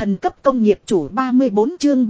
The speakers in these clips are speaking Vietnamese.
Thần cấp công nghiệp chủ 34 chương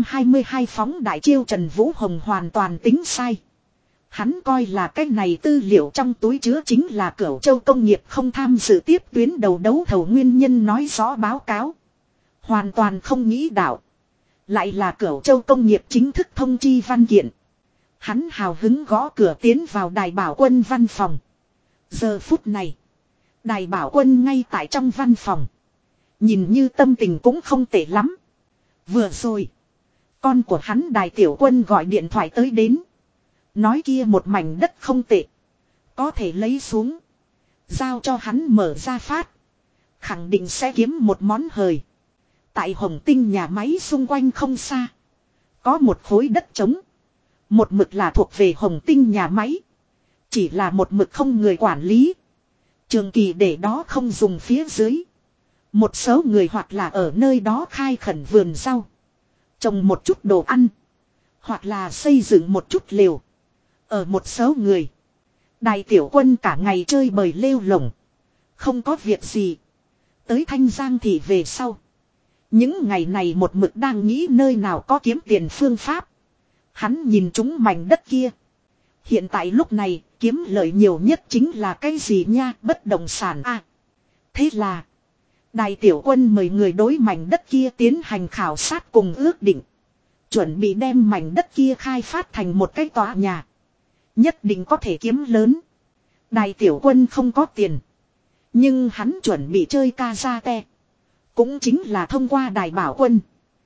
322 phóng đại chiêu Trần Vũ Hồng hoàn toàn tính sai. Hắn coi là cái này tư liệu trong túi chứa chính là Cửu Châu công nghiệp không tham dự tiếp tuyến đầu đấu thầu nguyên nhân nói rõ báo cáo. Hoàn toàn không nghĩ đạo. Lại là Cửu Châu công nghiệp chính thức thông chi văn kiện. Hắn hào hứng gõ cửa tiến vào đài bảo quân văn phòng. Giờ phút này, đài bảo quân ngay tại trong văn phòng. Nhìn như tâm tình cũng không tệ lắm. Vừa rồi, con của hắn đài tiểu quân gọi điện thoại tới đến. Nói kia một mảnh đất không tệ. Có thể lấy xuống. Giao cho hắn mở ra phát. Khẳng định sẽ kiếm một món hời. Tại Hồng Tinh nhà máy xung quanh không xa. Có một khối đất trống. Một mực là thuộc về Hồng Tinh nhà máy. Chỉ là một mực không người quản lý. Trường kỳ để đó không dùng phía dưới. Một số người hoặc là ở nơi đó khai khẩn vườn rau. Trồng một chút đồ ăn. Hoặc là xây dựng một chút lều. Ở một số người. Đài tiểu quân cả ngày chơi bời lêu lổng. Không có việc gì. Tới Thanh Giang thì về sau. Những ngày này một mực đang nghĩ nơi nào có kiếm tiền phương pháp. Hắn nhìn chúng mảnh đất kia. Hiện tại lúc này kiếm lợi nhiều nhất chính là cái gì nha, bất động sản a. Thế là đài tiểu quân mời người đối mảnh đất kia tiến hành khảo sát cùng ước định. Chuẩn bị đem mảnh đất kia khai phát thành một cái tòa nhà. Nhất định có thể kiếm lớn. Đài tiểu quân không có tiền. Nhưng hắn chuẩn bị chơi Kazate. Cũng chính là thông qua đài bảo quân.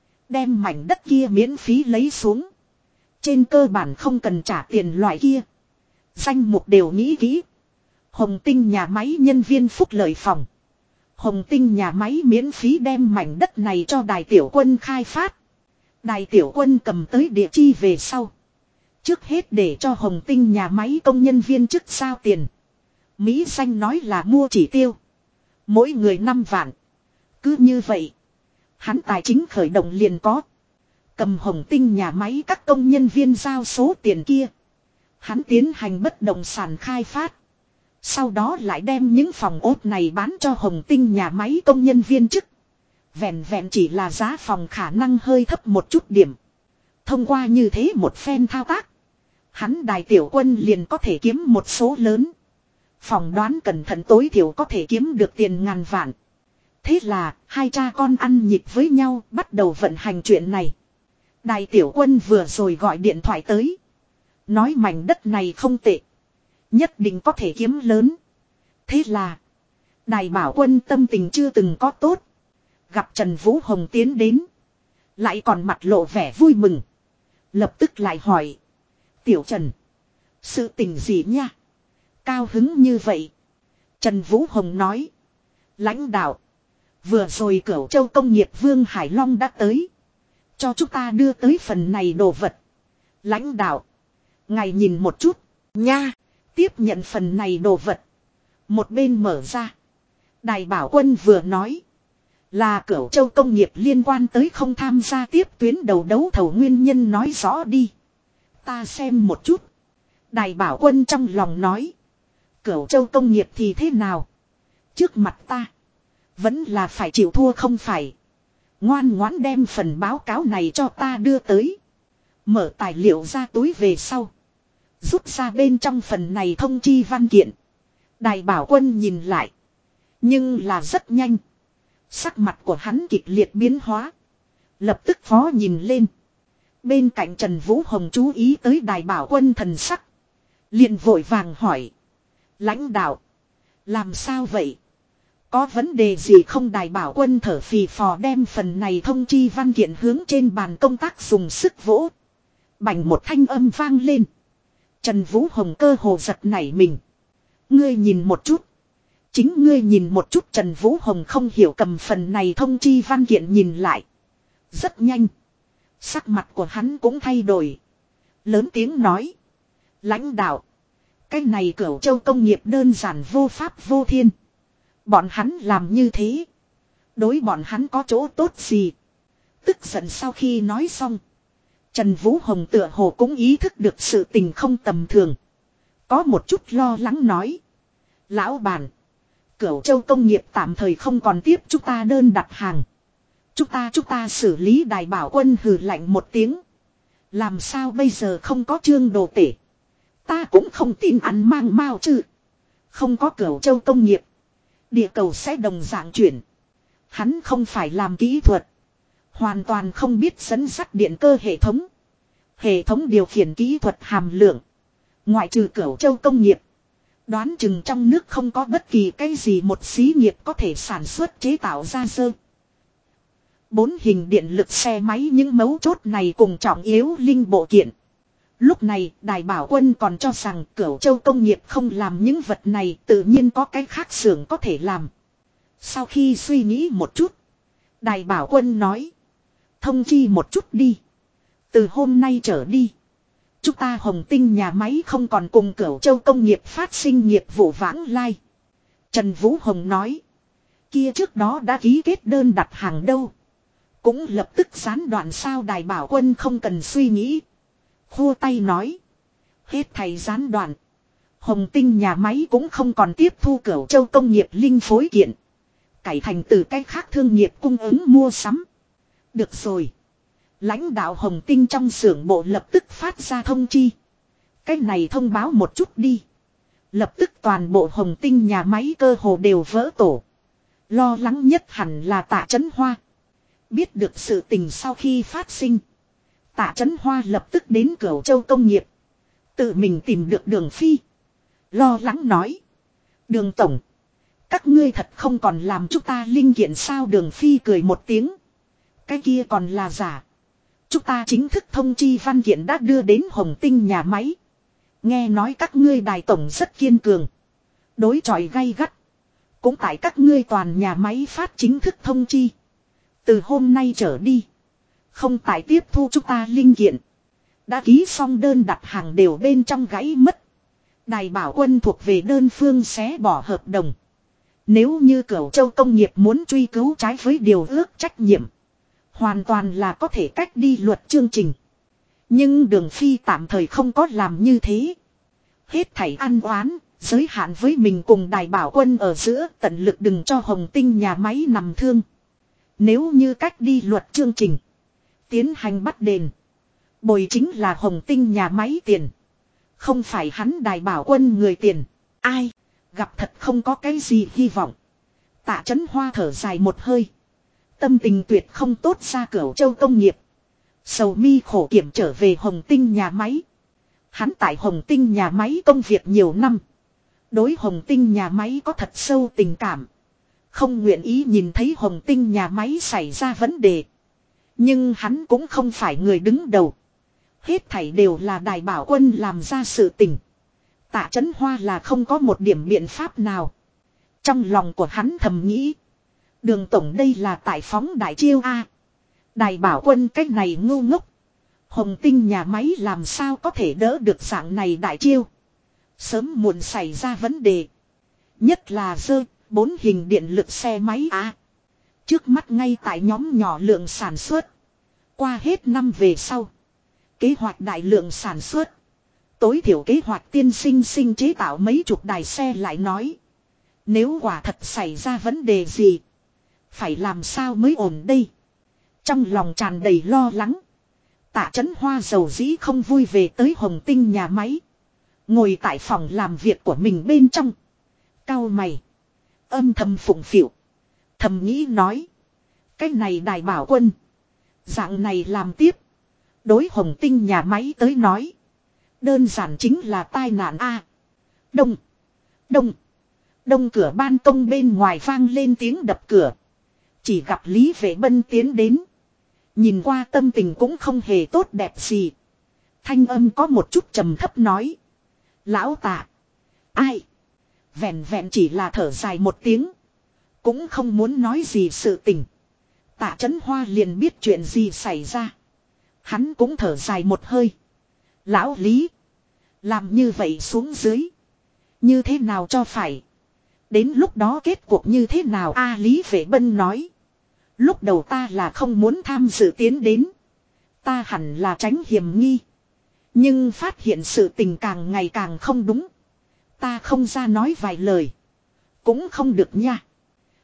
Đem mảnh đất kia miễn phí lấy xuống. Trên cơ bản không cần trả tiền loại kia. Danh mục đều nghĩ kỹ. Hồng Tinh nhà máy nhân viên phúc lợi phòng. Hồng Tinh nhà máy miễn phí đem mảnh đất này cho đài tiểu quân khai phát. Đài tiểu quân cầm tới địa chi về sau. Trước hết để cho Hồng Tinh nhà máy công nhân viên chức sao tiền. Mỹ Xanh nói là mua chỉ tiêu. Mỗi người 5 vạn. Cứ như vậy. Hắn tài chính khởi động liền có. Cầm Hồng Tinh nhà máy các công nhân viên giao số tiền kia. Hắn tiến hành bất động sản khai phát. Sau đó lại đem những phòng ốt này bán cho Hồng Tinh nhà máy công nhân viên chức. Vẹn vẹn chỉ là giá phòng khả năng hơi thấp một chút điểm. Thông qua như thế một phen thao tác. Hắn đài tiểu quân liền có thể kiếm một số lớn. Phòng đoán cẩn thận tối thiểu có thể kiếm được tiền ngàn vạn. Thế là hai cha con ăn nhịp với nhau bắt đầu vận hành chuyện này. Đài tiểu quân vừa rồi gọi điện thoại tới. Nói mảnh đất này không tệ. Nhất định có thể kiếm lớn. Thế là đài bảo quân tâm tình chưa từng có tốt. Gặp Trần Vũ Hồng tiến đến. Lại còn mặt lộ vẻ vui mừng. Lập tức lại hỏi. Tiểu Trần. Sự tình gì nha? Cao hứng như vậy. Trần Vũ Hồng nói. Lãnh đạo. Vừa rồi Cửu Châu công nghiệp Vương Hải Long đã tới. Cho chúng ta đưa tới phần này đồ vật. Lãnh đạo. Ngài nhìn một chút. Nha. Tiếp nhận phần này đồ vật. Một bên mở ra. Đài bảo quân vừa nói. Là Cửu Châu công nghiệp liên quan tới không tham gia tiếp tuyến đầu đấu thầu nguyên nhân nói rõ đi. Ta xem một chút. Đài bảo quân trong lòng nói. Cửu Châu công nghiệp thì thế nào? Trước mặt ta. Vẫn là phải chịu thua không phải. Ngoan ngoãn đem phần báo cáo này cho ta đưa tới. Mở tài liệu ra túi về sau. Rút ra bên trong phần này thông chi văn kiện. Đài bảo quân nhìn lại. Nhưng là rất nhanh. Sắc mặt của hắn kịch liệt biến hóa. Lập tức phó nhìn lên. Bên cạnh Trần Vũ Hồng chú ý tới đài bảo quân thần sắc. Liền vội vàng hỏi. Lãnh đạo. Làm sao vậy? Có vấn đề gì không? Đài bảo quân thở phì phò đem phần này thông chi văn kiện hướng trên bàn công tác dùng sức vỗ. Bành một thanh âm vang lên. Trần Vũ Hồng cơ hồ giật nảy mình. Ngươi nhìn một chút. Chính ngươi nhìn một chút. Trần Vũ Hồng không hiểu cầm phần này thông chi văn kiện nhìn lại. Rất nhanh. Sắc mặt của hắn cũng thay đổi. Lớn tiếng nói. Lãnh đạo. Cái này Cửu Châu công nghiệp đơn giản vô pháp vô thiên. Bọn hắn làm như thế. Đối bọn hắn có chỗ tốt gì? Tức giận sau khi nói xong. Trần Vũ Hồng tựa hồ cũng ý thức được sự tình không tầm thường. Có một chút lo lắng nói. Lão bản. Cửu Châu công nghiệp tạm thời không còn tiếp chúng ta đơn đặt hàng. Chúng ta xử lý Đài Bảo Quân hừ lạnh một tiếng. Làm sao bây giờ không có Trương Đồ Tể. Ta cũng không tin ăn mang mao chứ. Không có Cửu Châu công nghiệp. Địa cầu sẽ đồng dạng chuyển. Hắn không phải làm kỹ thuật. Hoàn toàn không biết dẫn dắt điện cơ hệ thống. Hệ thống điều khiển kỹ thuật hàm lượng. Ngoại trừ Cửu Châu công nghiệp. Đoán chừng trong nước không có bất kỳ cái gì một xí nghiệp có thể sản xuất chế tạo ra dơ. 4 hình điện lực xe máy những mấu chốt này cùng trọng yếu linh bộ kiện. Lúc này Đài Bảo Quân còn cho rằng Cửu Châu công nghiệp không làm những vật này, tự nhiên có cái khác xưởng có thể làm. Sau khi suy nghĩ một chút, Đài Bảo Quân nói. Thông chi một chút đi. Từ hôm nay trở đi. Chúng ta Hồng Tinh nhà máy không còn cùng Cửu Châu công nghiệp phát sinh nghiệp vụ vãng lai. Trần Vũ Hồng nói. Kia trước đó đã ký kết đơn đặt hàng đâu. Cũng lập tức gián đoạn sao. Đài Bảo Quân không cần suy nghĩ. Khua tay nói. Hết thầy gián đoạn. Hồng Tinh nhà máy cũng không còn tiếp thu Cửu Châu công nghiệp linh phối kiện. Cải thành từ cách khác thương nghiệp cung ứng mua sắm. Được rồi. Lãnh đạo Hồng Tinh trong xưởng bộ lập tức phát ra thông chi. Cái này thông báo một chút đi. Lập tức toàn bộ Hồng Tinh nhà máy cơ hồ đều vỡ tổ. Lo lắng nhất hẳn là Tạ Chấn Hoa. Biết được sự tình sau khi phát sinh. Tạ Chấn Hoa lập tức đến Cửu Châu công nghiệp. Tự mình tìm được Đường Phi. Lo lắng nói. Đường Tổng. Các ngươi thật không còn làm chúng ta linh kiện sao. Đường Phi cười một tiếng. Cái kia còn là giả. Chúng ta chính thức thông chi văn kiện đã đưa đến Hồng Tinh nhà máy. Nghe nói các ngươi Đài Tổng rất kiên cường. Đối chọi gay gắt. Cũng tại các ngươi toàn nhà máy phát chính thức thông chi. Từ hôm nay trở đi. Không tại tiếp thu chúng ta linh kiện. Đã ký xong đơn đặt hàng đều bên trong gãy mất. Đài Bảo Quân thuộc về đơn phương xé bỏ hợp đồng. Nếu như Cửu Châu công nghiệp muốn truy cứu trái với điều ước trách nhiệm. Hoàn toàn là có thể cách đi luật chương trình. Nhưng Đường Phi tạm thời không có làm như thế. Hết thảy ăn oán, giới hạn với mình cùng Đài Bảo Quân ở giữa, tận lực đừng cho Hồng Tinh nhà máy nằm thương. Nếu như cách đi luật chương trình. Tiến hành bắt đền. Bồi chính là Hồng Tinh nhà máy tiền. Không phải hắn Đài Bảo Quân người tiền. Ai? Gặp thật không có cái gì hy vọng. Tạ Chấn Hoa thở dài một hơi. Tâm tình tuyệt không tốt ra Cửu Châu công nghiệp. Sầu mi khổ kiểm trở về Hồng Tinh nhà máy. Hắn tại Hồng Tinh nhà máy công việc nhiều năm. Đối Hồng Tinh nhà máy có thật sâu tình cảm. Không nguyện ý nhìn thấy Hồng Tinh nhà máy xảy ra vấn đề. Nhưng hắn cũng không phải người đứng đầu. Hết thảy đều là Đài Bảo Quân làm ra sự tình. Tạ Chấn Hoa là không có một điểm biện pháp nào. Trong lòng của hắn thầm nghĩ. Đường Tổng đây là tại phóng đại chiêu A. Đài Bảo Quân cách này ngu ngốc. Hồng Tinh nhà máy làm sao có thể đỡ được dạng này đại chiêu. Sớm muộn xảy ra vấn đề. Nhất là dơ 4 hình điện lực xe máy A. Trước mắt ngay tại nhóm nhỏ lượng sản xuất. Qua hết năm về sau. Kế hoạch đại lượng sản xuất. Tối thiểu kế hoạch tiên sinh chế tạo mấy chục đài xe lại nói. Nếu quả thật xảy ra vấn đề gì. Phải làm sao mới ổn đây. Trong lòng tràn đầy lo lắng. Tạ Chấn Hoa dầu dĩ không vui về tới Hồng Tinh nhà máy. Ngồi tại phòng làm việc của mình bên trong. Cau mày. Âm thầm phụng phịu. Thầm nghĩ nói. Cái này Đài Bảo Quân. Dạng này làm tiếp. Đối Hồng Tinh nhà máy tới nói. Đơn giản chính là tai nạn A. Đông. Đông. Đông cửa ban công bên ngoài vang lên tiếng đập cửa. Chỉ gặp Lý Vệ Bân tiến đến. Nhìn qua tâm tình cũng không hề tốt đẹp gì. Thanh âm có một chút trầm thấp nói. Lão Tạ. Ai? Vẹn vẹn chỉ là thở dài một tiếng. Cũng không muốn nói gì sự tình. Tạ Chấn Hoa liền biết chuyện gì xảy ra. Hắn cũng thở dài một hơi. Lão Lý. Làm như vậy xuống dưới. Như thế nào cho phải. Đến lúc đó kết cuộc như thế nào a Lý Vệ Bân nói. Lúc đầu ta là không muốn tham dự tiến đến. Ta hẳn là tránh hiểm nghi. Nhưng phát hiện sự tình càng ngày càng không đúng. Ta không ra nói vài lời. Cũng không được nha.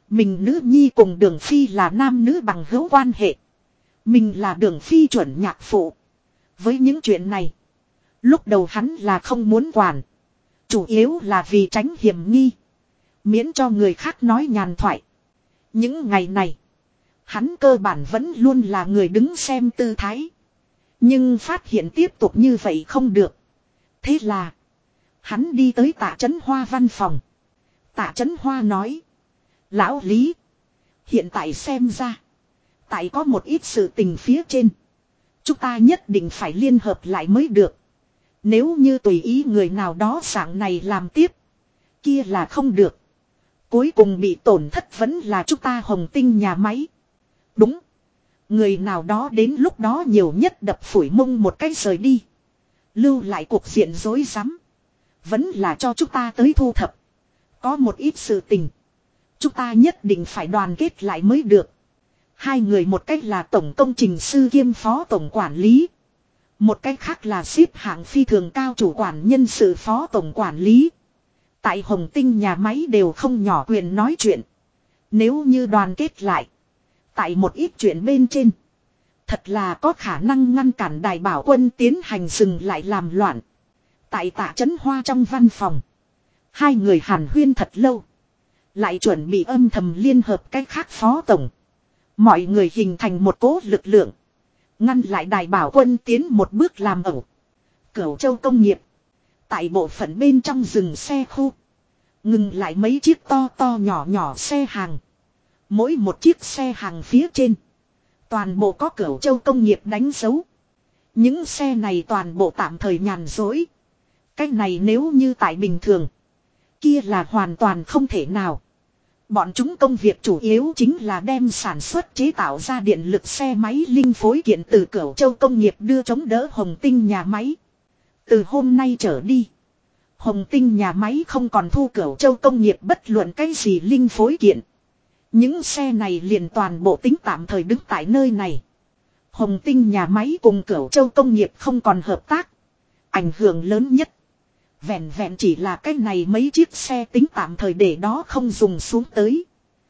Mình nữ nhi cùng Đường Phi là nam nữ bằng hữu quan hệ. Mình là Đường Phi chuẩn nhạc phụ. Với những chuyện này, lúc đầu hắn là không muốn quản. Chủ yếu là vì tránh hiểm nghi. Miễn cho người khác nói nhàn thoại. Những ngày này, hắn cơ bản vẫn luôn là người đứng xem tư thái. Nhưng phát hiện tiếp tục như vậy không được. Thế là, hắn đi tới Tạ Chấn Hoa văn phòng. Tạ Chấn Hoa nói: Lão Lý, hiện tại xem ra, tại có một ít sự tình phía trên, chúng ta nhất định phải liên hợp lại mới được. Nếu như tùy ý người nào đó dạng này làm tiếp, kia là không được. Cuối cùng bị tổn thất vẫn là chúng ta Hồng Tinh nhà máy. Đúng. Người nào đó đến lúc đó nhiều nhất đập phủi mông một cái rời đi. Lưu lại cuộc diện rối rắm. Vẫn là cho chúng ta tới thu thập. Có một ít sự tình, chúng ta nhất định phải đoàn kết lại mới được. Hai người, một cách là tổng công trình sư kiêm phó tổng quản lý. Một cách khác là xếp hạng phi thường cao chủ quản nhân sự phó tổng quản lý. Tại Hồng Tinh nhà máy đều không nhỏ quyền nói chuyện. Nếu như đoàn kết lại, tại một ít chuyện bên trên, thật là có khả năng ngăn cản Đài Bảo Quân tiến hành dừng lại làm loạn. Tại Tạ Chấn Hoa trong văn phòng, hai người hàn huyên thật lâu. Lại chuẩn bị âm thầm liên hợp cách khác phó tổng. Mọi người hình thành một cỗ lực lượng, ngăn lại Đài Bảo Quân tiến một bước làm ẩu. Cửu Châu công nghiệp, tại bộ phận bên trong dừng xe khu, ngừng lại mấy chiếc to to nhỏ nhỏ xe hàng. Mỗi một chiếc xe hàng phía trên, toàn bộ có Cửu Châu công nghiệp đánh dấu. Những xe này toàn bộ tạm thời nhàn rỗi. Cách này nếu như tại bình thường, kia là hoàn toàn không thể nào. Bọn chúng công việc chủ yếu chính là đem sản xuất chế tạo ra điện lực xe máy linh phối kiện từ Cửu Châu công nghiệp đưa chống đỡ Hồng Tinh nhà máy. Từ hôm nay trở đi, Hồng Tinh nhà máy không còn thu Cửu Châu công nghiệp bất luận cái gì linh phối kiện. Những xe này liền toàn bộ tính tạm thời đứng tại nơi này. Hồng Tinh nhà máy cùng Cửu Châu công nghiệp không còn hợp tác. Ảnh hưởng lớn nhất, vẹn vẹn chỉ là cái này mấy chiếc xe tính tạm thời để đó không dùng xuống tới.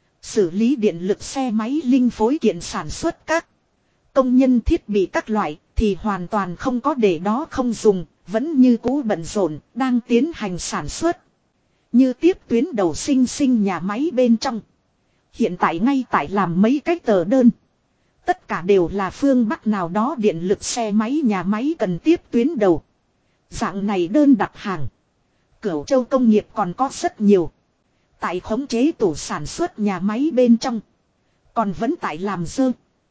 Xử lý điện lực xe máy linh phối kiện sản xuất các công nhân thiết bị các loại thì hoàn toàn không có để đó không dùng, vẫn như cũ bận rộn, đang tiến hành sản xuất. Như tiếp tuyến đầu sinh nhà máy bên trong, hiện tại ngay tại làm mấy cái tờ đơn. Tất cả đều là phương Bắc nào đó điện lực xe máy nhà máy cần tiếp tuyến đầu. Dạng này đơn đặt hàng, Cửu Châu công nghiệp còn có rất nhiều. Tại khống chế tủ sản xuất nhà máy bên trong, còn vẫn tại làm dơ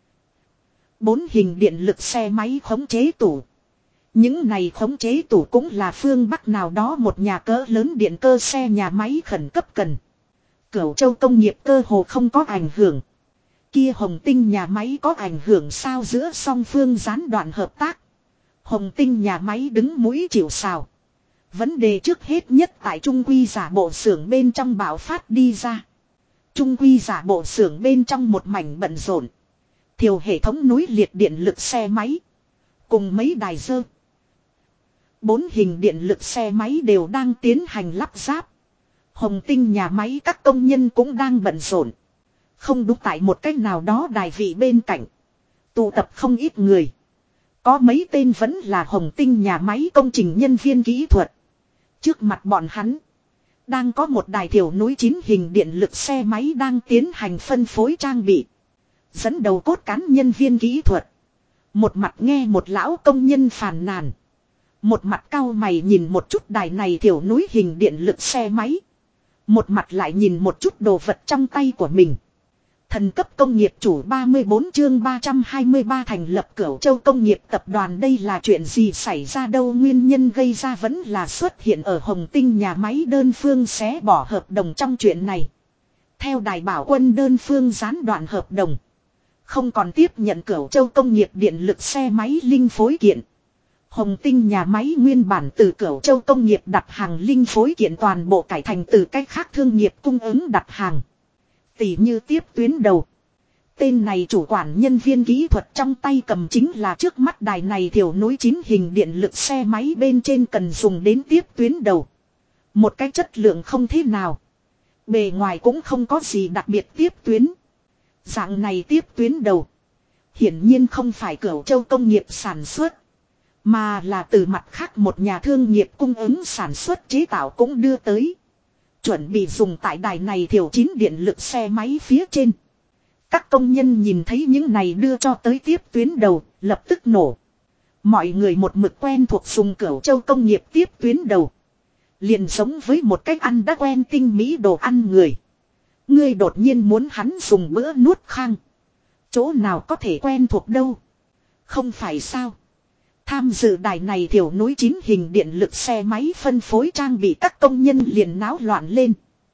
4 hình điện lực xe máy khống chế tủ. Những này khống chế tủ cũng là phương Bắc nào đó một nhà cỡ lớn điện cơ xe nhà máy khẩn cấp cần. Cửu Châu công nghiệp cơ hồ không có ảnh hưởng. Kia Hồng Tinh nhà máy có ảnh hưởng sao? Giữa song phương gián đoạn hợp tác, Hồng Tinh nhà máy đứng mũi chịu sào. Vấn đề trước hết nhất tại Trung Quy giả bộ xưởng bên trong bạo phát đi ra. Trung Quy giả bộ xưởng bên trong một mảnh bận rộn. Thiều hệ thống núi liệt điện lực xe máy, cùng mấy đài dơ 4 hình điện lực xe máy đều đang tiến hành lắp ráp. Hồng Tinh nhà máy các công nhân cũng đang bận rộn. Không đúng, tại một cách nào đó đài vị bên cạnh, tụ tập không ít người. Có mấy tên vẫn là Hồng Tinh nhà máy công trình nhân viên kỹ thuật. Trước mặt bọn hắn, đang có một đài thiểu núi 9 hình điện lực xe máy đang tiến hành phân phối trang bị. Dẫn đầu cốt cán nhân viên kỹ thuật, một mặt nghe một lão công nhân phàn nàn, một mặt cau mày nhìn một chút đài này thiểu núi hình điện lực xe máy, một mặt lại nhìn một chút đồ vật trong tay của mình. Thần cấp công nghiệp chủ 34 chương 323 thành lập Cửu Châu công nghiệp tập đoàn. Đây là chuyện gì xảy ra đâu? Nguyên nhân gây ra vẫn là xuất hiện ở Hồng Tinh nhà máy đơn phương xé bỏ hợp đồng trong chuyện này. Theo Đài Bảo Quân đơn phương gián đoạn hợp đồng, không còn tiếp nhận Cửu Châu công nghiệp điện lực xe máy linh phối kiện. Hồng Tinh nhà máy nguyên bản từ Cửu Châu công nghiệp đặt hàng linh phối kiện toàn bộ cải thành từ cách khác thương nghiệp cung ứng đặt hàng. Tỷ như tiếp tuyến đầu. Tên này chủ quản nhân viên kỹ thuật trong tay cầm chính là trước mắt đài này thiểu núi 9 hình điện lực xe máy bên trên cần dùng đến tiếp tuyến đầu. Một cái chất lượng không thế nào, Bề ngoài cũng không có gì đặc biệt tiếp tuyến. Dạng này tiếp tuyến đầu. Hiển nhiên không phải Cửu Châu công nghiệp sản xuất. Mà là từ mặt khác một nhà thương nghiệp cung ứng sản xuất chế tạo cũng đưa tới. Chuẩn bị dùng tại đài này thiểu 9 điện lực xe máy phía trên. Các công nhân nhìn thấy những này đưa cho tới tiếp tuyến đầu, lập tức nổ. Mọi người một mực quen thuộc dùng Cửu Châu công nghiệp tiếp tuyến đầu. Liền giống với một cách ăn đã quen tinh mỹ đồ ăn người. Ngươi đột nhiên muốn hắn dùng bữa nuốt khang. Chỗ nào có thể quen thuộc đâu. Không phải sao. Tham dự đài này thiểu núi 9 hình điện lực xe máy phân phối trang bị các công nhân liền náo loạn lên.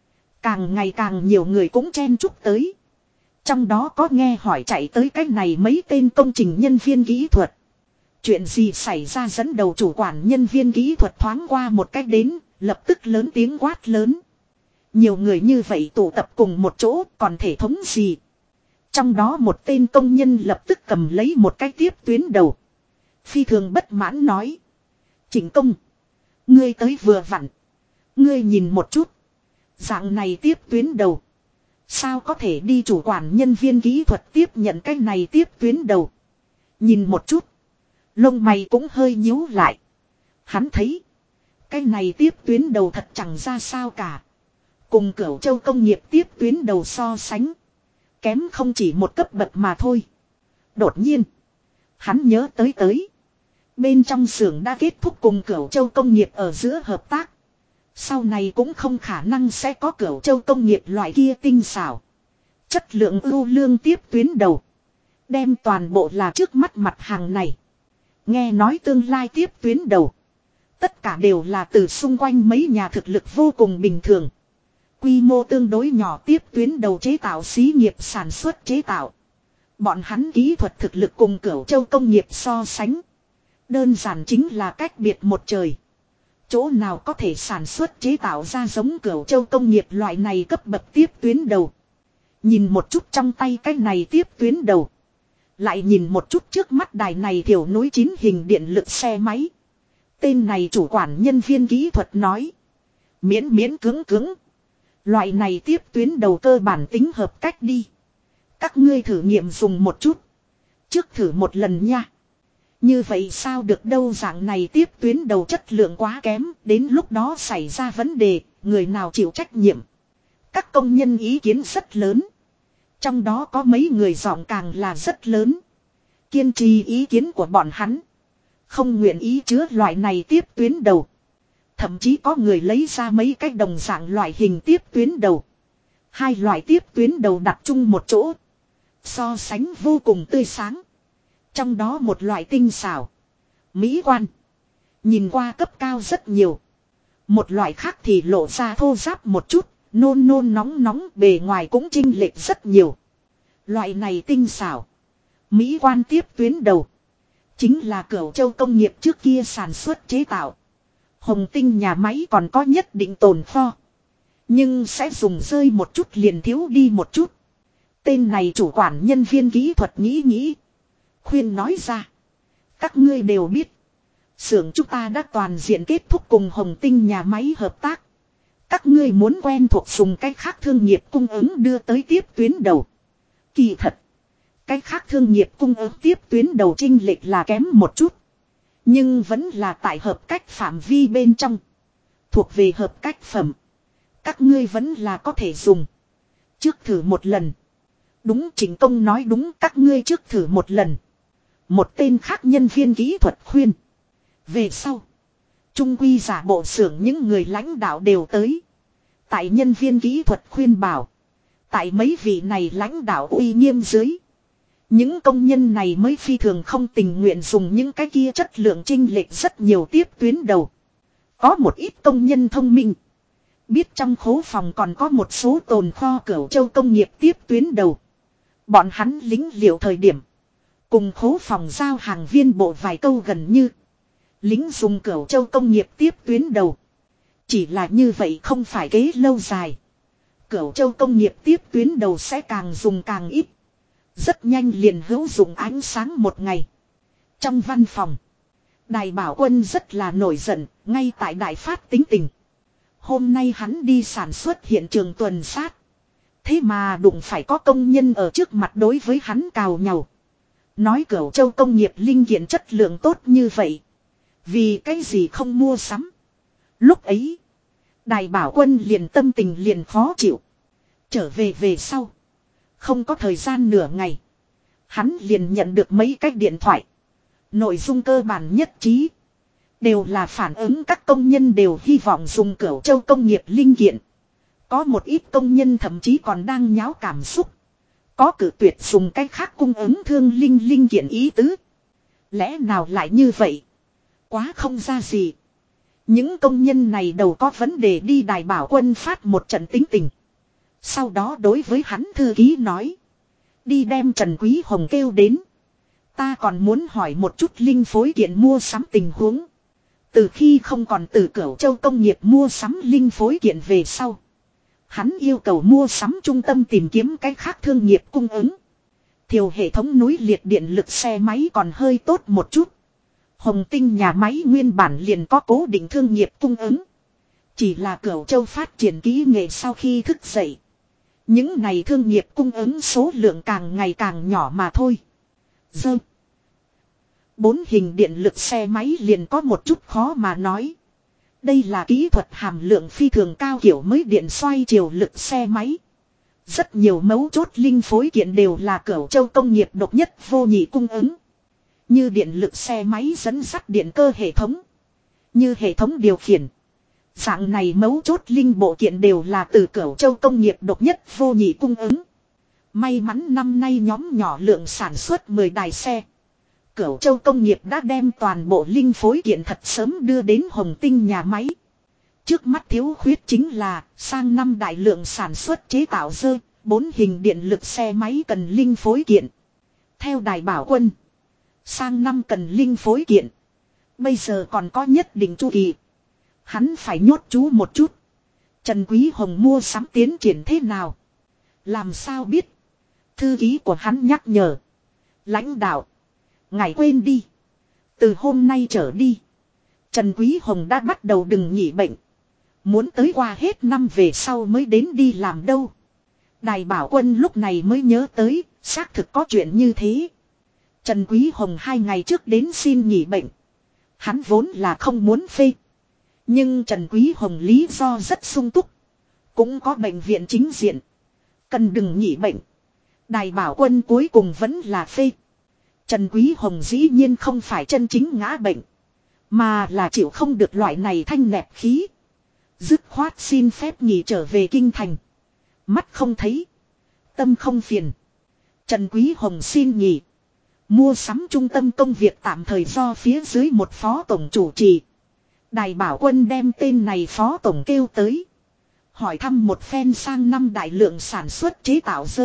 Càng ngày càng nhiều người cũng chen chúc tới. Trong đó có nghe hỏi chạy tới cái này mấy tên công trình nhân viên kỹ thuật. Chuyện gì xảy ra dẫn đầu chủ quản nhân viên kỹ thuật thoáng qua một cách đến, lập tức lớn tiếng quát lớn. Nhiều người như vậy tụ tập cùng một chỗ còn thể thống gì. Trong đó một tên công nhân lập tức cầm lấy một cái tiếp tuyến đầu. Phi thường bất mãn nói. Trịnh công. Ngươi tới vừa vặn. Ngươi nhìn một chút. Dạng này tiếp tuyến đầu. Sao có thể đi chủ quản nhân viên kỹ thuật tiếp nhận cái này tiếp tuyến đầu. Nhìn một chút. Lông mày cũng hơi nhíu lại. Hắn thấy. Cái này tiếp tuyến đầu thật chẳng ra sao cả. Cùng Cửu Châu công nghiệp tiếp tuyến đầu so sánh. Kém không chỉ một cấp bậc mà thôi. Đột nhiên. Hắn nhớ tới. Bên trong xưởng đã kết thúc cùng Cửu Châu công nghiệp ở giữa hợp tác. Sau này cũng không khả năng sẽ có Cửu Châu công nghiệp loại kia tinh xảo. Chất lượng ưu lương tiếp tuyến đầu. Đem toàn bộ là trước mắt mặt hàng này. Nghe nói tương lai tiếp tuyến đầu. Tất cả đều là từ xung quanh mấy nhà thực lực vô cùng bình thường. Quy mô tương đối nhỏ tiếp tuyến đầu chế tạo xí nghiệp sản xuất chế tạo. Bọn hắn kỹ thuật thực lực cùng Cửu Châu công nghiệp so sánh. Đơn giản chính là cách biệt một trời. Chỗ nào có thể sản xuất chế tạo ra giống Cửu Châu công nghiệp loại này cấp bậc tiếp tuyến đầu. Nhìn một chút trong tay cái này tiếp tuyến đầu. Lại nhìn một chút trước mắt đài này thiểu núi 9 hình điện lực xe máy. Tên này chủ quản nhân viên kỹ thuật nói. Miễn cứng. Loại này tiếp tuyến đầu cơ bản tính hợp cách đi. Các ngươi thử nghiệm dùng một chút. Trước thử một lần nha. Như vậy sao được đâu, dạng này tiếp tuyến đầu chất lượng quá kém. Đến lúc đó xảy ra vấn đề. Người nào chịu trách nhiệm. Các công nhân ý kiến rất lớn. Trong đó có mấy người giọng càng là rất lớn. Kiên trì ý kiến của bọn hắn. Không nguyện ý chứa loại này tiếp tuyến đầu. Thậm chí có người lấy ra mấy cái đồng dạng loại hình tiếp tuyến đầu. Hai loại tiếp tuyến đầu đặt chung một chỗ. So sánh vô cùng tươi sáng. Trong đó một loại tinh xảo. Mỹ quan. Nhìn qua cấp cao rất nhiều. Một loại khác thì lộ ra thô ráp một chút. Nôn nóng bề ngoài cũng chênh lệch rất nhiều. Loại này tinh xảo. Mỹ quan tiếp tuyến đầu. Chính là Cửu Châu công nghiệp trước kia sản xuất chế tạo. Hồng Tinh nhà máy còn có nhất định tồn kho. Nhưng sẽ dùng rơi một chút liền thiếu đi một chút. Tên này chủ quản nhân viên kỹ thuật nghĩ. Khuyên nói ra. Các ngươi đều biết. Xưởng chúng ta đã toàn diện kết thúc cùng Hồng Tinh nhà máy hợp tác. Các ngươi muốn quen thuộc dùng cách khác thương nghiệp cung ứng đưa tới tiếp tuyến đầu. Kỳ thật. Cách khác thương nghiệp cung ứng tiếp tuyến đầu chênh lệch là kém một chút. Nhưng vẫn là tại hợp cách phạm vi bên trong. Thuộc về hợp cách phẩm. Các ngươi vẫn là có thể dùng. Trước thử một lần. Đúng, Trịnh Công nói đúng, các ngươi trước thử một lần. Một tên khác nhân viên kỹ thuật khuyên. Về sau. Trung quy giả bộ xưởng những người lãnh đạo đều tới. Tại nhân viên kỹ thuật khuyên bảo. Tại mấy vị này lãnh đạo uy nghiêm dưới. Những công nhân này mới phi thường không tình nguyện dùng những cái kia chất lượng chênh lệch rất nhiều tiếp tuyến đầu. Có một ít công nhân thông minh. Biết trong khố phòng còn có một số tồn kho Cửu Châu công nghiệp tiếp tuyến đầu. Bọn hắn lính liệu thời điểm. Cùng khố phòng giao hàng viên bộ vài câu gần như. Lính dùng Cửu Châu công nghiệp tiếp tuyến đầu. Chỉ là như vậy không phải kế lâu dài. Cửu Châu công nghiệp tiếp tuyến đầu sẽ càng dùng càng ít. Rất nhanh liền hữu dụng ánh sáng một ngày. Trong văn phòng. Đài Bảo Quân rất là nổi giận. Ngay tại đài phát tính tình. Hôm nay hắn đi sản xuất hiện trường tuần sát. Thế mà đụng phải có công nhân ở trước mặt đối với hắn cào nhàu. Nói Cửu Châu công nghiệp linh kiện chất lượng tốt như vậy. Vì cái gì không mua sắm. Lúc ấy. Đài Bảo Quân liền tâm tình liền khó chịu. Trở về sau. Không có thời gian nửa ngày. Hắn liền nhận được mấy cái điện thoại. Nội dung cơ bản nhất trí. Đều là phản ứng các công nhân đều hy vọng dùng Cửu Châu công nghiệp linh kiện. Có một ít công nhân thậm chí còn đang nháo cảm xúc. Có cử tuyệt dùng cách khác cung ứng thương linh kiện ý tứ. Lẽ nào lại như vậy? Quá không ra gì. Những công nhân này đầu có vấn đề đi Đài Bảo Quân phát một trận tính tình. Sau đó đối với hắn thư ký nói. Đi đem Trần Quý Hồng kêu đến. Ta còn muốn hỏi một chút linh phối kiện mua sắm tình huống. Từ khi không còn từ Cửu Châu công nghiệp mua sắm linh phối kiện về sau. Hắn yêu cầu mua sắm trung tâm tìm kiếm cách khác thương nghiệp cung ứng. Thiều hệ thống núi liệt điện lực xe máy còn hơi tốt một chút. Hồng Tinh nhà máy nguyên bản liền có cố định thương nghiệp cung ứng. Chỉ là Cửu Châu phát triển kỹ nghệ sau khi thức dậy. Những này thương nghiệp cung ứng số lượng càng ngày càng nhỏ mà thôi. Dơ. 4 hình điện lực xe máy liền có một chút khó mà nói. Đây là kỹ thuật hàm lượng phi thường cao kiểu mới điện xoay chiều lực xe máy. Rất nhiều mấu chốt linh phối kiện đều là Cửu Châu công nghiệp độc nhất vô nhị cung ứng. Như điện lực xe máy dẫn dắt điện cơ hệ thống. Như hệ thống điều khiển. Dạng này mấu chốt linh bộ kiện đều là từ Cửu Châu công nghiệp độc nhất vô nhị cung ứng. May mắn năm nay nhóm nhỏ lượng sản xuất 10 đài xe. Cửu Châu công nghiệp đã đem toàn bộ linh phối kiện thật sớm đưa đến Hồng Tinh nhà máy. Trước mắt thiếu khuyết chính là sang năm đại lượng sản xuất chế tạo dơ, 4 hình điện lực xe máy cần linh phối kiện. Theo Đài Bảo Quân, sang năm cần linh phối kiện. Bây giờ còn có nhất định chu kỳ. Hắn phải nhốt chú một chút. Trần Quý Hồng mua sắm tiến triển thế nào? Làm sao biết? Thư ký của hắn nhắc nhở. Lãnh đạo. Ngài quên đi. Từ hôm nay trở đi. Trần Quý Hồng đã bắt đầu đừng nghỉ bệnh. Muốn tới qua hết năm về sau mới đến đi làm đâu. Đài Bảo Quân lúc này mới nhớ tới. Xác thực có chuyện như thế. Trần Quý Hồng 2 ngày trước đến xin nghỉ bệnh. Hắn vốn là không muốn phê. Nhưng Trần Quý Hồng lý do rất sung túc. Cũng có bệnh viện chính diện. Cần đừng nghỉ bệnh. Đài Bảo Quân cuối cùng vẫn là phê. Trần Quý Hồng dĩ nhiên không phải chân chính ngã bệnh. Mà là chịu không được loại này thanh nẹp khí. Dứt khoát xin phép nghỉ trở về kinh thành. Mắt không thấy. Tâm không phiền. Trần Quý Hồng xin nghỉ. Mua sắm trung tâm công việc tạm thời do phía dưới một phó tổng chủ trì. Đài Bảo Quân đem tên này phó tổng kêu tới. Hỏi thăm một phen sang năm đại lượng sản xuất chế tạo dơ.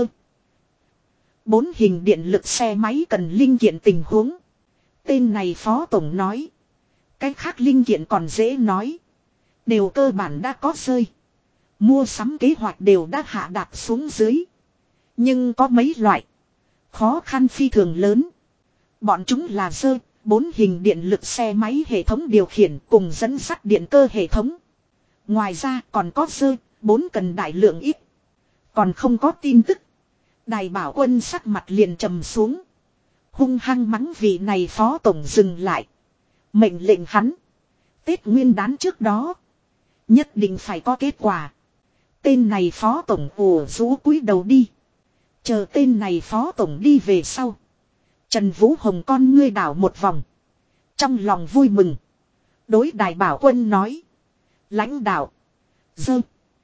4 hình điện lực xe máy cần linh kiện tình huống. Tên này phó tổng nói. Cái khác linh kiện còn dễ nói. Đều cơ bản đã có rơi. Mua sắm kế hoạch đều đã hạ đạt xuống dưới. Nhưng có mấy loại. Khó khăn phi thường lớn. Bọn chúng là dơ. 4 hình điện lực xe máy hệ thống điều khiển cùng dẫn dắt điện cơ hệ thống. Ngoài ra còn có dơ. 4 cần đại lượng ít. Còn không có tin tức. Đài Bảo Quân sắc mặt liền trầm xuống. Hung hăng mắng vị này phó tổng dừng lại. Mệnh lệnh hắn. Tết Nguyên đán trước đó. Nhất định phải có kết quả. Tên này phó tổng ùa rũ cúi đầu đi. Chờ tên này phó tổng đi về sau. Trần Vũ Hồng con ngươi đảo một vòng. Trong lòng vui mừng. Đối Đài Bảo Quân nói. Lãnh đạo. Dơ.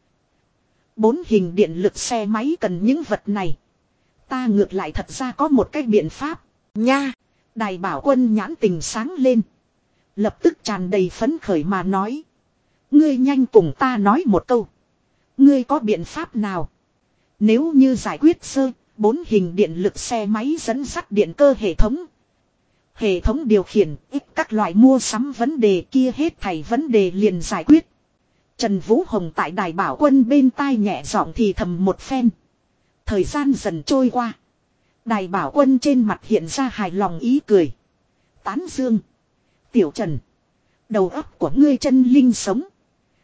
4 hình điện lực xe máy cần những vật này. Ta ngược lại thật ra có một cái biện pháp. Nha. Đài Bảo Quân nhãn tình sáng lên. Lập tức tràn đầy phấn khởi mà nói. Ngươi nhanh cùng ta nói một câu. Ngươi có biện pháp nào? Nếu như giải quyết sơ 4 hình điện lực xe máy dẫn dắt điện cơ hệ thống. Hệ thống điều khiển ít các loại mua sắm vấn đề kia hết thảy vấn đề liền giải quyết. Trần Vũ Hồng tại Đài Bảo Quân bên tai nhẹ giọng thì thầm một phen. Thời gian dần trôi qua. Đài Bảo Quân trên mặt hiện ra hài lòng ý cười. Tán dương. Tiểu Trần. Đầu óc của ngươi chân linh sống.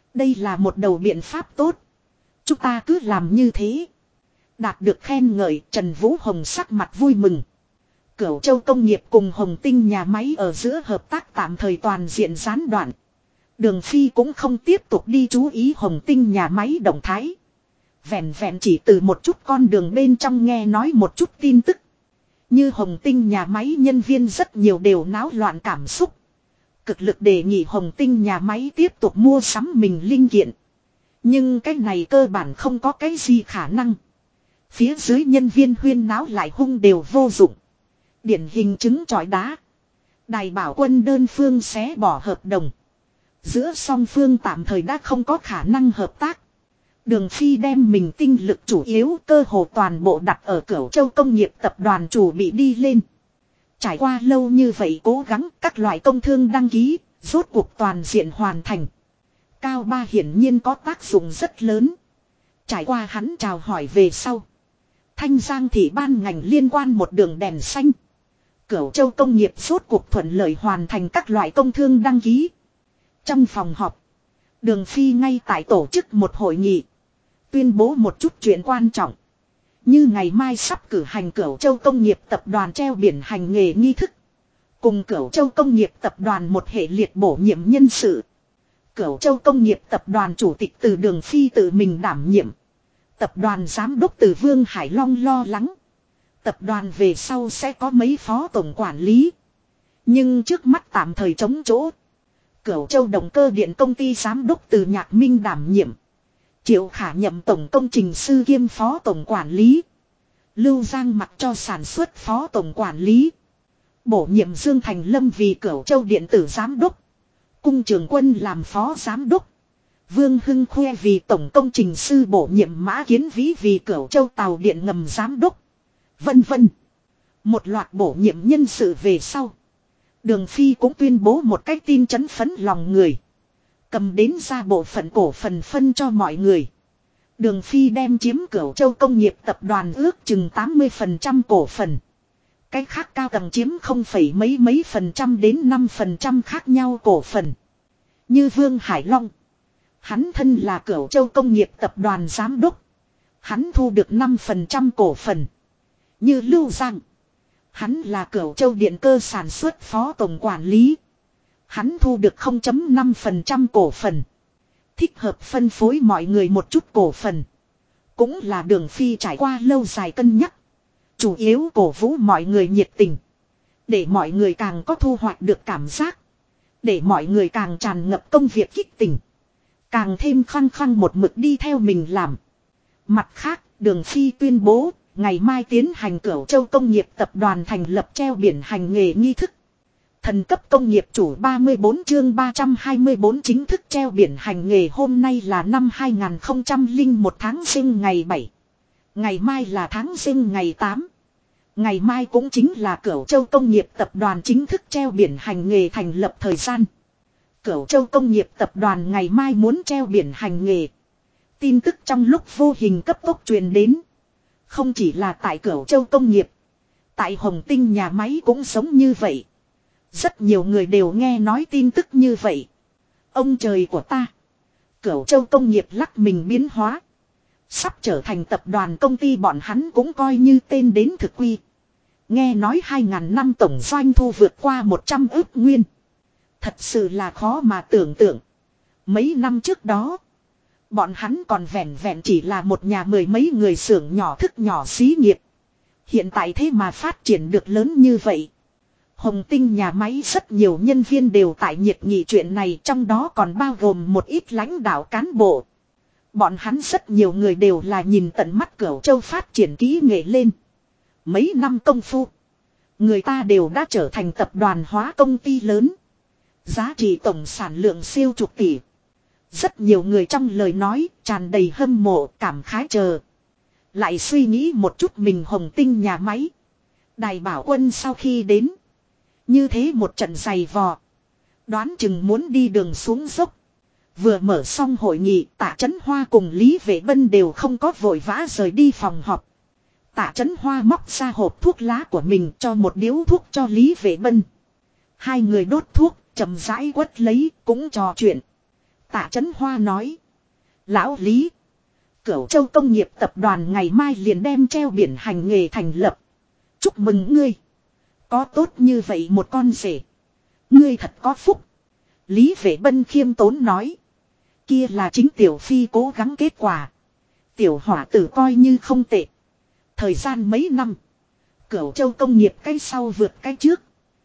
Đây là một đầu biện pháp tốt. Chúng ta cứ làm như thế. Đạt được khen ngợi, Trần Vũ Hồng sắc mặt vui mừng. Cửu Châu Công nghiệp cùng Hồng Tinh nhà máy ở giữa hợp tác tạm thời toàn diện gián đoạn. Đường Phi cũng không tiếp tục đi chú ý Hồng Tinh nhà máy động thái. Vẹn vẹn chỉ từ một chút con đường bên trong nghe nói một chút tin tức. Như Hồng Tinh nhà máy nhân viên rất nhiều đều náo loạn cảm xúc. Cực lực đề nghị Hồng Tinh nhà máy tiếp tục mua sắm mình linh kiện. Nhưng cái này cơ bản không có cái gì khả năng. Phía dưới nhân viên huyên náo lại hung đều vô dụng. Điển hình chứng chọi đá. Đài bảo quân đơn phương xé bỏ hợp đồng. Giữa song phương tạm thời đã không có khả năng hợp tác. Đường Phi đem mình tinh lực chủ yếu cơ hồ toàn bộ đặt ở Cửu Châu Công nghiệp tập đoàn chủ bị đi lên. Trải qua lâu như vậy cố gắng các loại công thương đăng ký, rốt cuộc toàn diện hoàn thành. Cao Ba hiển nhiên có tác dụng rất lớn. Trải qua hắn chào hỏi về sau. Thanh Giang thị ban ngành liên quan một đường đèn xanh. Cửu Châu Công nghiệp rốt cuộc thuận lợi hoàn thành các loại công thương đăng ký. Trong phòng họp, Đường Phi ngay tại tổ chức một hội nghị. Tuyên bố một chút chuyện quan trọng. Như ngày mai sắp cử hành Cửu Châu Công nghiệp tập đoàn treo biển hành nghề nghi thức. Cùng Cửu Châu Công nghiệp tập đoàn một hệ liệt bổ nhiệm nhân sự. Cửu Châu Công nghiệp tập đoàn chủ tịch từ Đường Phi tự mình đảm nhiệm. Tập đoàn giám đốc từ Vương Hải Long lo lắng. Tập đoàn về sau sẽ có mấy phó tổng quản lý. Nhưng trước mắt tạm thời trống chỗ. Cửu Châu Động cơ điện công ty giám đốc từ Nhạc Minh đảm nhiệm. Triệu Khả nhậm tổng công trình sư kiêm phó tổng quản lý. Lưu Giang mặc cho sản xuất phó tổng quản lý. Bổ nhiệm Dương Thành Lâm vì Cửu Châu điện tử giám đốc. Cung Trường Quân làm phó giám đốc. Vương Hưng Khoe vì tổng công trình sư bổ nhiệm Mã Kiến Vĩ vì Cửu Châu tàu điện ngầm giám đốc. Vân vân. Một loạt bổ nhiệm nhân sự về sau. Đường Phi cũng tuyên bố một cái tin chấn phấn lòng người. Cầm đến ra bộ phận cổ phần phân cho mọi người. Đường Phi đem chiếm Cửu Châu Công nghiệp tập đoàn ước chừng 80% cổ phần. Cái khác cao tầng chiếm không phẩy mấy % đến 5% khác nhau cổ phần. Như Vương Hải Long. Hắn thân là Cửu Châu Công nghiệp tập đoàn giám đốc. Hắn thu được 5% cổ phần. Như Lưu Giang. Hắn là Cửu Châu điện cơ sản xuất phó tổng quản lý. Hắn thu được 0,5% cổ phần. Thích hợp phân phối mọi người một chút cổ phần. Cũng là Đường Phi trải qua lâu dài cân nhắc. Chủ yếu cổ vũ mọi người nhiệt tình. Để mọi người càng có thu hoạch được cảm giác. Để mọi người càng tràn ngập công việc kích tình. Càng thêm khăng khăng một mực đi theo mình làm. Mặt khác, Đường Phi tuyên bố, ngày mai tiến hành Cửu Châu Công nghiệp tập đoàn thành lập treo biển hành nghề nghi thức. Thần cấp công nghiệp chủ 34 chương 324 chính thức treo biển hành nghề hôm nay là năm 2001 tháng sinh ngày 7. Ngày mai là tháng sinh ngày 8. Ngày mai cũng chính là Cửu Châu Công nghiệp tập đoàn chính thức treo biển hành nghề thành lập thời gian. Cửu Châu Công nghiệp tập đoàn ngày mai muốn treo biển hành nghề. Tin tức trong lúc vô hình cấp tốc truyền đến. Không chỉ là tại Cửu Châu Công nghiệp. Tại Hồng Tinh nhà máy cũng giống như vậy. Rất nhiều người đều nghe nói tin tức như vậy. Ông trời của ta. Cửu Châu Công nghiệp lắc mình biến hóa. Sắp trở thành tập đoàn công ty bọn hắn cũng coi như tên đến thực quy. Nghe nói 2000 năm tổng doanh thu vượt qua 100 ức nguyên. Thật sự là khó mà tưởng tượng. Mấy năm trước đó. Bọn hắn còn vẹn vẹn chỉ là một nhà mười mấy người xưởng nhỏ thức nhỏ xí nghiệp. Hiện tại thế mà phát triển được lớn như vậy. Hồng Tinh nhà máy rất nhiều nhân viên đều tại nhiệt nghị chuyện này, trong đó còn bao gồm một ít lãnh đạo cán bộ. Bọn hắn rất nhiều người đều là nhìn tận mắt Cửu Châu phát triển kỹ nghệ lên. Mấy năm công phu, người ta đều đã trở thành tập đoàn hóa công ty lớn. Giá trị tổng sản lượng siêu chục tỷ. Rất nhiều người trong lời nói tràn đầy hâm mộ cảm khái chờ. Lại suy nghĩ một chút mình Hồng Tinh nhà máy. Đài bảo quân sau khi đến. Như thế một trận giày vò. Đoán chừng muốn đi đường xuống dốc. Vừa mở xong hội nghị, Tạ Chấn Hoa cùng Lý Vệ Bân đều không có vội vã rời đi phòng họp. Tạ Chấn Hoa móc ra hộp thuốc lá của mình cho một điếu thuốc cho Lý Vệ Bân. Hai người đốt thuốc, chậm rãi quất lấy, cũng trò chuyện. Tạ Chấn Hoa nói. Lão Lý. Cửu Châu Công nghiệp tập đoàn ngày mai liền đem treo biển hành nghề thành lập. Chúc mừng ngươi. Có tốt như vậy một con rể. Ngươi thật có phúc. Lý Vệ Bân khiêm tốn nói. Kia là chính Tiểu Phi cố gắng kết quả. Tiểu hỏa tử coi như không tệ. Thời gian mấy năm. Cửu Châu Công nghiệp cái sau vượt cái trước.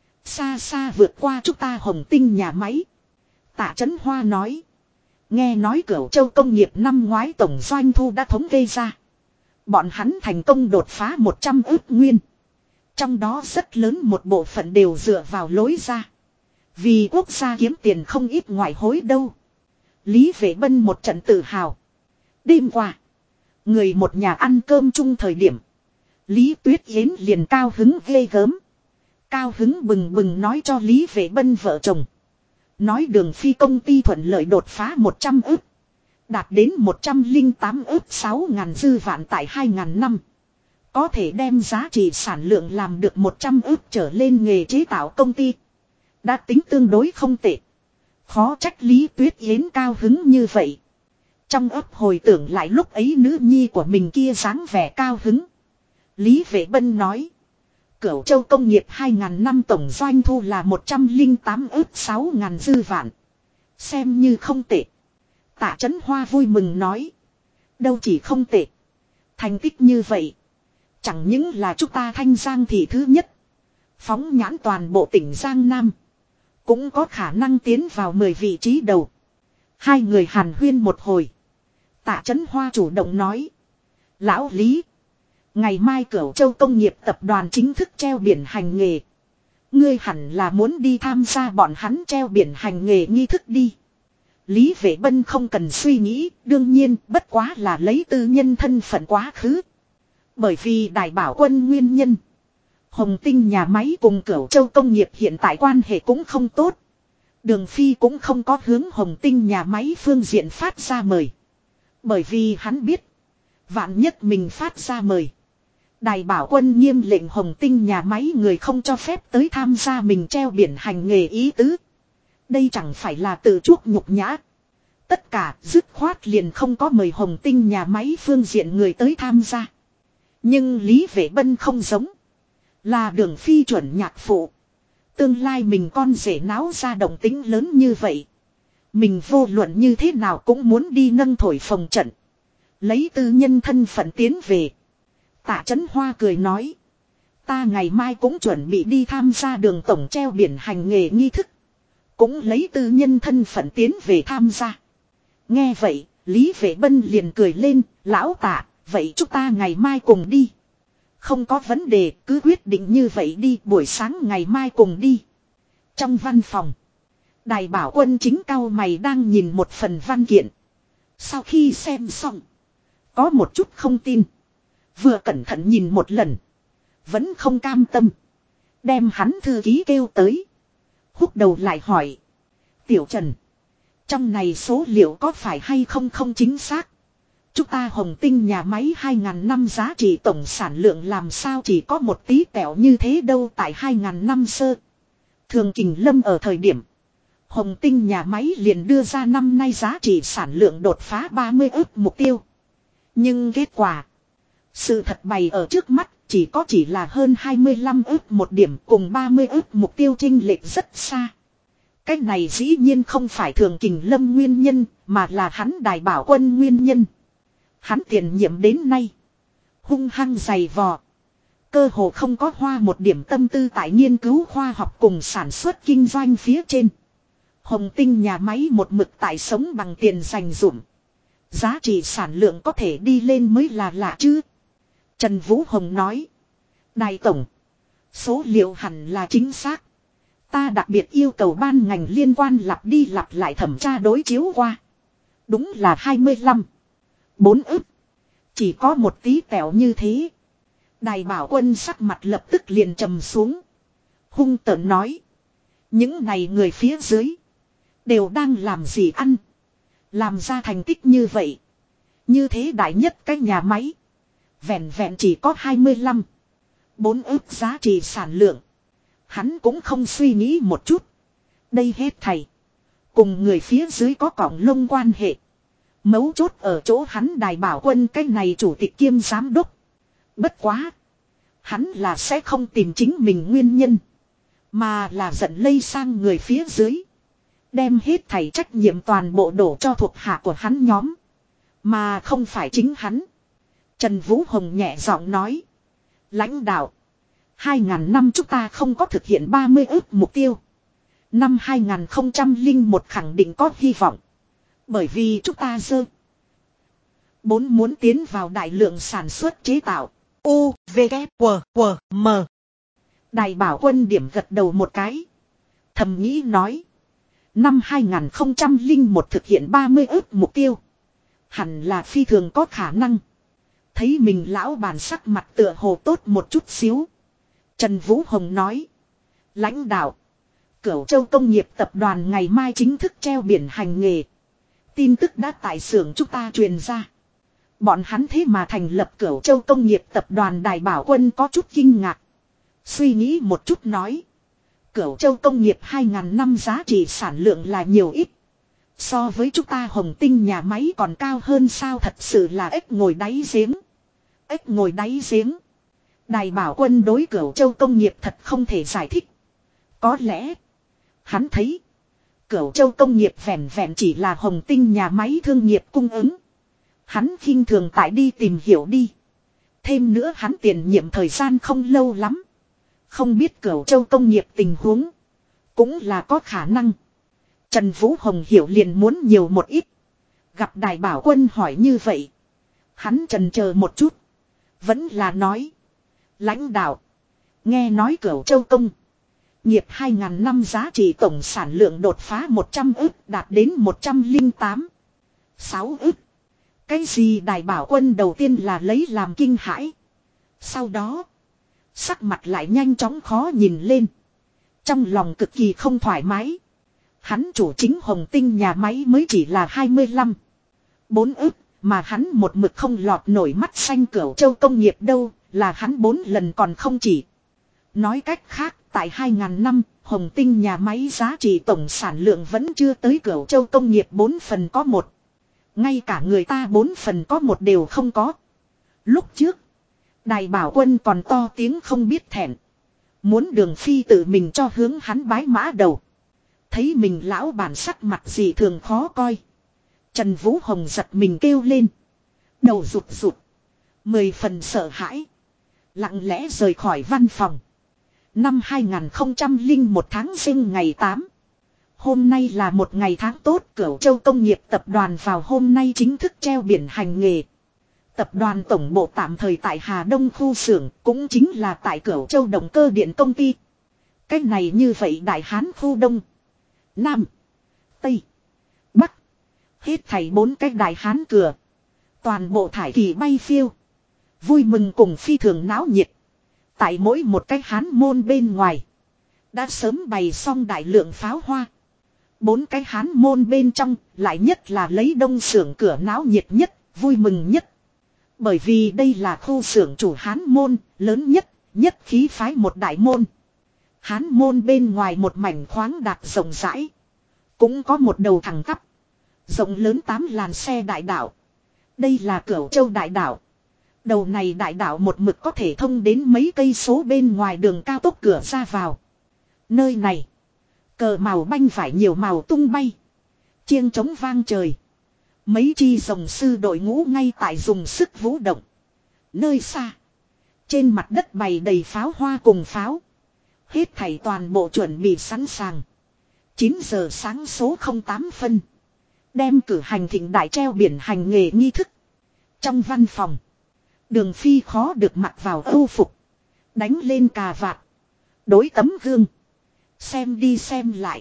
Xa xa vượt qua chúng ta Hồng Tinh nhà máy. Tạ Chấn Hoa nói. Nghe nói Cửu Châu Công nghiệp năm ngoái tổng doanh thu đã thống kê ra. Bọn hắn thành công đột phá 100 ức nguyên. Trong đó rất lớn một bộ phận đều dựa vào lối ra. Vì quốc gia kiếm tiền không ít ngoại hối đâu. Lý Vệ Bân một trận tự hào. Đêm qua. Người một nhà ăn cơm chung thời điểm. Lý Tuyết Yến liền cao hứng ghê gớm. Cao hứng bừng bừng nói cho Lý Vệ Bân vợ chồng. Nói Đường Phi công ty thuận lợi đột phá 100 ức. Đạt đến 108 ức 6.000 dư vạn tại 2.000 năm. Có thể đem giá trị sản lượng làm được 100 ức trở lên nghề chế tạo công ty. Đã tính tương đối không tệ. Khó trách Lý Tuyết Yến cao hứng như vậy. Trong ấp hồi tưởng lại lúc ấy nữ nhi của mình kia dáng vẻ cao hứng. Lý Vệ Bân nói. Cửu Châu Công nghiệp 2.000 năm tổng doanh thu là 108 ức 6.000 dư vạn. Xem như không tệ. Tạ Chấn Hoa vui mừng nói. Đâu chỉ không tệ. Thành tích như vậy. Chẳng những là chúng ta Thanh Giang thị thứ nhất. Phóng nhãn toàn bộ tỉnh Giang Nam. Cũng có khả năng tiến vào 10 vị trí đầu. Hai người hàn huyên một hồi. Tạ Chấn Hoa chủ động nói. Lão Lý. Ngày mai Cửu Châu Công nghiệp tập đoàn chính thức treo biển hành nghề. Ngươi hẳn là muốn đi tham gia bọn hắn treo biển hành nghề nghi thức đi. Lý Vệ Bân không cần suy nghĩ, đương nhiên bất quá là lấy tư nhân thân phận quá khứ. Bởi vì Đại Bảo Quân nguyên nhân. Hồng Tinh nhà máy cùng Cửu Châu Công nghiệp hiện tại quan hệ cũng không tốt. Đường Phi cũng không có hướng Hồng Tinh nhà máy phương diện phát ra mời. Bởi vì hắn biết. Vạn nhất mình phát ra mời. Đại Bảo Quân nghiêm lệnh Hồng Tinh nhà máy người không cho phép tới tham gia mình treo biển hành nghề ý tứ. Đây chẳng phải là tự chuốc nhục nhã. Tất cả dứt khoát liền không có mời Hồng Tinh nhà máy phương diện người tới tham gia. Nhưng Lý Vệ Bân không giống. Là Đường Phi chuẩn nhạc phụ. Tương lai mình con rể náo ra động tính lớn như vậy. Mình vô luận như thế nào cũng muốn đi nâng thổi phồng trận. Lấy tư nhân thân phận tiến về. Tạ Chấn Hoa cười nói. Ta ngày mai cũng chuẩn bị đi tham gia Đường tổng treo biển hành nghề nghi thức. Cũng lấy tư nhân thân phận tiến về tham gia. Nghe vậy, Lý Vệ Bân liền cười lên. Lão Tạ, vậy chúng ta ngày mai cùng đi. Không có vấn đề, cứ quyết định như vậy đi, buổi sáng ngày mai cùng đi. Trong văn phòng, Đại Bảo Quân chính cao mày đang nhìn một phần văn kiện. Sau khi xem xong, có một chút không tin. Vừa cẩn thận nhìn một lần, vẫn không cam tâm. Đem hắn thư ký kêu tới. Húc đầu lại hỏi. Tiểu Trần, trong này số liệu có phải hay không không chính xác? Chúng ta Hồng Tinh nhà máy 2.000 năm giá trị tổng sản lượng làm sao chỉ có một tí tẹo như thế đâu tại 2.000 năm sơ. Thường Kình Lâm ở thời điểm. Hồng Tinh nhà máy liền đưa ra năm nay giá trị sản lượng đột phá 30 ức mục tiêu. Nhưng kết quả. Sự thật bày ở trước mắt chỉ là hơn 25 ức một điểm cùng 30 ức mục tiêu chênh lệch rất xa. Cách này dĩ nhiên không phải Thường Kình Lâm nguyên nhân mà là hắn Đại Bảo Quân nguyên nhân. Hắn tiền nhiệm đến nay. Hung hăng dày vò. Cơ hồ không có hoa một điểm tâm tư tại nghiên cứu khoa học cùng sản xuất kinh doanh phía trên. Hồng Tinh nhà máy một mực tại sống bằng tiền dành dụm. Giá trị sản lượng có thể đi lên mới là lạ chứ. Trần Vũ Hồng nói. Đại tổng. Số liệu hẳn là chính xác. Ta đặc biệt yêu cầu ban ngành liên quan lặp đi lặp lại thẩm tra đối chiếu qua. Đúng là 25. 4 ức. Chỉ có một tí tẹo như thế. Đại Bảo Quân sắc mặt lập tức liền trầm xuống. Hung tợn nói. Những này người phía dưới. Đều đang làm gì ăn. Làm ra thành tích như vậy. Như thế đại nhất cái nhà máy. Vẹn vẹn chỉ có 25. 4 ức giá trị sản lượng. Hắn cũng không suy nghĩ một chút. Đây hết thầy. Cùng người phía dưới có cọng lông quan hệ. Mấu chốt ở chỗ hắn Đài Bảo Quân cái này chủ tịch kiêm giám đốc. Bất quá. Hắn là sẽ không tìm chính mình nguyên nhân. Mà là giận lây sang người phía dưới. Đem hết thảy trách nhiệm toàn bộ đổ cho thuộc hạ của hắn nhóm. Mà không phải chính hắn. Trần Vũ Hồng nhẹ giọng nói. Lãnh đạo. 2000 năm chúng ta không có thực hiện 30 ước mục tiêu. Năm 2001 khẳng định có hy vọng. Bởi vì chúng ta muốn tiến vào đại lượng sản xuất chế tạo. U, V, K, W, W, M. Đài Bảo Quân điểm gật đầu một cái. Thầm nghĩ nói. Năm 2001 thực hiện 30 ước mục tiêu. Hẳn là phi thường có khả năng. Thấy mình lão bàn sắc mặt tựa hồ tốt một chút xíu. Trần Vũ Hồng nói. Lãnh đạo. Cửu Châu Công nghiệp tập đoàn ngày mai chính thức treo biển hành nghề. Tin tức đã tại xưởng chúng ta truyền ra. Bọn hắn thế mà thành lập Cửu Châu Công nghiệp tập đoàn. Đài Bảo Quân có chút kinh ngạc. Suy nghĩ một chút nói. Cửu Châu Công nghiệp 2000 năm giá trị sản lượng là nhiều ít. So với chúng ta Hồng Tinh nhà máy còn cao hơn sao, thật sự là ếch ngồi đáy giếng. Ếch ngồi đáy giếng. Đài Bảo Quân đối Cửu Châu Công nghiệp thật không thể giải thích. Có lẽ. Hắn thấy. Cửu Châu Công nghiệp vẹn vẹn chỉ là Hồng Tinh nhà máy thương nghiệp cung ứng. Hắn khinh thường tại đi tìm hiểu đi. Thêm nữa hắn tiền nhiệm thời gian không lâu lắm. Không biết Cửu Châu Công nghiệp tình huống. Cũng là có khả năng. Trần Vũ Hồng hiểu liền muốn nhiều một ít. Gặp Đài Bảo Quân hỏi như vậy. Hắn chần chờ một chút. Vẫn là nói. Lãnh đạo. Nghe nói Cửu Châu Công nghiệp 2000 năm giá trị tổng sản lượng đột phá 100 ức, đạt đến 108. 6 ức. Cái gì? Đài Bảo Quân đầu tiên là lấy làm kinh hãi. Sau đó. Sắc mặt lại nhanh chóng khó nhìn lên. Trong lòng cực kỳ không thoải mái. Hắn chủ chính Hồng Tinh nhà máy mới chỉ là 25. 4 ức. Mà hắn một mực không lọt nổi mắt xanh Cửu Châu Công nghiệp đâu. Là hắn 4 lần còn không chỉ. Nói cách khác. Tại 2000 năm. Hồng Tinh nhà máy giá trị tổng sản lượng vẫn chưa tới Cửu Châu Công nghiệp 4 phần có 1. Ngay cả người ta 4 phần có 1 đều không có. Lúc trước. Đài Bảo Quân còn to tiếng không biết thẹn. Muốn Đường Phi tự mình cho hướng hắn bái mã đầu. Thấy mình lão bản sắc mặt gì thường khó coi. Trần Vũ Hồng giật mình kêu lên. Đầu rụt rụt. 10 phần sợ hãi. Lặng lẽ rời khỏi văn phòng. Năm 2001 tháng Giêng ngày 8. Hôm nay là một ngày tháng tốt. Cửu Châu Công nghiệp tập đoàn vào hôm nay chính thức treo biển hành nghề. Tập đoàn tổng bộ tạm thời tại Hà Đông khu xưởng, cũng chính là tại Cửu Châu Động Cơ Điện công ty. Cái này như vậy Đại Hán khu Đông, Nam, Tây, Bắc. Hết thảy 4 cái Đại Hán cửa. Toàn bộ thải kỳ bay phiêu. Vui mừng cùng phi thường náo nhiệt. Tại mỗi một cái Hán môn bên ngoài. Đã sớm bày xong đại lượng pháo hoa. 4 cái Hán môn bên trong lại nhất là lấy đông xưởng cửa náo nhiệt nhất, vui mừng nhất. Bởi vì đây là khu xưởng chủ Hán môn, lớn nhất, nhất khí phái một đại môn. Hán môn bên ngoài một mảnh khoáng đạt rộng rãi. Cũng có một đầu thẳng tắp. Rộng lớn 8 làn xe đại đạo. Đây là Cửu Châu đại đạo. Đầu này đại đạo một mực có thể thông đến mấy cây số bên ngoài đường cao tốc cửa ra vào. Nơi này. Cờ màu banh vải nhiều màu tung bay. Chiêng trống vang trời. Mấy chi rồng sư đội ngũ ngay tại dùng sức vũ động. Nơi xa. Trên mặt đất bày đầy pháo hoa cùng pháo. Hết thảy toàn bộ chuẩn bị sẵn sàng. 9 giờ sáng số 08 phân. Đem cử hành thịnh đại treo biển hành nghề nghi thức. Trong văn phòng. Đường Phi khó được mặc vào âu phục. Đánh lên cà vạt. Đối tấm gương. Xem đi xem lại.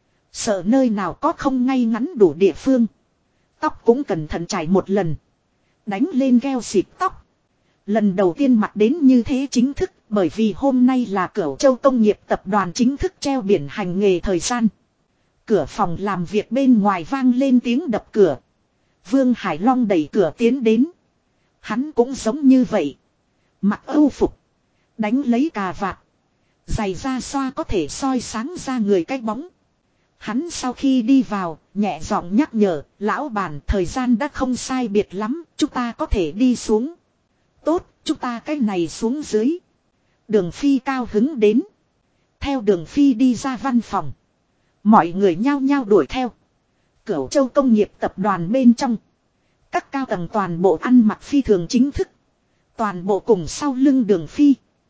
Sợ nơi nào có không ngay ngắn đủ địa phương. Tóc cũng cẩn thận chải một lần. Đánh lên gel xịt tóc. Lần đầu tiên mặc đến như thế chính thức. Bởi vì hôm nay là Cửu Châu Công nghiệp tập đoàn chính thức treo biển hành nghề thời gian. Cửa phòng làm việc bên ngoài vang lên tiếng đập cửa. Vương Hải Long đẩy cửa tiến đến. Hắn cũng giống như vậy. Mặc âu phục. Đánh lấy cà vạt. Giày da xoa có thể soi sáng ra người cái bóng. Hắn sau khi đi vào, nhẹ giọng nhắc nhở, lão bản thời gian đã không sai biệt lắm, chúng ta có thể đi xuống. Tốt, chúng ta cái này xuống dưới. Đường Phi cao hứng đến. Theo Đường Phi đi ra văn phòng. Mọi người nhao nhao đuổi theo. Cửu Châu công nghiệp tập đoàn bên trong. Các cao tầng toàn bộ ăn mặc phi thường chính thức. Toàn bộ cùng sau lưng Đường Phi.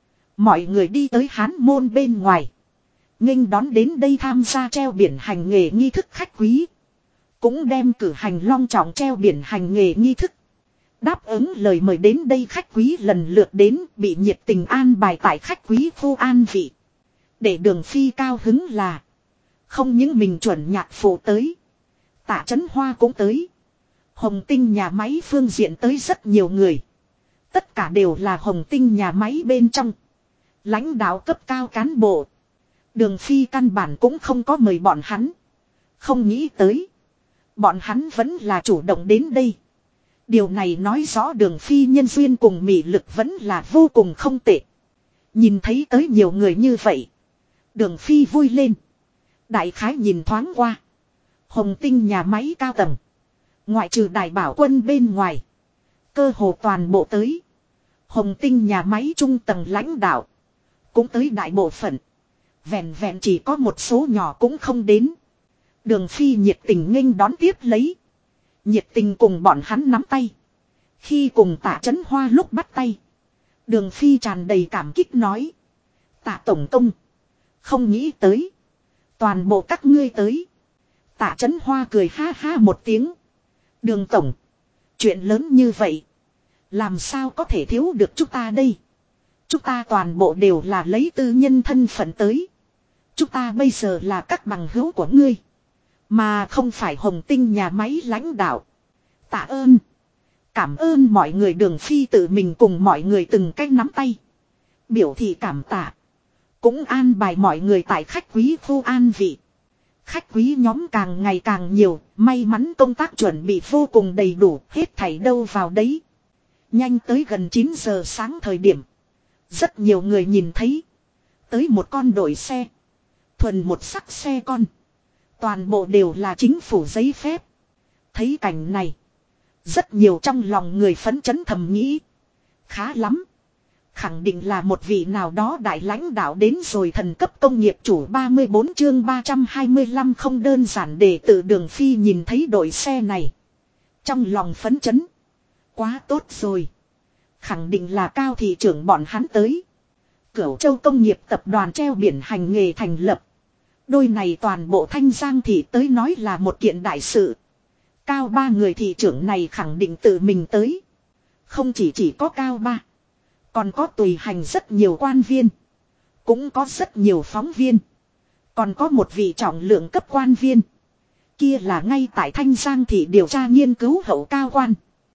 Mọi người đi tới Hán môn bên ngoài. Nghênh đón đến đây tham gia treo biển hành nghề nghi thức khách quý. Cũng đem cử hành long trọng treo biển hành nghề nghi thức. Đáp ứng lời mời đến đây khách quý lần lượt đến bị nhiệt tình an bài tại khách quý khu an vị. Để Đường Phi cao hứng là. Không những mình chuẩn nhạc phụ tới. Tạ Chấn Hoa cũng tới. Hồng Tinh nhà máy phương diện tới rất nhiều người. Tất cả đều là Hồng Tinh nhà máy bên trong. Lãnh đạo cấp cao cán bộ. Đường Phi căn bản cũng không có mời bọn hắn. Không nghĩ tới. Bọn hắn vẫn là chủ động đến đây. Điều này nói rõ Đường Phi nhân duyên cùng mị lực vẫn là vô cùng không tệ. Nhìn thấy tới nhiều người như vậy. Đường Phi vui lên. Đại khái nhìn thoáng qua. Hồng Tinh nhà máy cao tầng. Ngoại trừ Đại Bảo Quân bên ngoài. Cơ hồ toàn bộ tới. Hồng Tinh nhà máy trung tầng lãnh đạo. Cũng tới đại bộ phận. Vẹn vẹn chỉ có một số nhỏ cũng không đến. Đường Phi nhiệt tình nghênh đón tiếp lấy. Nhiệt tình cùng bọn hắn nắm tay. Khi cùng Tạ Chấn Hoa lúc bắt tay. Đường Phi tràn đầy cảm kích nói. Tạ Tổng Công. Không nghĩ tới. Toàn bộ các ngươi tới. Tạ Chấn Hoa cười ha ha một tiếng. Đường Tổng. Chuyện lớn như vậy. Làm sao có thể thiếu được chúng ta đây. Chúng ta toàn bộ đều là lấy tư nhân thân phận tới. Chúng ta bây giờ là các bằng hữu của ngươi. Mà không phải Hồng Tinh nhà máy lãnh đạo. Tạ ơn. Cảm ơn mọi người. Đường Phi tự mình cùng mọi người từng cách nắm tay. Biểu thị cảm tạ. Cũng an bài mọi người tại khách quý khu an vị. Khách quý nhóm càng ngày càng nhiều. May mắn công tác chuẩn bị vô cùng đầy đủ. Hết thảy đâu vào đấy. Nhanh tới gần 9 giờ sáng thời điểm. Rất nhiều người nhìn thấy. Tới một con đội xe. Thuần một sắc xe con. Toàn bộ đều là chính phủ giấy phép. Thấy cảnh này. Rất nhiều trong lòng người phấn chấn thầm nghĩ. Khá lắm. Khẳng định là một vị nào đó đại lãnh đạo đến rồi. Thần cấp công nghiệp chủ 34 chương 325 không đơn giản. Để tự Đường Phi nhìn thấy đội xe này. Trong lòng phấn chấn. Quá tốt rồi. Khẳng định là Cao thị trưởng bọn hắn tới. Cửu Châu công nghiệp tập đoàn treo biển hành nghề thành lập. Đôi này toàn bộ Thanh Giang thị tới nói là một kiện đại sự. Cao ba người thị trưởng này khẳng định tự mình tới. Không chỉ có Cao ba. Còn có tùy hành rất nhiều quan viên. Cũng có rất nhiều phóng viên. Còn có một vị trọng lượng cấp quan viên. Kia là ngay tại Thanh Giang thị điều tra nghiên cứu hậu cao quan.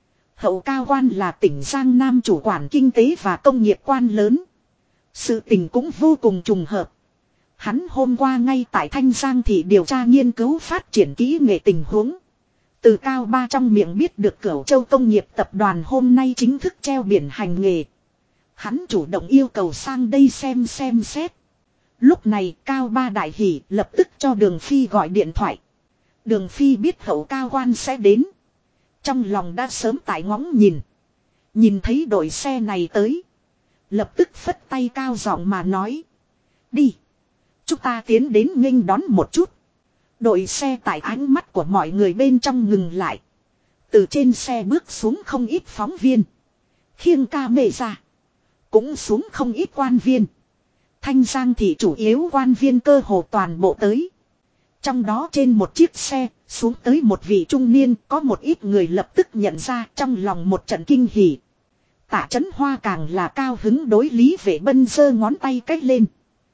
Hậu cao quan là tỉnh Giang Nam chủ quản kinh tế và công nghiệp quan lớn. Sự tình cũng vô cùng trùng hợp. Hắn hôm qua ngay tại Thanh Giang thị điều tra nghiên cứu phát triển kỹ nghệ tình huống. Từ Cao ba trong miệng biết được Cửu Châu công nghiệp tập đoàn hôm nay chính thức treo biển hành nghề. Hắn chủ động yêu cầu sang đây xem xét. Lúc này Cao ba đại hỉ lập tức cho Đường Phi gọi điện thoại. Đường Phi biết hậu cao quan sẽ đến. Trong lòng đã sớm tại ngóng nhìn. Nhìn thấy đội xe này tới. Lập tức phất tay cao giọng mà nói. Đi. Chúng ta tiến đến nghênh đón một chút. Đội xe tại ánh mắt của mọi người bên trong ngừng lại. Từ trên xe bước xuống không ít phóng viên. Khiêng ca mê ra. Cũng xuống không ít quan viên. Thanh Giang thị chủ yếu quan viên cơ hồ toàn bộ tới. Trong đó trên một chiếc xe, xuống tới một vị trung niên, có một ít người lập tức nhận ra trong lòng một trận kinh hỉ. Tạ Chấn Hoa càng là cao hứng đối Lý Vệ Bân giơ ngón tay cách lên.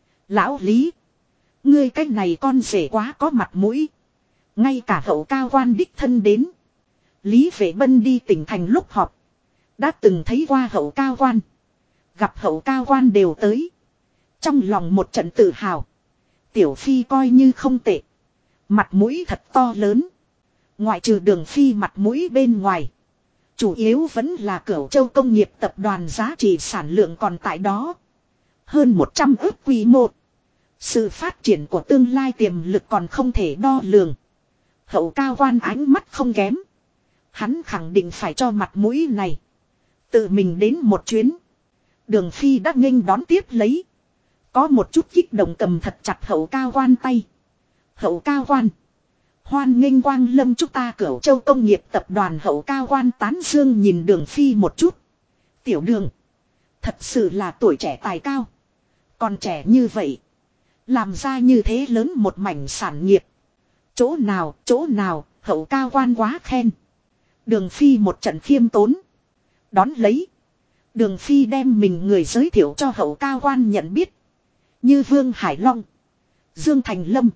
Lão Lý, ngươi cách này con rể quá có mặt mũi. Ngay cả hậu cao quan đích thân đến. Lý Vệ Bân đi tỉnh thành lúc họp. Đã từng thấy qua hậu cao quan. Gặp hậu cao quan đều tới. Trong lòng một trận tự hào. Tiểu Phi coi như không tệ. Mặt mũi thật to lớn. Ngoại trừ Đường Phi mặt mũi bên ngoài. Chủ yếu vẫn là Cửu Châu công nghiệp tập đoàn giá trị sản lượng còn tại đó. Hơn 100 ước quy mô. Sự phát triển của tương lai tiềm lực còn không thể đo lường. Hậu Cao Quan ánh mắt không kém. Hắn khẳng định phải cho mặt mũi này. Tự mình đến một chuyến. Đường Phi đã nghênh đón tiếp lấy. Có một chút kích động cầm thật chặt Hậu Cao Quan tay. Hậu Cao Quan. Hoan nghênh quang lâm chúng ta Cửu Châu Công nghiệp tập đoàn. Hậu Cao Quan tán dương nhìn Đường Phi một chút. Tiểu Đường. Thật sự là tuổi trẻ tài cao. Còn trẻ như vậy. Làm ra như thế lớn một mảnh sản nghiệp. Chỗ nào, Hậu Cao Quan quá khen. Đường Phi một trận khiêm tốn. Đón lấy. Đường Phi đem mình người giới thiệu cho Hậu Cao Quan nhận biết. Như Vương Hải Long. Dương Thành Lâm.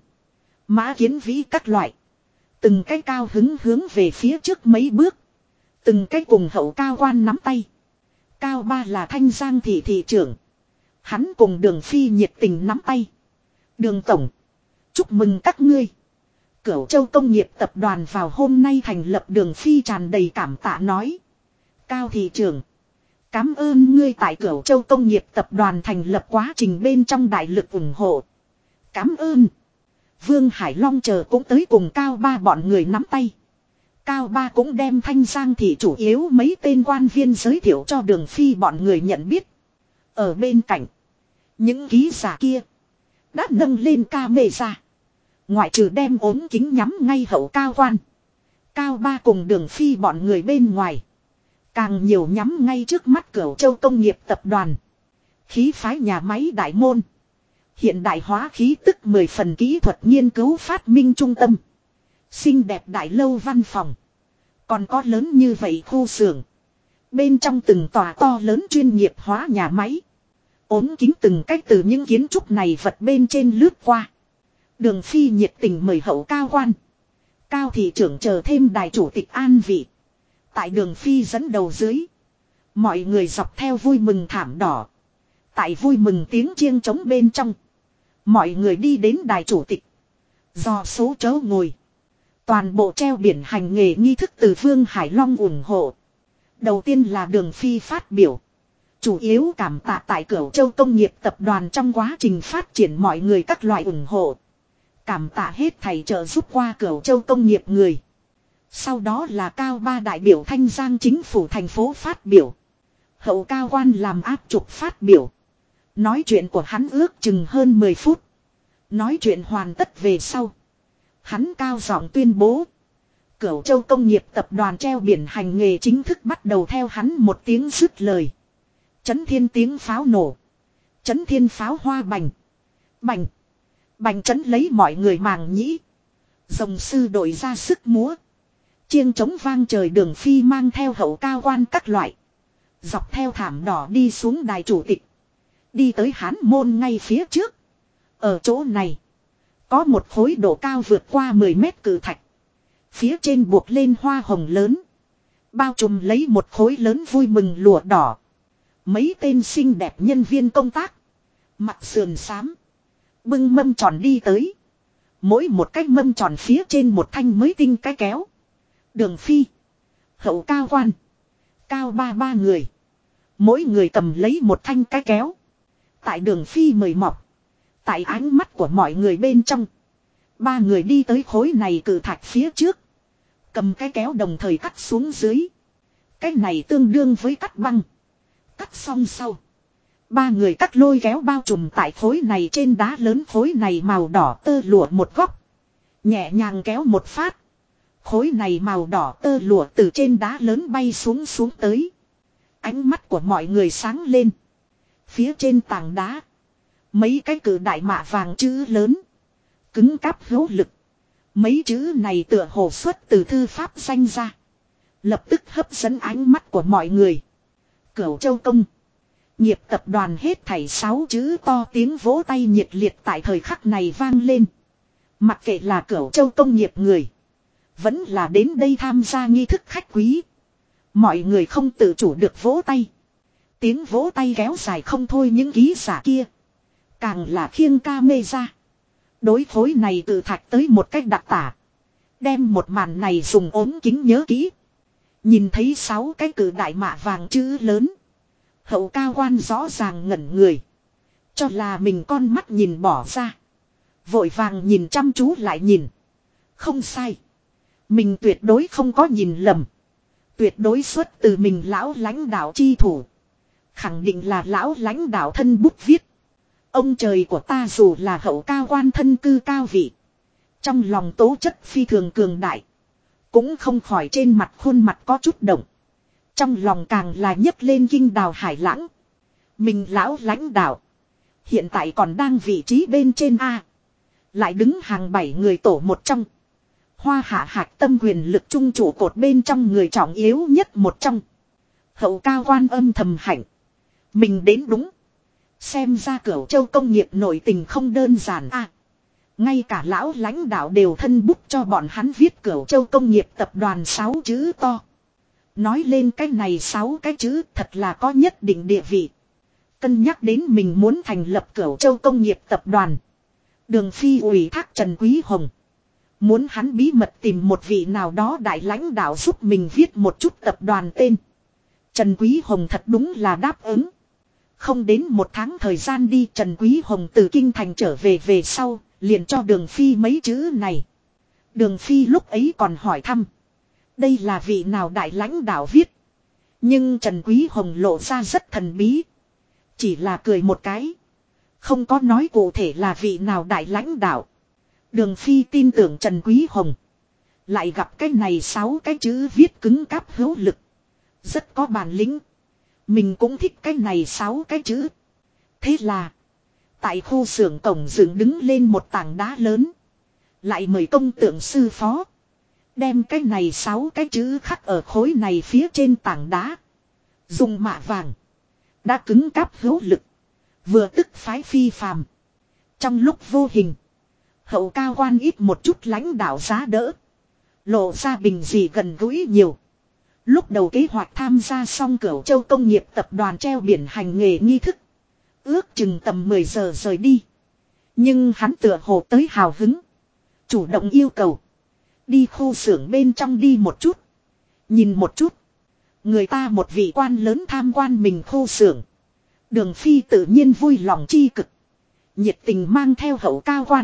Mã Kiến Vĩ các loại. Từng cái cao hứng hướng về phía trước mấy bước. Từng cái cùng Hậu Cao Quan nắm tay. Cao ba là Thanh Giang thị thị trưởng. Hắn cùng Đường Phi nhiệt tình nắm tay. Đường Tổng. Chúc mừng các ngươi. Cửu Châu Công nghiệp tập đoàn vào hôm nay thành lập. Đường Phi tràn đầy cảm tạ nói. Cao thị trưởng. Cảm ơn ngươi tại Cửu Châu Công nghiệp tập đoàn thành lập quá trình bên trong đại lực ủng hộ. Cảm ơn. Vương Hải Long chờ cũng tới cùng Cao ba bọn người nắm tay. Cao ba cũng đem Thanh Giang thị chủ yếu mấy tên quan viên giới thiệu cho Đường Phi bọn người nhận biết. Ở bên cạnh. Những ký giả kia. Đã nâng lên camera. Ngoại trừ đem ốm kính nhắm ngay Hậu Cao Quan. Cao ba cùng Đường Phi bọn người bên ngoài. Càng nhiều nhắm ngay trước mắt Cửu Châu Công nghiệp tập đoàn. Khí phái nhà máy đại môn. Hiện đại hóa khí tức 10 phần kỹ thuật nghiên cứu phát minh trung tâm. Xinh đẹp đại lâu văn phòng. Còn có lớn như vậy khu xưởng. Bên trong từng tòa to lớn chuyên nghiệp hóa nhà máy. Ốm kính từng cách từ những kiến trúc này vật bên trên lướt qua. Đường Phi nhiệt tình mời Hậu Cao Quan. Cao thị trưởng chờ thêm đài chủ tịch an vị. Tại Đường Phi dẫn đầu dưới. Mọi người dọc theo vui mừng thảm đỏ. Tại vui mừng tiếng chiêng trống bên trong. Mọi người đi đến đài chủ tịch. Do số chớ ngồi. Toàn bộ treo biển hành nghề nghi thức từ Vương Hải Long ủng hộ. Đầu tiên là Đường Phi phát biểu. Chủ yếu cảm tạ tại Cửu Châu Công nghiệp tập đoàn trong quá trình phát triển mọi người các loại ủng hộ. Cảm tạ hết thầy trợ giúp qua Cửu Châu Công nghiệp người. Sau đó là Cao ba đại biểu Thanh Giang chính phủ thành phố phát biểu. Hậu Cao Quan làm áp trục phát biểu. Nói chuyện của hắn ước chừng hơn 10 phút. Nói chuyện hoàn tất về sau. Hắn cao giọng tuyên bố. Cửu Châu Công nghiệp tập đoàn treo biển hành nghề chính thức bắt đầu theo hắn một tiếng dứt lời. Chấn thiên tiếng pháo nổ. Chấn thiên pháo hoa bành. Bành. Bành chấn lấy mọi người màng nhĩ. Dòng sư đội ra sức múa. Chiêng trống vang trời. Đường Phi mang theo Hậu Cao Quan các loại. Dọc theo thảm đỏ đi xuống đài chủ tịch. Đi tới Hán môn ngay phía trước. Ở chỗ này. Có một khối độ cao vượt qua 10 mét cự thạch. Phía trên buộc lên hoa hồng lớn. Bao trùm lấy một khối lớn vui mừng lụa đỏ. Mấy tên xinh đẹp nhân viên công tác. Mặt sườn xám. Bưng mâm tròn đi tới. Mỗi một cái mâm tròn phía trên một thanh mới tinh cái kéo. Đường Phi. Hậu Cao Quan. Cao ba người. Mỗi người cầm lấy một thanh cái kéo. Tại Đường Phi mời mọc. Tại ánh mắt của mọi người bên trong. Ba người đi tới khối này cự thạch phía trước. Cầm cái kéo đồng thời cắt xuống dưới. Cái này tương đương với cắt băng. Cắt xong sau. Ba người cắt lôi kéo bao trùm tại khối này trên đá lớn. Khối này màu đỏ tơ lụa một góc. Nhẹ nhàng kéo một phát. Khối này màu đỏ tơ lụa từ trên đá lớn bay xuống tới. Ánh mắt của mọi người sáng lên. Phía trên tảng đá. Mấy cái cự đại mạ vàng chữ lớn. Cứng cáp hữu lực. Mấy chữ này tựa hồ xuất từ thư pháp danh ra. Lập tức hấp dẫn ánh mắt của mọi người. Cửu Châu Công nghiệp tập đoàn hết thảy 6 chữ to tiếng vỗ tay nhiệt liệt tại thời khắc này vang lên. Mặc kệ là Cửu Châu Công nghiệp người. Vẫn là đến đây tham gia nghi thức khách quý. Mọi người không tự chủ được vỗ tay. Tiếng vỗ tay kéo dài không thôi những ký giả kia. Càng là khiêng camera. Đối khối này tự thạch tới một cách đặc tả. Đem một màn này dùng ốm kính nhớ kỹ. Nhìn thấy 6 cái cự đại mạ vàng chữ lớn. Hậu Cao Quan rõ ràng ngẩn người. Cho là mình con mắt nhìn bỏ ra. Vội vàng nhìn chăm chú lại nhìn. Không sai. Mình tuyệt đối không có nhìn lầm. Tuyệt đối xuất từ mình lão lãnh đạo chi thủ. Khẳng định là lão lãnh đạo thân bút viết. Ông trời của ta dù là hậu cao quan thân cư cao vị. Trong lòng tố chất phi thường cường đại. Cũng không khỏi trên mặt khuôn mặt có chút động. Trong lòng càng là nhấc lên kinh đào hải lãng. Mình lão lãnh đạo. Hiện tại còn đang vị trí bên trên A. Lại đứng hàng 7 người tổ một trong. Hoa hạ hạc tâm quyền lực trung chủ cột bên trong người trọng yếu nhất một trong. Hậu cao quan âm thầm hạnh. Mình đến đúng. Xem ra Cửu Châu công nghiệp nội tình không đơn giản a. Ngay cả lão lãnh đạo đều thân bút cho bọn hắn viết Cửu Châu công nghiệp tập đoàn 6 chữ to. Nói lên cái này 6 cái chữ thật là có nhất định địa vị. Cân nhắc đến mình muốn thành lập Cửu Châu công nghiệp tập đoàn. Đường Phi ủy thác Trần Quý Hồng. Muốn hắn bí mật tìm một vị nào đó đại lãnh đạo giúp mình viết một chút tập đoàn tên. Trần Quý Hồng thật đúng là đáp ứng. Không đến một tháng thời gian đi, Trần Quý Hồng từ Kinh Thành trở về sau, liền cho Đường Phi mấy chữ này. Đường Phi lúc ấy còn hỏi thăm. Đây là vị nào đại lãnh đạo viết. Nhưng Trần Quý Hồng lộ ra rất thần bí. Chỉ là cười một cái. Không có nói cụ thể là vị nào đại lãnh đạo. Đường Phi tin tưởng Trần Quý Hồng. Lại gặp cái này 6 cái chữ viết cứng cáp hữu lực. Rất có bản lĩnh. Mình cũng thích cái này 6 cái chữ. Thế là. Tại khu xưởng cổng dựng đứng lên một tảng đá lớn. Lại mời công tượng sư phó. Đem cái này 6 cái chữ khắc ở khối này phía trên tảng đá. Dùng mạ vàng. Đã cứng cáp hữu lực. Vừa tức phái phi phàm. Trong lúc vô hình. Hậu cao quan ít một chút lãnh đạo giá đỡ. Lộ ra bình gì gần gũi nhiều. Lúc đầu kế hoạch tham gia xong Cửu Châu công nghiệp tập đoàn treo biển hành nghề nghi thức. Ước chừng tầm 10 giờ rời đi. Nhưng hắn tựa hồ tới hào hứng. Chủ động yêu cầu. Đi khu xưởng bên trong đi một chút. Nhìn một chút. Người ta một vị quan lớn tham quan mình khu xưởng. Đường Phi tự nhiên vui lòng chi cực. Nhiệt tình mang theo hậu cao quan.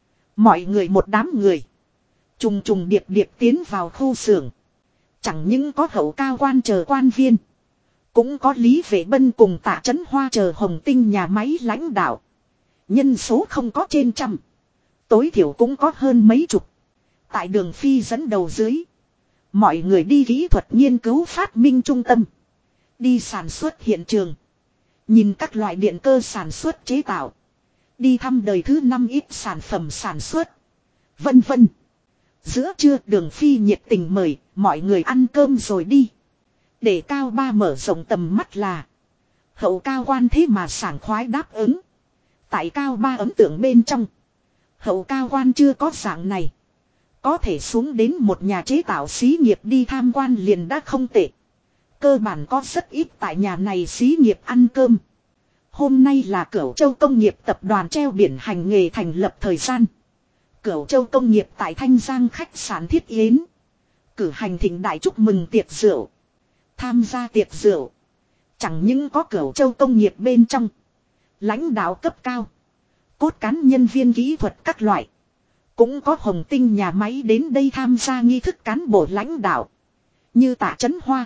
Mọi người một đám người. Trùng trùng điệp điệp tiến vào khu xưởng. Chẳng những có hậu cao quan chờ quan viên. Cũng có Lý Vệ Bân cùng Tạ Trấn Hoa chờ Hồng Tinh nhà máy lãnh đạo. Nhân số không có trên trăm. Tối thiểu cũng có hơn mấy chục. Tại Đường Phi dẫn đầu dưới. Mọi người đi kỹ thuật nghiên cứu phát minh trung tâm. Đi sản xuất hiện trường. Nhìn các loại điện cơ sản xuất chế tạo. Đi thăm đời thứ 5 ít sản phẩm sản xuất. Vân vân. Giữa trưa Đường Phi nhiệt tình mời mọi người ăn cơm rồi đi. Để Cao Ba mở rộng tầm mắt là. Hậu cao quan thế mà sảng khoái đáp ứng. Tại Cao Ba ấn tượng bên trong. Hậu cao quan chưa có dạng này. Có thể xuống đến một nhà chế tạo xí nghiệp đi tham quan liền đã không tệ. Cơ bản có rất ít tại nhà này xí nghiệp ăn cơm. Hôm nay là Cửu Châu công nghiệp tập đoàn treo biển hành nghề thành lập thời gian. Cửu Châu công nghiệp tại Thanh Giang khách sạn Thiết Yến. Cử hành thịnh đại chúc mừng tiệc rượu. Tham gia tiệc rượu. Chẳng những có Cửu Châu công nghiệp bên trong. Lãnh đạo cấp cao. Cốt cán nhân viên kỹ thuật các loại. Cũng có Hồng Tinh nhà máy đến đây tham gia nghi thức cán bộ lãnh đạo. Như Tạ Trấn Hoa.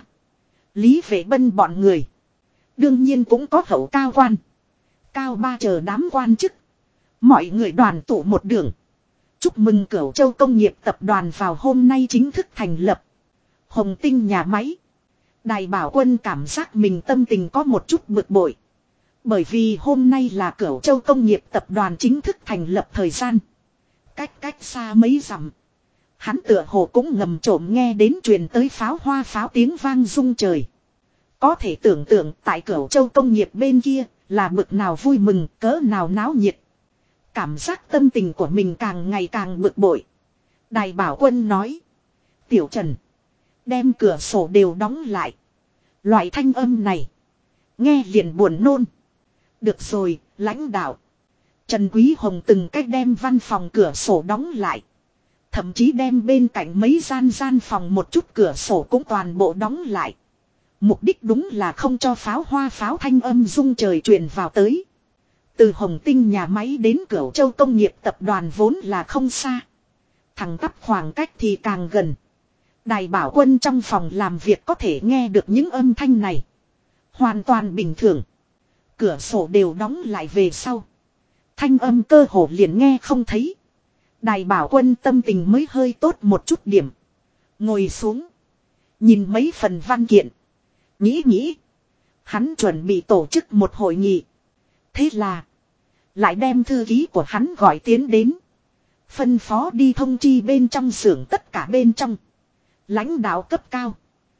Lý Vệ Bân bọn người. Đương nhiên cũng có hậu cao quan. Cao Ba chờ đám quan chức. Mọi người đoàn tụ một đường. Chúc mừng Cửu Châu công nghiệp tập đoàn vào hôm nay chính thức thành lập. Hồng Tinh nhà máy. Đài Bảo Quân cảm giác mình tâm tình có một chút bực bội. Bởi vì hôm nay là Cửu Châu công nghiệp tập đoàn chính thức thành lập thời gian. Cách xa mấy dặm. Hắn tựa hồ cũng ngầm trộm nghe đến truyền tới pháo hoa pháo tiếng vang rung trời. Có thể tưởng tượng tại Cửu Châu công nghiệp bên kia là bực nào vui mừng cỡ nào náo nhiệt. Cảm giác tâm tình của mình càng ngày càng bực bội. Đài Bảo Quân nói. Tiểu Trần. Đem cửa sổ đều đóng lại. Loại thanh âm này. Nghe liền buồn nôn. Được rồi, lãnh đạo. Trần Quý Hồng từng cách đem văn phòng cửa sổ đóng lại. Thậm chí đem bên cạnh mấy gian phòng một chút cửa sổ cũng toàn bộ đóng lại. Mục đích đúng là không cho pháo hoa pháo thanh âm rung trời truyền vào tới. Từ Hồng Tinh nhà máy đến Cửu Châu công nghiệp tập đoàn vốn là không xa. Thẳng tắp khoảng cách thì càng gần. Đài Bảo Quân trong phòng làm việc có thể nghe được những âm thanh này. Hoàn toàn bình thường. Cửa sổ đều đóng lại về sau. Thanh âm cơ hồ liền nghe không thấy. Đài Bảo Quân tâm tình mới hơi tốt một chút điểm. Ngồi xuống. Nhìn mấy phần văn kiện. Nghĩ. Hắn chuẩn bị tổ chức một hội nghị. Thế là. Lại đem thư ký của hắn gọi tiến đến. Phân phó đi thông chi bên trong xưởng tất cả bên trong. Lãnh đạo cấp cao.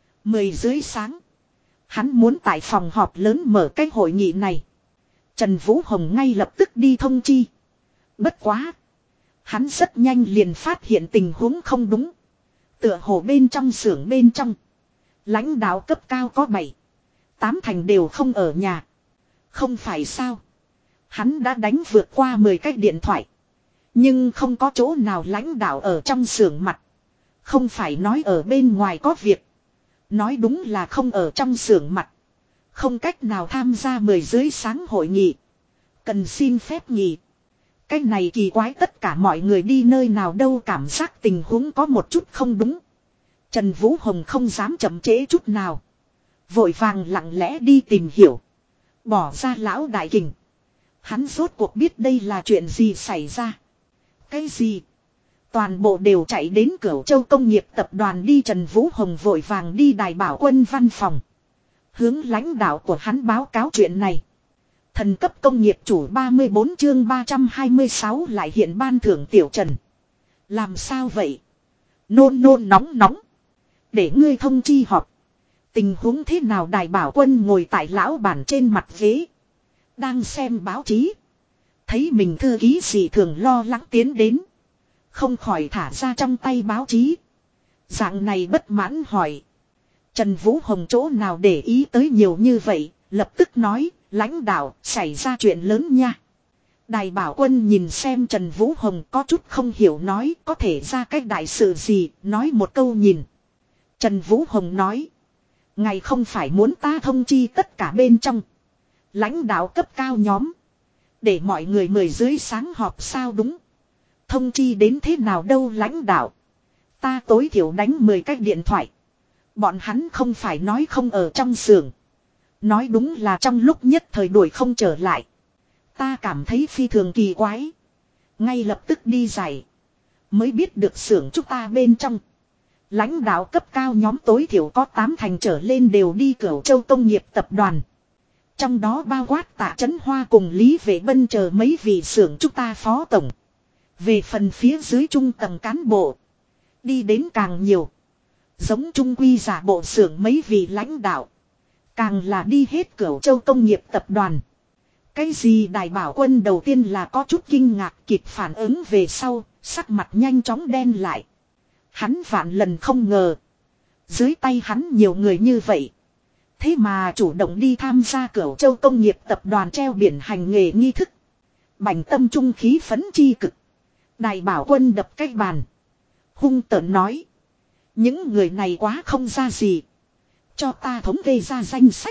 10 rưỡi sáng. Hắn muốn tại phòng họp lớn mở cái hội nghị này. Trần Vũ Hồng ngay lập tức đi thông chi. Bất quá. Hắn rất nhanh liền phát hiện tình huống không đúng. Tựa hồ bên trong xưởng bên trong. Lãnh đạo cấp cao có 7, 8 thành đều không ở nhà. Không phải sao. Hắn đã đánh vượt qua 10 cái điện thoại. Nhưng không có chỗ nào lãnh đạo ở trong xưởng mặt. Không phải nói ở bên ngoài có việc. Nói đúng là không ở trong xưởng mặt. Không cách nào tham gia 10 rưỡi sáng hội nghị. Cần xin phép nghỉ. Cái này kỳ quái, tất cả mọi người đi nơi nào đâu, cảm giác tình huống có một chút không đúng. Trần Vũ Hồng không dám chậm trễ chút nào. Vội vàng lặng lẽ đi tìm hiểu. Bỏ ra lão đại kình. Hắn rốt cuộc biết đây là chuyện gì xảy ra. Cái gì? Toàn bộ đều chạy đến Cửu Châu công nghiệp tập đoàn đi. Trần Vũ Hồng vội vàng đi Đài Bảo Quân văn phòng. Hướng lãnh đạo của hắn báo cáo chuyện này. Thần cấp công nghiệp chủ 34 chương 326 lại hiện ban thưởng tiểu Trần. Làm sao vậy? Nôn nóng. Để ngươi thông chi họp. Tình huống thế nào? Đài Bảo Quân ngồi tại lão bản trên mặt ghế. Đang xem báo chí. Thấy mình thư ký gì thường lo lắng tiến đến. Không khỏi thả ra trong tay báo chí. Dạng này bất mãn hỏi. Trần Vũ Hồng chỗ nào để ý tới nhiều như vậy. Lập tức nói, lãnh đạo, xảy ra chuyện lớn nha. Đài Bảo Quân nhìn xem Trần Vũ Hồng có chút không hiểu, nói có thể ra cái đại sự gì, nói một câu nhìn. Trần Vũ Hồng nói, ngài không phải muốn ta thông chi tất cả bên trong lãnh đạo cấp cao nhóm, để mọi người 10 rưỡi sáng họp sao? Đúng. Thông chi đến thế nào đâu lãnh đạo. Ta tối thiểu đánh 10 cái điện thoại. Bọn hắn không phải nói không ở trong xưởng. Nói đúng là trong lúc nhất thời đuổi không trở lại. Ta cảm thấy phi thường kỳ quái. Ngay lập tức đi giải. Mới biết được xưởng chúng ta bên trong. Lãnh đạo cấp cao nhóm tối thiểu có 8 thành trở lên đều đi Cửu Châu công nghiệp tập đoàn. Trong đó bao quát Tạ Chấn Hoa cùng Lý Vệ Bân chờ mấy vị xưởng chúng ta phó tổng. Về phần phía dưới trung tầng cán bộ. Đi đến càng nhiều. Giống trung quy giả bộ xưởng mấy vị lãnh đạo. Càng là đi hết Cửu Châu công nghiệp tập đoàn. Cái gì? Đài Bảo Quân đầu tiên là có chút kinh ngạc, kịp phản ứng về sau, sắc mặt nhanh chóng đen lại. Hắn vạn lần không ngờ. Dưới tay hắn nhiều người như vậy. Thế mà chủ động đi tham gia Cửu Châu công nghiệp tập đoàn treo biển hành nghề nghi thức. Bành tâm trung khí phấn chi cực. Đài Bảo Quân đập cái bàn. Hung tợn nói. Những người này quá không ra gì. Cho ta thống kê ra danh sách.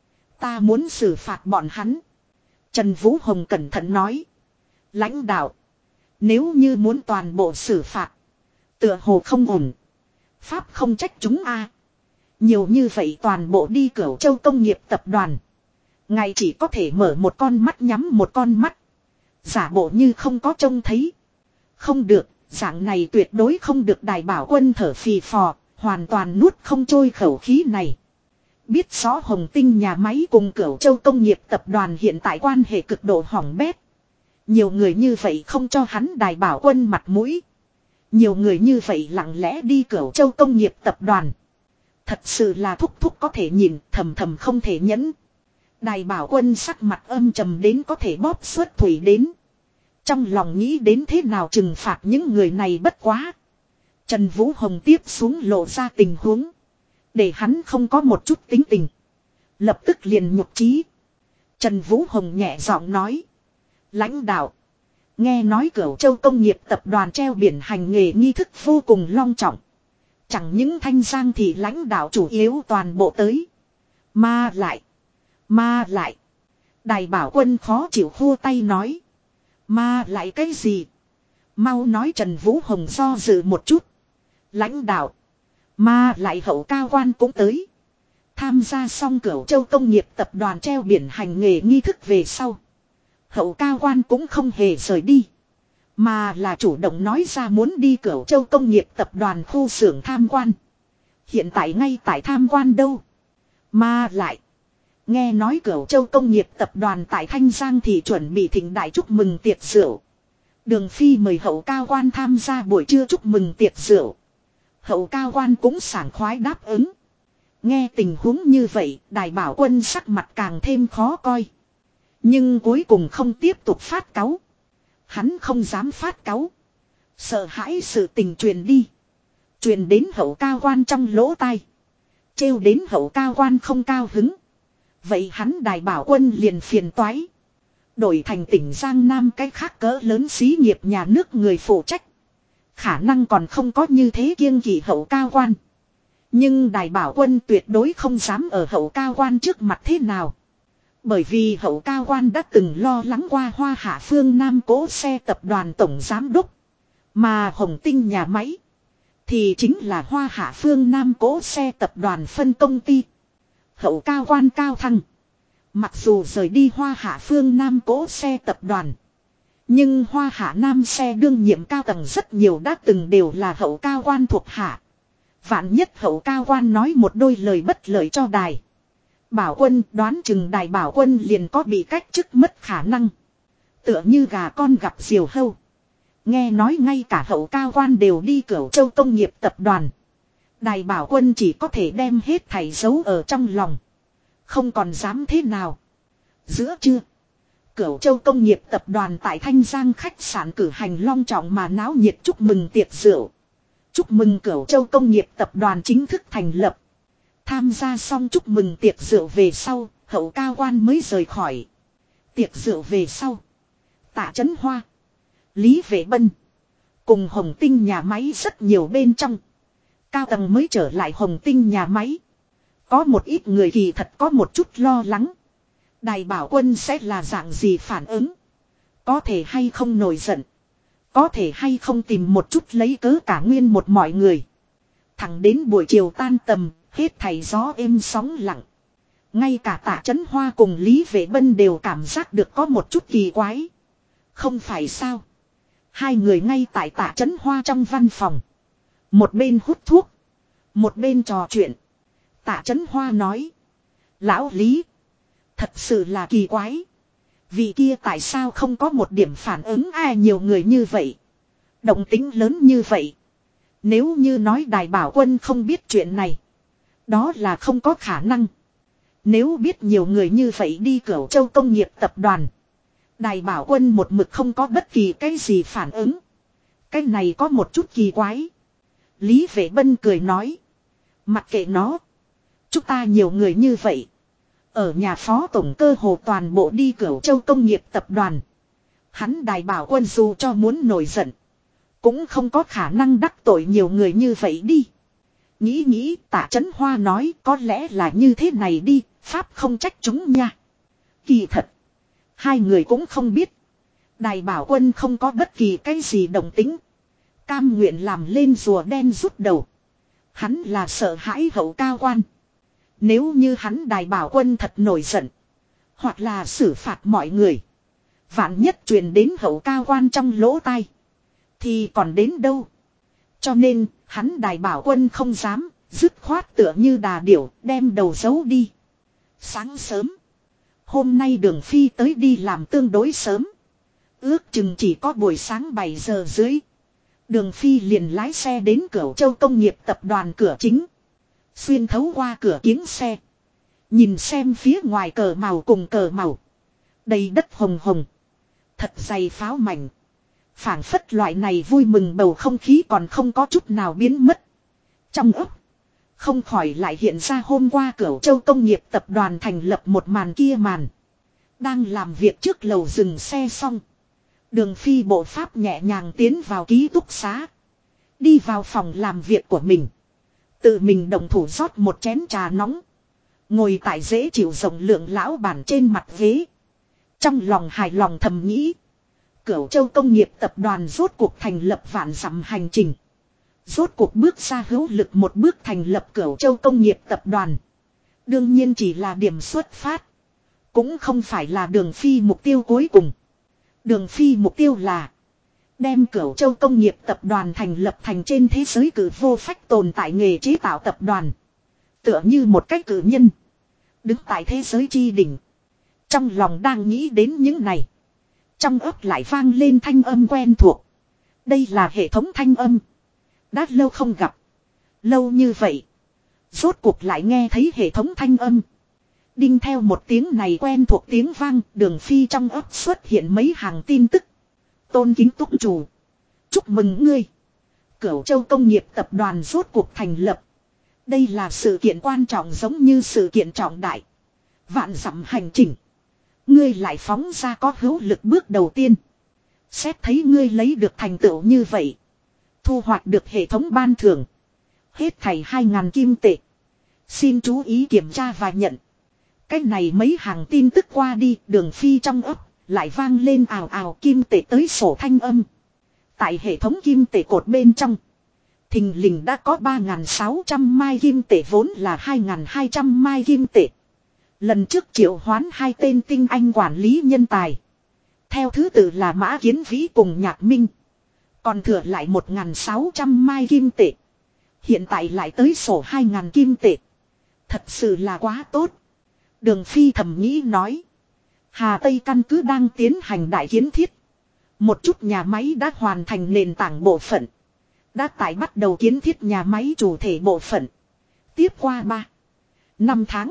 Ta muốn xử phạt bọn hắn. Trần Vũ Hồng cẩn thận nói. Lãnh đạo. Nếu như muốn toàn bộ xử phạt. Tựa hồ không ổn. Pháp không trách chúng a. Nhiều như vậy toàn bộ đi Cửu Châu công nghiệp tập đoàn. Ngài chỉ có thể mở một con mắt nhắm một con mắt. Giả bộ như không có trông thấy. Không được, dạng này tuyệt đối không được. Đài Bảo Quân thở phì phò, hoàn toàn nuốt không trôi khẩu khí này. Biết rõ Hồng Tinh nhà máy cùng Cửu Châu công nghiệp tập đoàn hiện tại quan hệ cực độ hỏng bét. Nhiều người như vậy không cho hắn Đài Bảo Quân mặt mũi. Nhiều người như vậy lặng lẽ đi Cửu Châu công nghiệp tập đoàn. Thật sự là thúc thúc có thể nhìn, thầm thầm không thể nhẫn. Đài Bảo Quân sắc mặt âm trầm đến có thể bóp xuất thủy đến. Trong lòng nghĩ đến thế nào trừng phạt những người này. Bất quá. Trần Vũ Hồng tiếp xuống lộ ra tình huống. Để hắn không có một chút tính tình. Lập tức liền nhục trí. Trần Vũ Hồng nhẹ giọng nói. Lãnh đạo. Nghe nói Cửu Châu công nghiệp tập đoàn treo biển hành nghề nghi thức vô cùng long trọng. Chẳng những Thanh Giang thì lãnh đạo chủ yếu toàn bộ tới. Mà lại. Đài Bảo Quân khó chịu khua tay nói. Mà lại cái gì? Mau nói. Trần Vũ Hồng do dự một chút. Lãnh đạo. Mà lại hậu cao quan cũng tới. Tham gia xong Cửu Châu Công nghiệp tập đoàn treo biển hành nghề nghi thức về sau. Hậu cao quan cũng không hề rời đi. Mà là chủ động nói ra muốn đi Cửu Châu Công nghiệp tập đoàn khu xưởng tham quan. Hiện tại ngay tại tham quan đâu. Mà lại. Nghe nói Cửu Châu Công nghiệp tập đoàn tại Thanh Giang thì chuẩn bị thịnh đại chúc mừng tiệc rượu. Đường Phi mời hậu cao quan tham gia buổi trưa chúc mừng tiệc rượu. Hậu cao quan cũng sảng khoái đáp ứng. Nghe tình huống như vậy, Đài Bảo Quân sắc mặt càng thêm khó coi. Nhưng cuối cùng không tiếp tục phát cáu. Hắn không dám phát cáu. Sợ hãi sự tình truyền đi. Truyền đến hậu cao quan trong lỗ tai. Trêu đến hậu cao quan không cao hứng. Vậy hắn Đài Bảo Quân liền phiền toái. Đổi thành tỉnh Giang Nam cái khác cỡ lớn xí nghiệp nhà nước người phụ trách. Khả năng còn không có như thế kiêng kỵ hậu cao quan. Nhưng Đài Bảo Quân tuyệt đối không dám ở hậu cao quan trước mặt thế nào. Bởi vì hậu cao quan đã từng lo lắng qua Hoa Hạ Phương Nam Cỗ Xe tập đoàn tổng giám đốc. Mà Hồng Tinh nhà máy thì chính là Hoa Hạ Phương Nam Cỗ Xe tập đoàn phân công ty. Hậu cao quan cao thăng. Mặc dù rời đi Hoa Hạ Phương Nam Cỗ Xe tập đoàn. Nhưng Hoa Hạ Nam Xe đương nhiệm cao tầng rất nhiều đã từng đều là hậu cao quan thuộc hạ. Vạn nhất hậu cao quan nói một đôi lời bất lợi cho Đài Bảo Quân, đoán chừng Đài Bảo Quân liền có bị cách chức mất khả năng. Tựa như gà con gặp diều hâu. Nghe nói ngay cả hậu cao quan đều đi Cửu Châu Công nghiệp tập đoàn. Đài Bảo Quân chỉ có thể đem hết thảy giấu ở trong lòng. Không còn dám thế nào. Giữa trưa, Cửu Châu Công nghiệp tập đoàn tại Thanh Giang khách sạn cử hành long trọng mà náo nhiệt chúc mừng tiệc rượu. Chúc mừng Cửu Châu Công nghiệp tập đoàn chính thức thành lập. Tham gia xong chúc mừng tiệc rượu về sau, hậu cao quan mới rời khỏi. Tiệc rượu về sau, Tạ Chấn Hoa, Lý Vệ Bân cùng Hồng Tinh nhà máy rất nhiều bên trong. Cao tầng mới trở lại Hồng Tinh nhà máy. Có một ít người kỳ thật có một chút lo lắng. Đài Bảo Quân sẽ là dạng gì phản ứng? Có thể hay không nổi giận? Có thể hay không tìm một chút lấy cớ cả nguyên một mọi người? Thẳng đến buổi chiều tan tầm, hết thảy gió êm sóng lặng. Ngay cả Tạ Chấn Hoa cùng Lý Vệ Bân đều cảm giác được có một chút kỳ quái. Không phải sao? Hai người ngay tại Tạ Chấn Hoa trong văn phòng. Một bên hút thuốc, một bên trò chuyện. Tạ Chấn Hoa nói. Lão Lý, thật sự là kỳ quái. Vị kia tại sao không có một điểm phản ứng ai nhiều người như vậy. Động tính lớn như vậy. Nếu như nói Đài Bảo Quân không biết chuyện này. Đó là không có khả năng. Nếu biết nhiều người như vậy đi Cửu Châu Công nghiệp tập đoàn. Đài Bảo Quân một mực không có bất kỳ cái gì phản ứng. Cái này có một chút kỳ quái. Lý Vệ Bân cười nói. Mặc kệ nó. Chúng ta nhiều người như vậy. Ở nhà phó tổng cơ hồ toàn bộ đi Cửu Châu Công nghiệp tập đoàn. Hắn Đài Bảo Quân dù cho muốn nổi giận. Cũng không có khả năng đắc tội nhiều người như vậy đi. Nghĩ Tạ Chấn Hoa nói có lẽ là như thế này đi. Pháp không trách chúng nha. Kỳ thật. Hai người cũng không biết. Đài Bảo Quân không có bất kỳ cái gì đồng tính. Cam nguyện làm lên rùa đen rút đầu. Hắn là sợ hãi hậu cao quan. Nếu như hắn Đài Bảo Quân thật nổi giận. Hoặc là xử phạt mọi người. Vạn nhất truyền đến hậu cao quan trong lỗ tai. Thì còn đến đâu. Cho nên hắn Đài Bảo Quân không dám. Dứt khoát tựa như đà điểu đem đầu giấu đi. Sáng sớm. Hôm nay Đường Phi tới đi làm tương đối sớm. Ước chừng chỉ có buổi sáng 7 giờ dưới. Đường Phi liền lái xe đến Cửu Châu Công nghiệp tập đoàn cửa chính. Xuyên thấu qua cửa kiếng xe. Nhìn xem phía ngoài cờ màu cùng cờ màu. Đầy đất hồng hồng. Thật dày pháo mảnh. Phảng phất loại này vui mừng bầu không khí còn không có chút nào biến mất. Trong ấp. Không khỏi lại hiện ra hôm qua Cửu Châu Công nghiệp tập đoàn thành lập một màn kia màn. Đang làm việc trước lầu dừng xe xong. Đường Phi bộ pháp nhẹ nhàng tiến vào ký túc xá. Đi vào phòng làm việc của mình. Tự mình động thủ rót một chén trà nóng. Ngồi tại dễ chịu rộng lượng lão bàn trên mặt ghế. Trong lòng hài lòng thầm nghĩ. Cửu Châu Công nghiệp tập đoàn rốt cuộc thành lập vạn dặm hành trình. Rốt cuộc bước ra hữu lực một bước thành lập Cửu Châu Công nghiệp tập đoàn. Đương nhiên chỉ là điểm xuất phát. Cũng không phải là Đường Phi mục tiêu cuối cùng. Đường Phi mục tiêu là đem Cửu Châu Công nghiệp tập đoàn thành lập thành trên thế giới cử vô phách tồn tại nghề chế tạo tập đoàn. Tựa như một cách cử nhân. Đứng tại thế giới chi đỉnh. Trong lòng đang nghĩ đến những này. Trong ấp lại vang lên thanh âm quen thuộc. Đây là hệ thống thanh âm. Đã lâu không gặp. Lâu như vậy. Rốt cuộc lại nghe thấy hệ thống thanh âm. Đinh theo một tiếng này quen thuộc tiếng vang. Đường Phi trong ấp xuất hiện mấy hàng tin tức. Tôn kính túc chủ. Chúc mừng ngươi. Cửu Châu Công nghiệp tập đoàn rốt cuộc thành lập. Đây là sự kiện quan trọng giống như sự kiện trọng đại. Vạn dặm hành trình. Ngươi lại phóng ra có hữu lực bước đầu tiên. Xét thấy ngươi lấy được thành tựu như vậy. Thu hoạch được hệ thống ban thưởng. Hết thảy 2.000 kim tệ. Xin chú ý kiểm tra và nhận. Cái này mấy hàng tin tức qua đi. Đường Phi trong ấp. Lại vang lên ào ào kim tệ tới sổ thanh âm. Tại hệ thống kim tệ cột bên trong. Thình lình đã có 3.600 mai kim tệ vốn là 2.200 mai kim tệ. Lần trước triệu hoán hai tên tinh anh quản lý nhân tài. Theo thứ tự là Mã Kiến Vĩ cùng Nhạc Minh. Còn thừa lại 1.600 mai kim tệ. Hiện tại lại tới sổ 2.000 kim tệ. Thật sự là quá tốt. Đường Phi thầm nghĩ nói. Hà Tây căn cứ đang tiến hành đại kiến thiết. Một chút nhà máy đã hoàn thành nền tảng bộ phận. Đã tại bắt đầu kiến thiết nhà máy chủ thể bộ phận. Tiếp qua 3-5 tháng.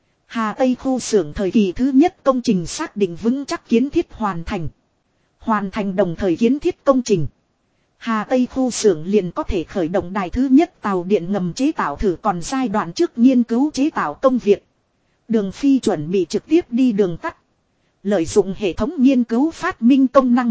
Hà Tây khu xưởng thời kỳ thứ nhất công trình xác định vững chắc kiến thiết hoàn thành. Hoàn thành đồng thời kiến thiết công trình. Hà Tây khu xưởng liền có thể khởi động đài thứ nhất tàu điện ngầm chế tạo thử còn giai đoạn trước nghiên cứu chế tạo công việc. Đường Phi chuẩn bị trực tiếp đi đường tắt. Lợi dụng hệ thống nghiên cứu phát minh công năng.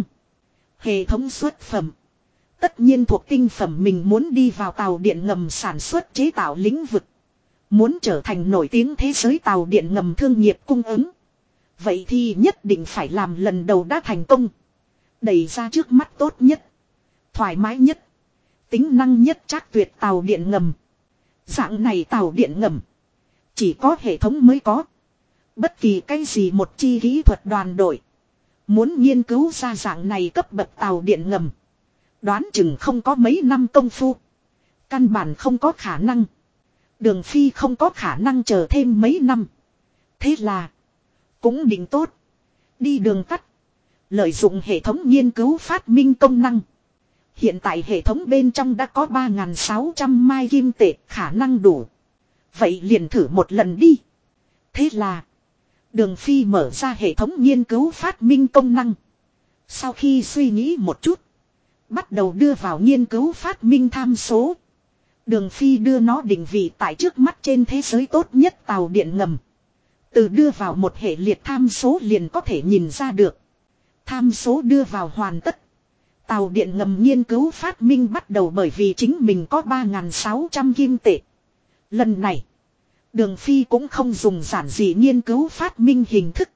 Hệ thống xuất phẩm. Tất nhiên thuộc tinh phẩm mình muốn đi vào tàu điện ngầm sản xuất chế tạo lĩnh vực. Muốn trở thành nổi tiếng thế giới tàu điện ngầm thương nghiệp cung ứng. Vậy thì nhất định phải làm lần đầu đã thành công. Đẩy ra trước mắt tốt nhất. Thoải mái nhất. Tính năng nhất chắc tuyệt tàu điện ngầm. Dạng này tàu điện ngầm. Chỉ có hệ thống mới có. Bất kỳ cái gì một chi kỹ thuật đoàn đội. Muốn nghiên cứu ra dạng này cấp bậc tàu điện ngầm. Đoán chừng không có mấy năm công phu. Căn bản không có khả năng. Đường Phi không có khả năng chờ thêm mấy năm. Thế là. Cũng định tốt. Đi đường tắt. Lợi dụng hệ thống nghiên cứu phát minh công năng. Hiện tại hệ thống bên trong đã có 3.600 mai kim tệ khả năng đủ. Vậy liền thử một lần đi. Thế là. Đường Phi mở ra hệ thống nghiên cứu phát minh công năng. Sau khi suy nghĩ một chút. Bắt đầu đưa vào nghiên cứu phát minh tham số. Đường Phi đưa nó định vị tại trước mắt trên thế giới tốt nhất tàu điện ngầm. Từ đưa vào một hệ liệt tham số liền có thể nhìn ra được. Tham số đưa vào hoàn tất. Tàu điện ngầm nghiên cứu phát minh bắt đầu bởi vì chính mình có 3.600 kim tệ. Lần này. Đường Phi cũng không dùng giản dị nghiên cứu phát minh hình thức.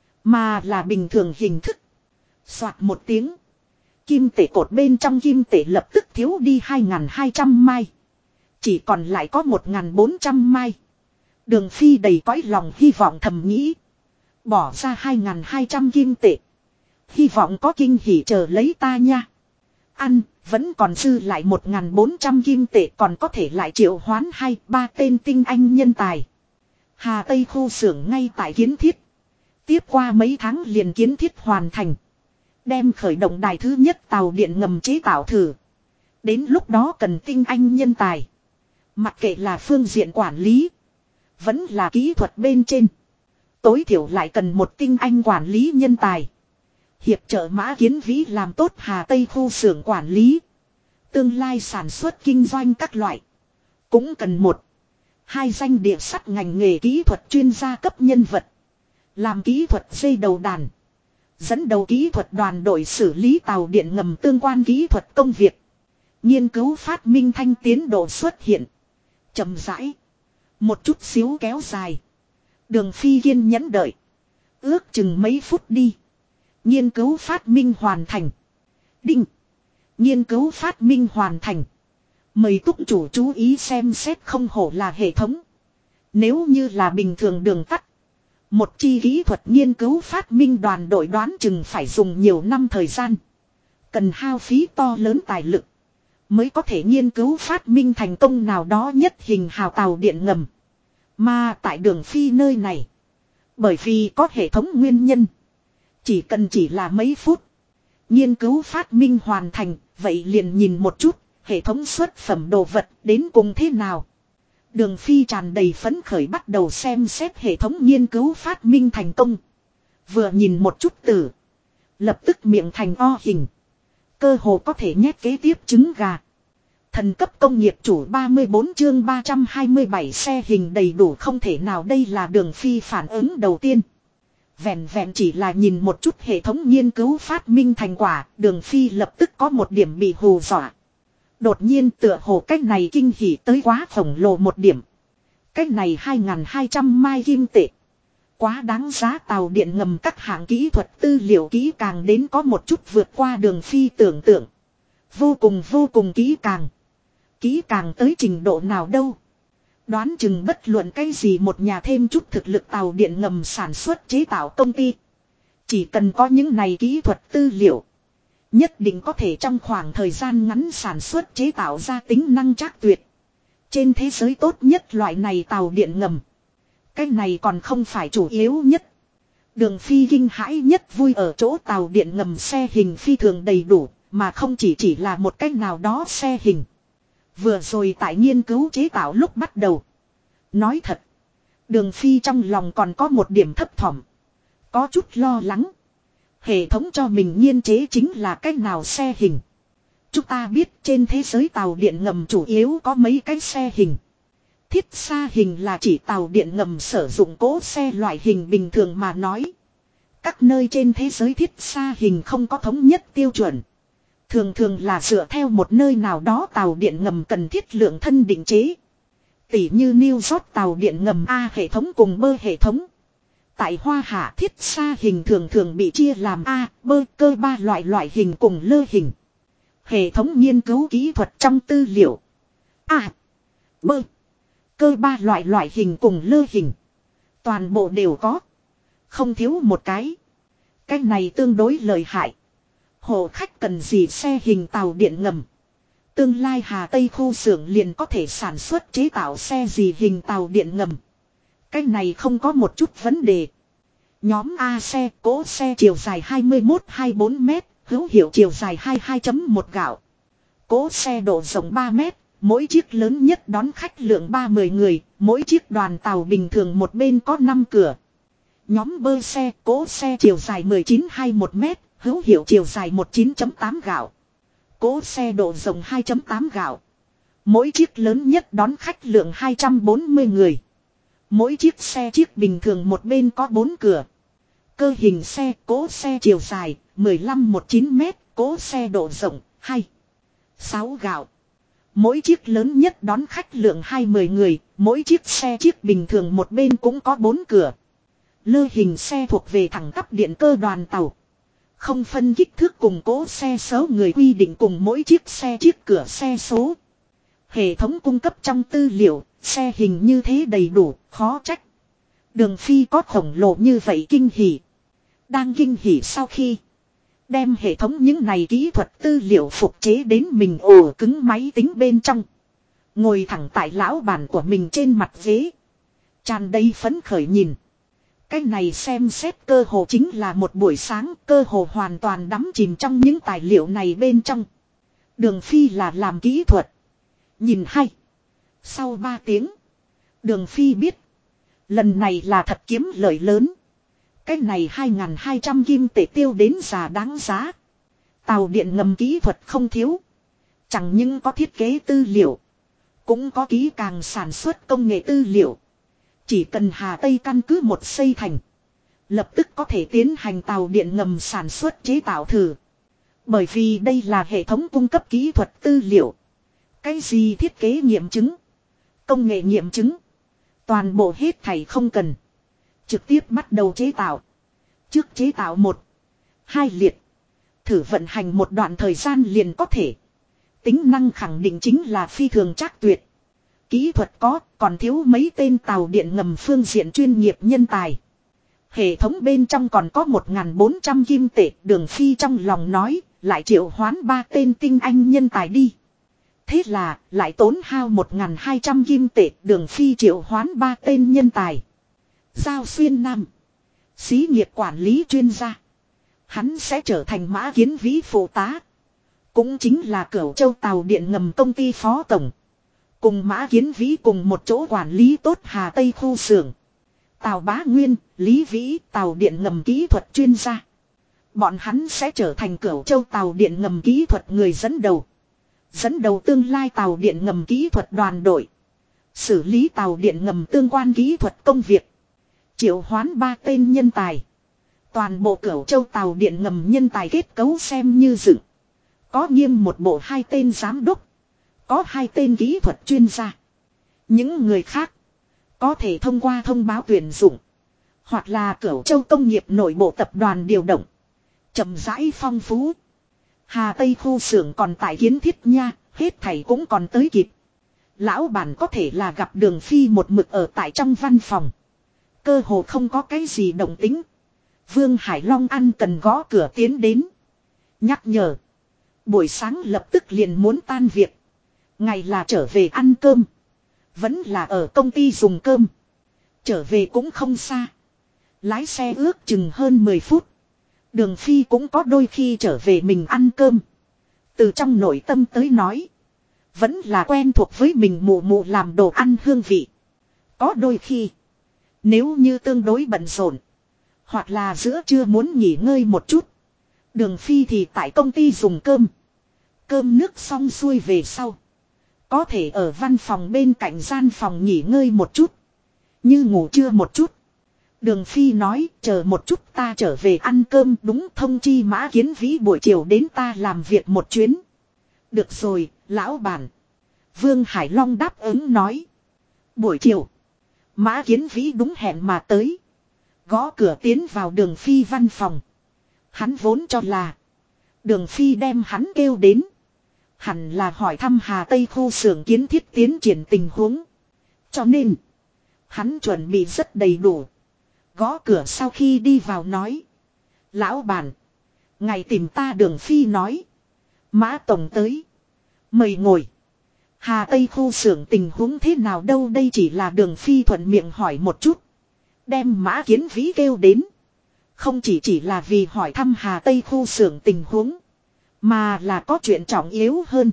Mà là bình thường hình thức. Soạt một tiếng. Kim tệ cột bên trong kim tệ lập tức thiếu đi 2.200 mai. Chỉ còn lại có 1.400 mai. Đường Phi đầy cõi lòng hy vọng thầm nghĩ. Bỏ ra 2.200 kim tệ. Hy vọng có kinh hỉ chờ lấy ta nha. Ăn, vẫn còn dư lại 1.400 kim tệ còn có thể lại triệu hoán 2-3 tên tinh anh nhân tài. Hà Tây khu xưởng ngay tại kiến thiết. Tiếp qua mấy tháng liền kiến thiết hoàn thành. Đem khởi động đài thứ nhất tàu điện ngầm chế tạo thử. Đến lúc đó cần tinh anh nhân tài. Mặc kệ là phương diện quản lý. Vẫn là kỹ thuật bên trên. Tối thiểu lại cần một tinh anh quản lý nhân tài. Hiệp trợ Mã Kiến Vĩ làm tốt Hà Tây khu xưởng quản lý. Tương lai sản xuất kinh doanh các loại. Cũng cần 1-2 danh địa sắt ngành nghề kỹ thuật chuyên gia cấp nhân vật. Làm kỹ thuật dây đầu đàn. Dẫn đầu kỹ thuật đoàn đội xử lý tàu điện ngầm tương quan kỹ thuật công việc. Nghiên cứu phát minh thanh tiến độ xuất hiện. Chậm rãi. Một chút xíu kéo dài. Đường Phi kiên nhẫn đợi. Ước chừng mấy phút đi. Nghiên cứu phát minh hoàn thành. Đinh. Nghiên cứu phát minh hoàn thành. Mời túc chủ chú ý xem xét, không hổ là hệ thống. Nếu như là bình thường đường tắt. Một chi kỹ thuật nghiên cứu phát minh đoàn đội đoán chừng phải dùng nhiều năm thời gian. Cần hao phí to lớn tài lực. Mới có thể nghiên cứu phát minh thành công nào đó nhất hình hào tàu điện ngầm. Mà tại đường phi nơi này. Bởi vì có hệ thống nguyên nhân. Chỉ là mấy phút. Nghiên cứu phát minh hoàn thành. Vậy liền nhìn một chút. Hệ thống xuất phẩm đồ vật đến cùng thế nào. Đường phi tràn đầy phấn khởi bắt đầu xem xét hệ thống nghiên cứu phát minh thành công. Vừa nhìn một chút từ. Lập tức miệng thành o hình. Cơ hồ có thể nhét kế tiếp trứng gà. Thần cấp công nghiệp chủ 34 chương 327 xe hình đầy đủ không thể nào, đây là đường phi phản ứng đầu tiên. Vẹn vẹn chỉ là nhìn một chút hệ thống nghiên cứu phát minh thành quả, đường phi lập tức có một điểm bị hù dọa. Đột nhiên tựa hồ cách này kinh hỉ tới quá khổng lồ một điểm. Cách này 2.200 mai kim tệ. Quá đáng giá, tàu điện ngầm các hạng kỹ thuật tư liệu kỹ càng đến có một chút vượt qua đường phi tưởng tượng. Vô cùng kỹ càng. Kỹ càng tới trình độ nào đâu. Đoán chừng bất luận cái gì một nhà thêm chút thực lực tàu điện ngầm sản xuất chế tạo công ty. Chỉ cần có những này kỹ thuật tư liệu. Nhất định có thể trong khoảng thời gian ngắn sản xuất chế tạo ra tính năng trác tuyệt. Trên thế giới tốt nhất loại này tàu điện ngầm. Cái này còn không phải chủ yếu nhất. Đường phi kinh hãi nhất vui ở chỗ tàu điện ngầm xe hình phi thường đầy đủ. Mà không chỉ là một cách nào đó xe hình. Vừa rồi tại nghiên cứu chế tạo lúc bắt đầu. Nói thật. Đường phi trong lòng còn có một điểm thấp thỏm. Có chút lo lắng. Hệ thống cho mình nghiên chế chính là cách nào xe hình. Chúng ta biết trên thế giới tàu điện ngầm chủ yếu có mấy cái xe hình. Thiết xa hình là chỉ tàu điện ngầm sử dụng cỗ xe loại hình bình thường mà nói. Các nơi trên thế giới thiết xa hình không có thống nhất tiêu chuẩn. Thường là dựa theo một nơi nào đó tàu điện ngầm cần thiết lượng thân định chế. Tỉ như New York tàu điện ngầm A hệ thống cùng B hệ thống. Tại Hoa Hạ thiết xa hình thường bị chia làm A, B, cơ ba loại hình cùng lơ hình. Hệ thống nghiên cứu kỹ thuật trong tư liệu. A, B, cơ ba loại hình cùng lơ hình. Toàn bộ đều có. Không thiếu một cái. Cái này tương đối lợi hại. Hộ khách cần gì xe hình tàu điện ngầm. Tương lai Hà Tây khu xưởng liền có thể sản xuất chế tạo xe gì hình tàu điện ngầm. Cái này không có một chút vấn đề. Nhóm A xe, cỗ xe chiều dài 21-24 mét, hữu hiệu chiều dài 22.1 gạo. Cỗ xe độ rộng 3 mét, mỗi chiếc lớn nhất đón khách lượng 30 người, mỗi chiếc đoàn tàu bình thường một bên có 5 cửa. Nhóm B xe, cỗ xe chiều dài 19-21 mét, hữu hiệu chiều dài 19.8 gạo. Cỗ xe độ rộng 2.8 gạo. Mỗi chiếc lớn nhất đón khách lượng 240 người. Mỗi chiếc xe chiếc bình thường một bên có 4 cửa. Cơ hình xe, cỗ xe chiều dài 15-19 mét, cỗ xe độ rộng 2.6 gạo. Mỗi chiếc lớn nhất đón khách lượng 20 người, mỗi chiếc xe chiếc bình thường một bên cũng có 4 cửa. Lơ hình xe thuộc về thẳng tắp điện cơ đoàn tàu. Không phân kích thước cùng cỗ xe số người quy định cùng mỗi chiếc xe chiếc cửa xe số. Hệ thống cung cấp trong tư liệu, xe hình như thế đầy đủ, khó trách. Đường phi có khổng lồ như vậy kinh hỉ. Đang kinh hỉ sau khi đem hệ thống những này kỹ thuật tư liệu phục chế đến mình ổ cứng máy tính bên trong. Ngồi thẳng tại lão bản của mình trên mặt ghế. Tràn đầy phấn khởi nhìn. Cái này xem xét cơ hồ chính là một buổi sáng, cơ hồ hoàn toàn đắm chìm trong những tài liệu này bên trong. Đường phi là làm kỹ thuật. Nhìn hay. Sau 3 tiếng. Đường phi biết. Lần này là thật kiếm lợi lớn. Cái này 2.200 kim tệ tiêu đến già đáng giá. Tàu điện ngầm kỹ thuật không thiếu. Chẳng những có thiết kế tư liệu. Cũng có kỹ càng sản xuất công nghệ tư liệu. Chỉ cần Hà Tây căn cứ một xây thành. Lập tức có thể tiến hành tàu điện ngầm sản xuất chế tạo thử. Bởi vì đây là hệ thống cung cấp kỹ thuật tư liệu. Cái gì thiết kế nghiệm chứng. Công nghệ nghiệm chứng. Toàn bộ hết thảy không cần. Trực tiếp bắt đầu chế tạo. Trước chế tạo 1, 2 liệt. Thử vận hành một đoạn thời gian liền có thể. Tính năng khẳng định chính là phi thường trác tuyệt. Kỹ thuật có, còn thiếu mấy tên tàu điện ngầm phương diện chuyên nghiệp nhân tài. Hệ thống bên trong còn có 1.400 kim tệ, Đường Phi trong lòng nói, lại triệu hoán 3 tên tinh anh nhân tài đi. Thế là, lại tốn hao 1.200 kim tệ, Đường Phi triệu hoán 3 tên nhân tài. Giao Xuyên Nam, xí nghiệp quản lý chuyên gia. Hắn sẽ trở thành Mã Kiến Vĩ phụ tá. Cũng chính là Cửu Châu tàu điện ngầm công ty phó tổng. Cùng Mã Kiến Vĩ cùng một chỗ quản lý tốt Hà Tây khu xưởng. Tào Bá Nguyên, Lý Vĩ, tàu điện ngầm kỹ thuật chuyên gia. Bọn hắn sẽ trở thành Cửu Châu tàu điện ngầm kỹ thuật người dẫn đầu. Dẫn đầu tương lai tàu điện ngầm kỹ thuật đoàn đội. Xử lý tàu điện ngầm tương quan kỹ thuật công việc. Triệu hoán 3 tên nhân tài. Toàn bộ Cửu Châu tàu điện ngầm nhân tài kết cấu xem như dựng. Có nghiêm một bộ 2 tên giám đốc. Có 2 tên kỹ thuật chuyên gia. Những người khác có thể thông qua thông báo tuyển dụng. Hoặc là Cửu Châu công nghiệp nội bộ tập đoàn điều động. Chậm rãi phong phú. Hà Tây khu xưởng còn tại kiến thiết nha. Hết thảy cũng còn tới kịp. Lão bản có thể là gặp Đường Phi một mực ở tại trong văn phòng. Cơ hồ không có cái gì động tính. Vương Hải Long ăn cần gõ cửa tiến đến. Nhắc nhở. Buổi sáng lập tức liền muốn tan việc. Ngày là trở về ăn cơm. Vẫn là ở công ty dùng cơm. Trở về cũng không xa. Lái xe ước chừng hơn 10 phút. Đường Phi cũng có đôi khi trở về mình ăn cơm. Từ trong nội tâm tới nói. Vẫn là quen thuộc với mình mụ mụ làm đồ ăn hương vị. Có đôi khi. Nếu như tương đối bận rộn. Hoặc là giữa trưa muốn nghỉ ngơi một chút. Đường Phi thì tại công ty dùng cơm. Cơm nước xong xuôi về sau. Có thể ở văn phòng bên cạnh gian phòng nghỉ ngơi một chút. Như ngủ trưa một chút. Đường Phi nói chờ một chút ta trở về ăn cơm, đúng thông chi Mã Kiến Vĩ buổi chiều đến ta làm việc một chuyến. Được rồi, lão bản. Vương Hải Long đáp ứng nói. Buổi chiều. Mã Kiến Vĩ đúng hẹn mà tới. Gõ cửa tiến vào Đường Phi văn phòng. Hắn vốn cho là Đường Phi đem hắn kêu đến. Hẳn là hỏi thăm Hà Tây khu xưởng kiến thiết tiến triển tình huống. Cho nên hắn chuẩn bị rất đầy đủ. Gõ cửa sau khi đi vào nói. Lão bản. Ngày tìm ta Đường Phi nói. Mã Tổng tới. Mời ngồi. Hà Tây khu xưởng tình huống thế nào đâu, đây chỉ là Đường Phi thuận miệng hỏi một chút. Đem Mã Kiến Vĩ kêu đến. Không chỉ là vì hỏi thăm Hà Tây khu xưởng tình huống. Mà là có chuyện trọng yếu hơn.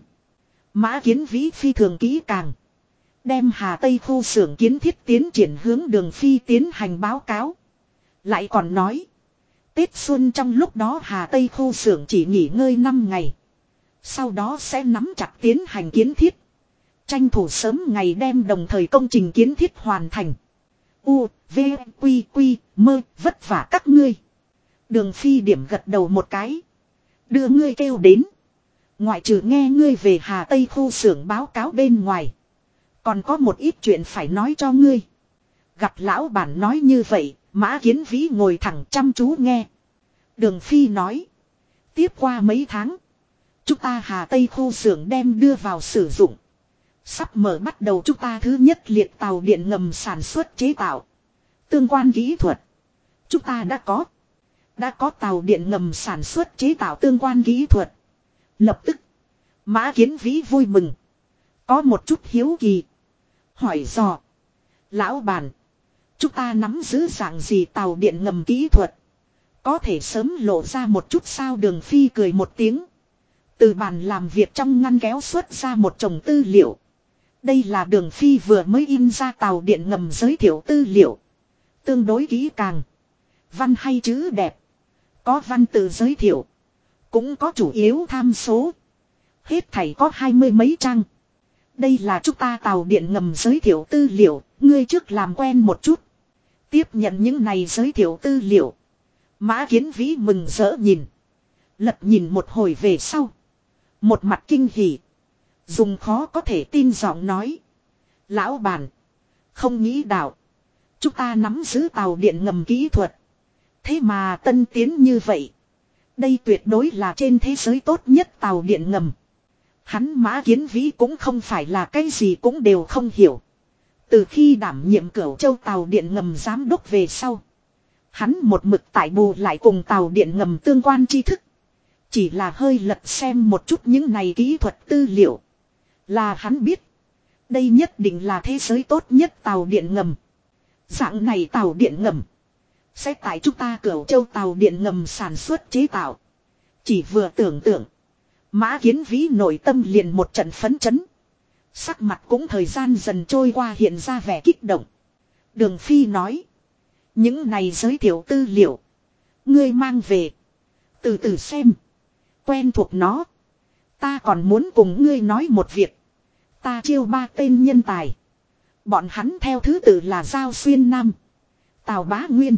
Mã Kiến Vĩ phi thường kỹ càng. Đem Hà Tây khu xưởng kiến thiết tiến triển hướng Đường Phi tiến hành báo cáo. Lại còn nói. Tết xuân trong lúc đó Hà Tây khu xưởng chỉ nghỉ ngơi 5 ngày. Sau đó sẽ nắm chặt tiến hành kiến thiết. Tranh thủ sớm ngày đem đồng thời công trình kiến thiết hoàn thành. U, V, Quy, Quy, mơ, vất vả các ngươi. Đường Phi điểm gật đầu một cái. Đưa ngươi kêu đến. Ngoại trừ nghe ngươi về Hà Tây khu xưởng báo cáo bên ngoài. Còn có một ít chuyện phải nói cho ngươi. Gặp lão bản nói như vậy, Mã Kiến Vĩ ngồi thẳng chăm chú nghe. Đường Phi nói. Tiếp qua mấy tháng. Chúng ta Hà Tây khu xưởng đem đưa vào sử dụng. Sắp mở bắt đầu chúng ta thứ nhất liệt tàu điện ngầm sản xuất chế tạo. Tương quan kỹ thuật. Chúng ta đã có tàu điện ngầm sản xuất chế tạo tương quan kỹ thuật. Lập tức. Mã Kiến Vĩ vui mừng. Có một chút hiếu kỳ. Hỏi dò. Lão bản. Chúng ta nắm giữ dạng gì tàu điện ngầm kỹ thuật. Có thể sớm lộ ra một chút sao? Đường Phi cười một tiếng. Từ bàn làm việc trong ngăn kéo xuất ra một chồng tư liệu. Đây là Đường Phi vừa mới in ra tàu điện ngầm giới thiệu tư liệu. Tương đối kỹ càng. Văn hay chữ đẹp. Có văn tự giới thiệu. Cũng có chủ yếu tham số. Hết thảy có 20 mấy trang. Đây là chúng ta tàu điện ngầm giới thiệu tư liệu. Ngươi trước làm quen một chút. Tiếp nhận những này giới thiệu tư liệu. Mã Kiến Vĩ mừng rỡ nhìn. Lật nhìn một hồi về sau. Một mặt kinh hỉ. Dùng khó có thể tin giọng nói. Lão bản. Không nghĩ đạo. Chúng ta nắm giữ tàu điện ngầm kỹ thuật. Thế mà tân tiến như vậy. Đây tuyệt đối là trên thế giới tốt nhất tàu điện ngầm. Hắn Mã Kiến Vĩ cũng không phải là cái gì cũng đều không hiểu. Từ khi đảm nhiệm Cửu Châu tàu điện ngầm giám đốc về sau. Hắn một mực tại bù lại cùng tàu điện ngầm tương quan tri thức. Chỉ là hơi lật xem một chút những này kỹ thuật tư liệu. Là hắn biết. Đây nhất định là thế giới tốt nhất tàu điện ngầm. Dạng này tàu điện ngầm. Sẽ tại chúng ta Cửu Châu tàu điện ngầm sản xuất chế tạo. Chỉ vừa tưởng tượng. Mã Kiến Vĩ nội tâm liền một trận phấn chấn. Sắc mặt cũng thời gian dần trôi qua hiện ra vẻ kích động. Đường Phi nói. Những này giới thiệu tư liệu. Ngươi mang về. Từ từ xem. Quen thuộc nó. Ta còn muốn cùng ngươi nói một việc. Ta chiêu 3 tên nhân tài. Bọn hắn theo thứ tự là Giao Xuyên Nam, Tào Bá Nguyên,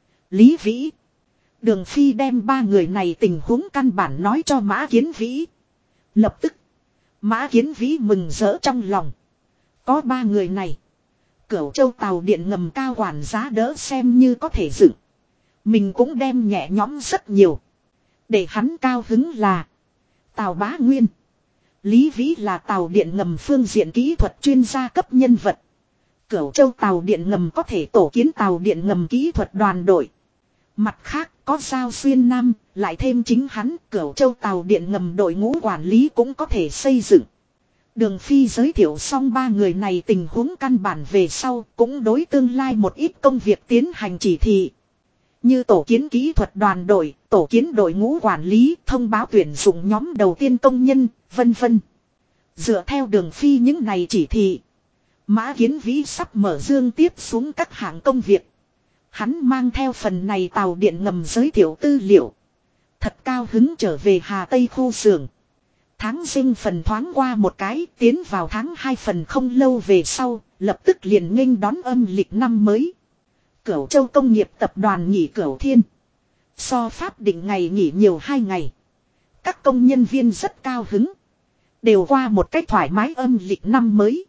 Lý Vĩ. Đường Phi đem 3 người này tình huống căn bản nói cho Mã Kiến Vĩ. Lập tức. Mã Kiến Vĩ mừng rỡ trong lòng. Có 3 người này. Cửu Châu tàu điện ngầm cao quản giá đỡ xem như có thể dựng. Mình cũng đem nhẹ nhõm rất nhiều. Để hắn cao hứng là. Tào Bá Nguyên, Lý Vĩ là tàu điện ngầm phương diện kỹ thuật chuyên gia cấp nhân vật. Cửu Châu tàu điện ngầm có thể tổ kiến tàu điện ngầm kỹ thuật đoàn đội. Mặt khác có Giao Xuyên Nam, lại thêm chính hắn, Cửu Châu tàu điện ngầm đội ngũ quản lý cũng có thể xây dựng. Đường Phi giới thiệu xong 3 người này tình huống căn bản về sau, cũng đối tương lai một ít công việc tiến hành chỉ thị. Như tổ kiến kỹ thuật đoàn đội, tổ kiến đội ngũ quản lý, thông báo tuyển dụng nhóm đầu tiên công nhân, vân vân. Dựa theo Đường Phi những này chỉ thị. Mã Kiến Vĩ sắp mở dương tiếp xuống các hạng công việc. Hắn mang theo phần này tàu điện ngầm giới thiệu tư liệu. Thật cao hứng trở về Hà Tây khu xưởng. Tháng Giêng phần thoáng qua một cái, tiến vào tháng 2 phần không lâu về sau, lập tức liền nghênh đón âm lịch năm mới. Cửu Châu Công nghiệp tập đoàn nghỉ Cửu Thiên. So pháp định ngày nghỉ nhiều 2 ngày. Các công nhân viên rất cao hứng. Đều qua một cách thoải mái âm lịch năm mới.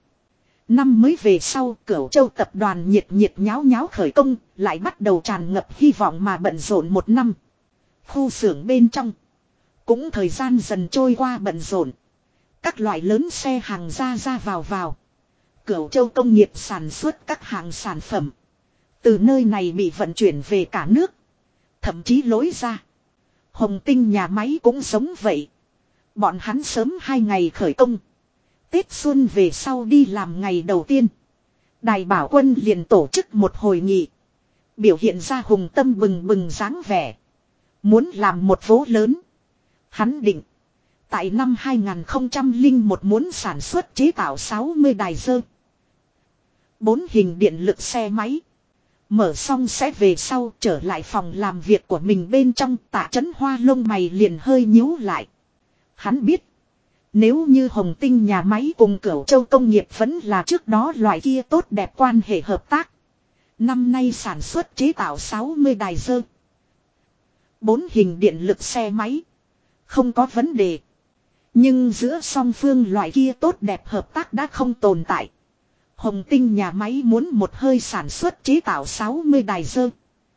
Năm mới về sau, Cửu Châu tập đoàn nhiệt nhiệt nháo nháo khởi công, lại bắt đầu tràn ngập hy vọng mà bận rộn một năm. Khu xưởng bên trong, cũng thời gian dần trôi qua bận rộn. Các loại lớn xe hàng ra vào. Cửu Châu công nghiệp sản xuất các hàng sản phẩm. Từ nơi này bị vận chuyển về cả nước. Thậm chí lối ra. Hồng Tinh nhà máy cũng giống vậy. Bọn hắn sớm 2 ngày khởi công. Tết xuân về sau đi làm ngày đầu tiên. Đài Bảo Quân liền tổ chức một hội nghị. Biểu hiện ra hùng tâm bừng bừng dáng vẻ. Muốn làm một vố lớn. Hắn định. Tại năm 2001 muốn sản xuất chế tạo 60 đài dơ. 4 hình điện lực xe máy. Mở xong sẽ về sau trở lại phòng làm việc của mình bên trong. Tạ Chấn Hoa lông mày liền hơi nhíu lại. Hắn biết. Nếu như Hồng Tinh nhà máy cùng Cửu Châu công nghiệp vẫn là trước đó loại kia tốt đẹp quan hệ hợp tác. Năm nay sản xuất chế tạo 60 đài dơ. 4 hình điện lực xe máy. Không có vấn đề. Nhưng giữa song phương loại kia tốt đẹp hợp tác đã không tồn tại. Hồng Tinh nhà máy muốn một hơi sản xuất chế tạo 60 đài dơ.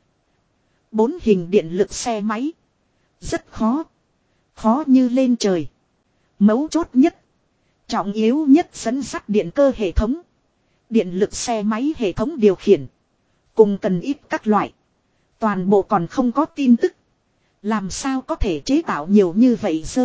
4 hình điện lực xe máy. Rất khó. Khó như lên trời. Mấu chốt nhất. Trọng yếu nhất dẫn dắt điện cơ hệ thống. Điện lực xe máy hệ thống điều khiển. Cùng cần ít các loại. Toàn bộ còn không có tin tức. Làm sao có thể chế tạo nhiều như vậy dơ.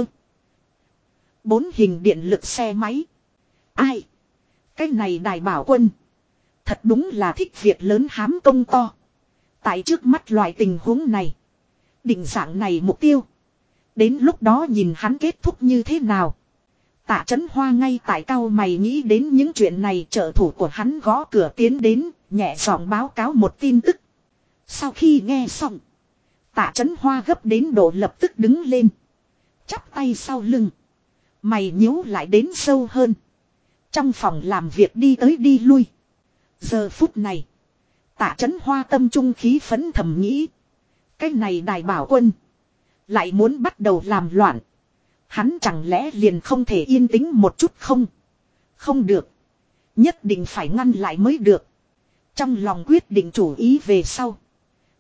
4 hình điện lực xe máy. Ai? Cái này Đài Bảo Quân. Thật đúng là thích việc lớn hám công to. Tại trước mắt loại tình huống này. Định dạng này mục tiêu. Đến lúc đó nhìn hắn kết thúc như thế nào. Tạ Chấn Hoa ngay tại cao mày nghĩ đến những chuyện này, trợ thủ của hắn gõ cửa tiến đến, nhẹ giọng báo cáo một tin tức. Sau khi nghe xong, Tạ Chấn Hoa gấp đến độ lập tức đứng lên. Chắp tay sau lưng. Mày nhíu lại đến sâu hơn. Trong phòng làm việc đi tới đi lui. Giờ phút này, Tạ Chấn Hoa tâm trung khí phấn thầm nghĩ. Cái này Đài Bảo Quân lại muốn bắt đầu làm loạn. Hắn chẳng lẽ liền không thể yên tĩnh một chút không? Không được. Nhất định phải ngăn lại mới được. Trong lòng quyết định chủ ý về sau.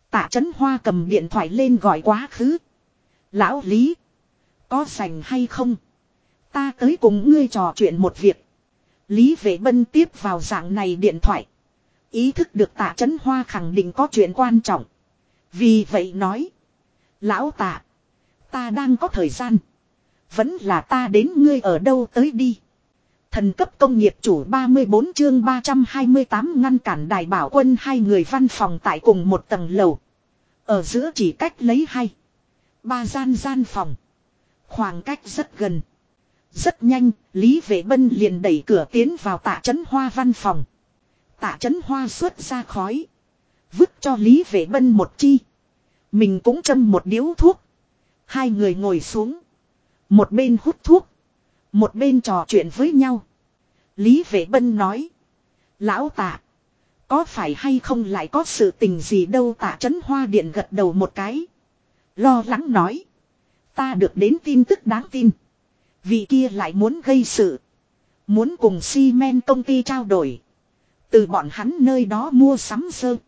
Tạ Chấn Hoa cầm điện thoại lên gọi quá khứ. Lão Lý. Có rảnh hay không? Ta tới cùng ngươi trò chuyện một việc. Lý Vệ Bân tiếp vào dạng này điện thoại. Ý thức được Tạ Chấn Hoa khẳng định có chuyện quan trọng. Vì vậy nói. Lão Tạ. Ta đang có thời gian. Vẫn là ta đến ngươi ở đâu tới đi. Thần cấp công nghiệp chủ 34 chương 328 ngăn cản Đài Bảo Quân. Hai người văn phòng tại cùng một tầng lầu. Ở giữa chỉ cách lấy 2-3 gian phòng. Khoảng cách rất gần. Rất nhanh, Lý Vệ Bân liền đẩy cửa tiến vào Tạ Chấn Hoa văn phòng. Tạ Chấn Hoa xuất ra khói. Vứt cho Lý Vệ Bân một chi. Mình cũng châm một điếu thuốc. Hai người ngồi xuống. Một bên hút thuốc. Một bên trò chuyện với nhau. Lý Vệ Bân nói. Lão Tạ. Có phải hay không lại có sự tình gì đâu. Tạ Chấn Hoa điện gật đầu một cái. Lo lắng nói. Ta được đến tin tức đáng tin. Vị kia lại muốn gây sự. Muốn cùng xi men công ty trao đổi. Từ bọn hắn nơi đó mua sắm sơ.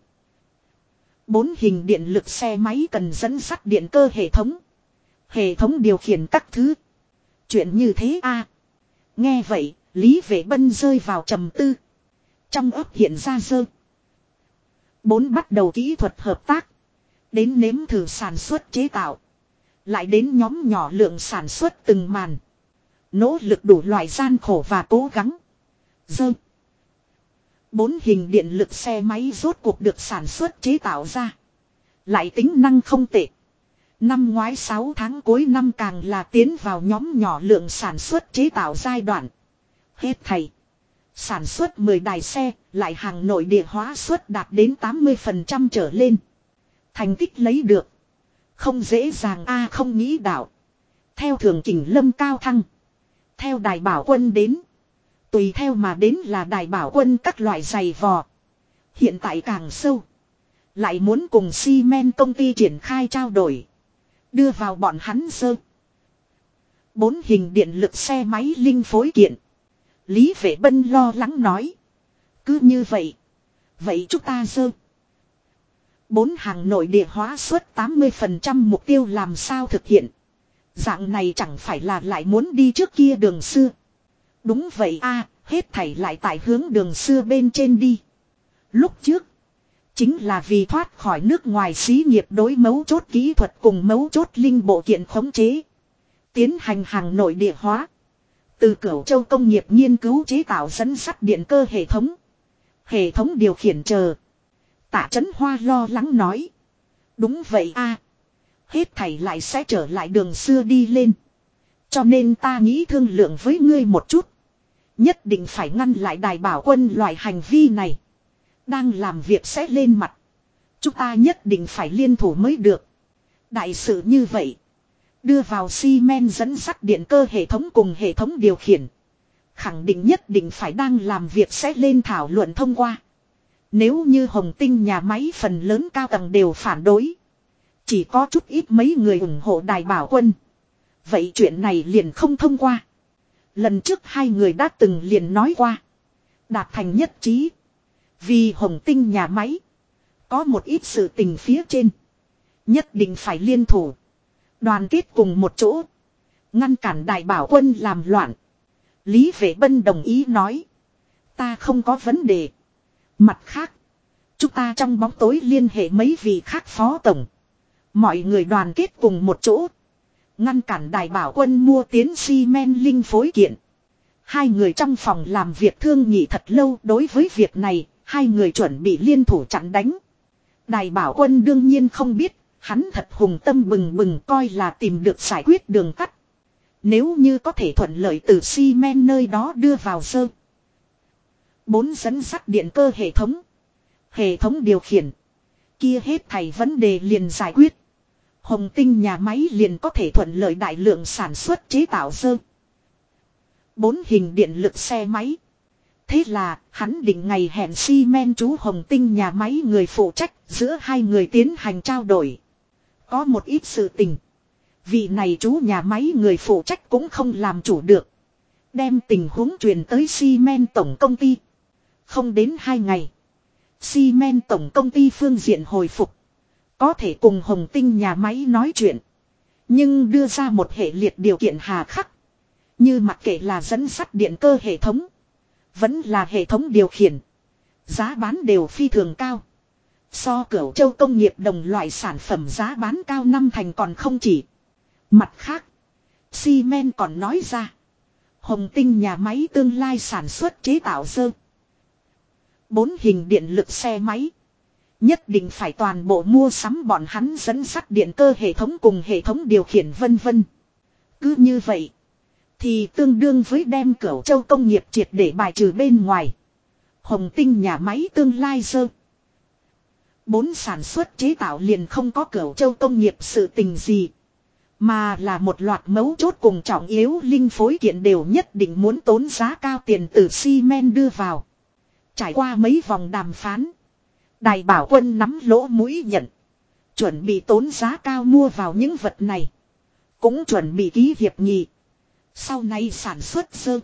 4 hình điện lực xe máy cần dẫn sắt điện cơ hệ thống. Hệ thống điều khiển các thứ. Chuyện như thế a. Nghe vậy, Lý Vệ Bân rơi vào trầm tư. Trong ấp hiện ra sơ. 4 bắt đầu kỹ thuật hợp tác. Đến nếm thử sản xuất chế tạo. Lại đến nhóm nhỏ lượng sản xuất từng màn. Nỗ lực đủ loại gian khổ và cố gắng. Dơ. 4 hình điện lực xe máy rốt cuộc được sản xuất chế tạo ra. Lại tính năng không tệ. Năm ngoái 6 tháng cuối năm càng là tiến vào nhóm nhỏ lượng sản xuất chế tạo giai đoạn. Hết thầy. Sản xuất 10 đài xe, lại hàng nội địa hóa suất đạt đến 80% trở lên. Thành tích lấy được. Không dễ dàng không nghĩ đạo. Theo thường chỉnh lâm cao thăng. Theo Đài Bảo Quân đến. Tùy theo mà đến là Đài Bảo Quân các loại giày vò. Hiện tại càng sâu. Lại muốn cùng xi men công ty triển khai trao đổi. Đưa vào bọn hắn sơ. 4 hình điện lực xe máy linh phối kiện. Lý Vệ Bân lo lắng nói. Cứ như vậy. Vậy chúng ta sơ. 4 hàng nội địa hóa suất 80% mục tiêu làm sao thực hiện. Dạng này chẳng phải là lại muốn đi trước kia đường xưa. Đúng vậy hết thảy lại tại hướng đường xưa bên trên đi. Lúc trước. Chính là vì thoát khỏi nước ngoài xí nghiệp đối mấu chốt kỹ thuật cùng mấu chốt linh bộ kiện khống chế. Tiến hành hàng nội địa hóa. Từ Cửu Châu công nghiệp nghiên cứu chế tạo dẫn sắt điện cơ hệ thống. Hệ thống điều khiển chờ. Tạ Chấn Hoa lo lắng nói. Đúng vậy hết thảy lại sẽ trở lại đường xưa đi lên. Cho nên ta nghĩ thương lượng với ngươi một chút. Nhất định phải ngăn lại Đài Bảo Quân loại hành vi này. Đang làm việc sẽ lên mặt. Chúng ta nhất định phải liên thủ mới được. Đại sự như vậy. Đưa vào xi men dẫn sắt điện cơ hệ thống cùng hệ thống điều khiển. Khẳng định nhất định phải đang làm việc sẽ lên thảo luận thông qua. Nếu như Hồng Tinh nhà máy phần lớn cao tầng đều phản đối. Chỉ có chút ít mấy người ủng hộ Đài Bảo Quân. Vậy chuyện này liền không thông qua. Lần trước hai người đã từng liền nói qua. Đạt thành nhất trí. Vì Hồng Tinh nhà máy. Có một ít sự tình phía trên. Nhất định phải liên thủ. Đoàn kết cùng một chỗ. Ngăn cản Đài Bảo Quân làm loạn. Lý Vệ Bân đồng ý nói. Ta không có vấn đề. Mặt khác. Chúng ta trong bóng tối liên hệ mấy vị khác phó tổng. Mọi người đoàn kết cùng một chỗ. Ngăn cản Đài Bảo Quân mua tiến xi men linh phối kiện. Hai người trong phòng làm việc thương nghị thật lâu. Đối với việc này, hai người chuẩn bị liên thủ chặn đánh. Đài Bảo Quân đương nhiên không biết. Hắn thật hùng tâm bừng bừng coi là tìm được giải quyết đường tắt. Nếu như có thể thuận lợi từ xi men nơi đó đưa vào sơ. 4 dẫn sắt điện cơ hệ thống. Hệ thống điều khiển. Kia hết thảy vấn đề liền giải quyết. Hồng Tinh nhà máy liền có thể thuận lợi đại lượng sản xuất chế tạo sơ. 4 hình điện lực xe máy. Thế là hắn định ngày hẹn xi men chú Hồng Tinh nhà máy người phụ trách giữa hai người tiến hành trao đổi. Có một ít sự tình. Vị này chú nhà máy người phụ trách cũng không làm chủ được. Đem tình huống truyền tới xi men tổng công ty. Không đến 2 ngày. Xi men tổng công ty phương diện hồi phục. Có thể cùng Hồng Tinh nhà máy nói chuyện. Nhưng đưa ra một hệ liệt điều kiện hà khắc. Như mặc kệ là dẫn sắt điện cơ hệ thống. Vẫn là hệ thống điều khiển. Giá bán đều phi thường cao. So Cửu Châu công nghiệp đồng loại sản phẩm giá bán cao 5 thành còn không chỉ. Mặt khác. Xi Men còn nói ra. Hồng Tinh nhà máy tương lai sản xuất chế tạo dơ. 4 hình điện lực xe máy. Nhất định phải toàn bộ mua sắm bọn hắn dẫn sắt điện cơ hệ thống cùng hệ thống điều khiển vân vân. Cứ như vậy. Thì tương đương với đem Cửu Châu công nghiệp triệt để bài trừ bên ngoài. Hồng Tinh nhà máy tương lai dơ. 4 sản xuất chế tạo liền không có Cửu Châu công nghiệp sự tình gì. Mà là một loạt mấu chốt cùng trọng yếu linh phối kiện đều nhất định muốn tốn giá cao tiền từ xi men đưa vào. Trải qua mấy vòng đàm phán. Đài Bảo Quân nắm lỗ mũi nhận. Chuẩn bị tốn giá cao mua vào những vật này. Cũng chuẩn bị ký hiệp nghị. Sau này sản xuất dơ.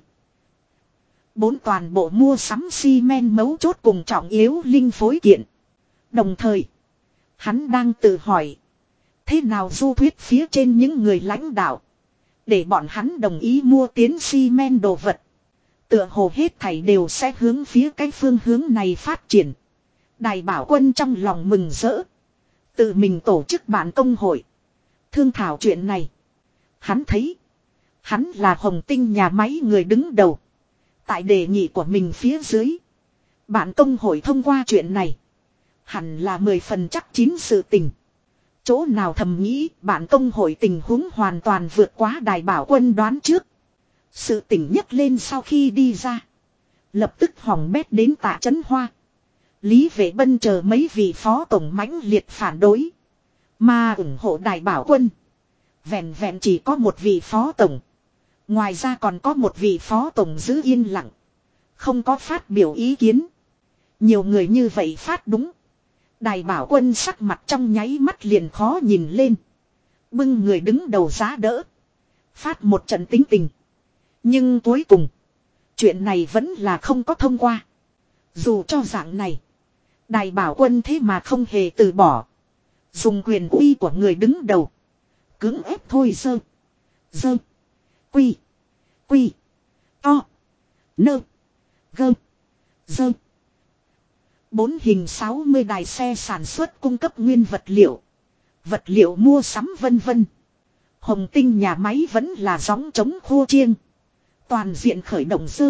4 toàn bộ mua sắm xi men mấu chốt cùng trọng yếu linh phối kiện. Đồng thời. Hắn đang tự hỏi. Thế nào du thuyết phía trên những người lãnh đạo. Để bọn hắn đồng ý mua tiến xi men đồ vật. Tựa hồ hết thảy đều sẽ hướng phía cái phương hướng này phát triển. Đài Bảo Quân trong lòng mừng rỡ. Tự mình tổ chức bản công hội. Thương thảo chuyện này. Hắn thấy. Hắn là Hồng Tinh nhà máy người đứng đầu. Tại đề nghị của mình phía dưới. Bản công hội thông qua chuyện này. Hẳn là 10 phần chắc chín sự tình. Chỗ nào thầm nghĩ bản công hội tình huống hoàn toàn vượt quá Đài Bảo Quân đoán trước. Sự tình nhấc lên sau khi đi ra. Lập tức hỏng bét đến Tạ Chấn Hoa. Lý Vệ Bân chờ mấy vị phó tổng mãnh liệt phản đối. Mà ủng hộ Đài Bảo Quân. Vẹn vẹn chỉ có một vị phó tổng. Ngoài ra còn có một vị phó tổng giữ yên lặng. Không có phát biểu ý kiến. Nhiều người như vậy phát đúng. Đài Bảo Quân sắc mặt trong nháy mắt liền khó nhìn lên. Bưng người đứng đầu giá đỡ. Phát một trận tính tình. Nhưng cuối cùng. Chuyện này vẫn là không có thông qua. Dù cho dạng này. Đài Bảo Quân thế mà không hề từ bỏ. Dùng quyền uy của người đứng đầu. Cưỡng ép thôi dơ. Dơ. Quy. Quy. To. Nơ. Gơ. Dơ. 4 hình 60 đài xe sản xuất cung cấp nguyên vật liệu. Vật liệu mua sắm vân vân. Hồng Tinh nhà máy vẫn là gióng chống khô chiêng. Toàn diện khởi động dơ.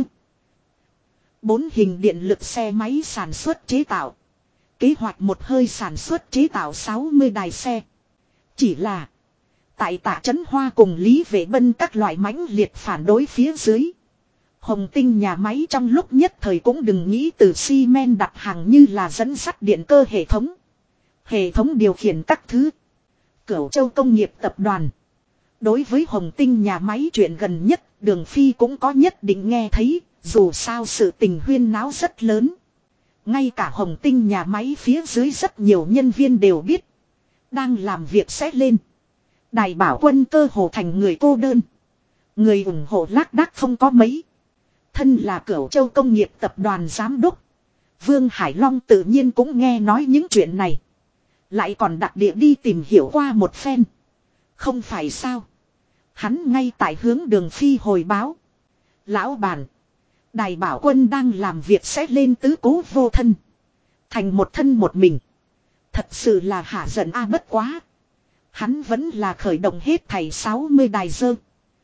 4 hình điện lực xe máy sản xuất chế tạo. Kế hoạch một hơi sản xuất chế tạo 60 đài xe. Chỉ là. Tại Tạ Chấn Hoa cùng Lý Vệ Bân các loại mãnh liệt phản đối phía dưới. Hồng Tinh nhà máy trong lúc nhất thời cũng đừng nghĩ từ xi men đặt hàng như là dẫn sắt điện cơ hệ thống. Hệ thống điều khiển các thứ. Cửu Châu công nghiệp tập đoàn. Đối với Hồng Tinh nhà máy chuyện gần nhất, Đường Phi cũng có nhất định nghe thấy, dù sao sự tình huyên náo rất lớn. Ngay cả Hồng Tinh nhà máy phía dưới rất nhiều nhân viên đều biết. Đang làm việc sẽ lên. Đài Bảo Quân cơ hồ thành người cô đơn. Người ủng hộ lác đác không có mấy. Thân là Cửu Châu công nghiệp tập đoàn giám đốc. Vương Hải Long tự nhiên cũng nghe nói những chuyện này. Lại còn đặc địa đi tìm hiểu qua một phen. Không phải sao. Hắn ngay tại hướng Đường Phi hồi báo. Lão bản. Đài Bảo Quân đang làm việc sẽ lên tứ cố vô thân. Thành một thân một mình. Thật sự là hả giận a bất quá. Hắn vẫn là khởi động hết thảy 60 đài dơ.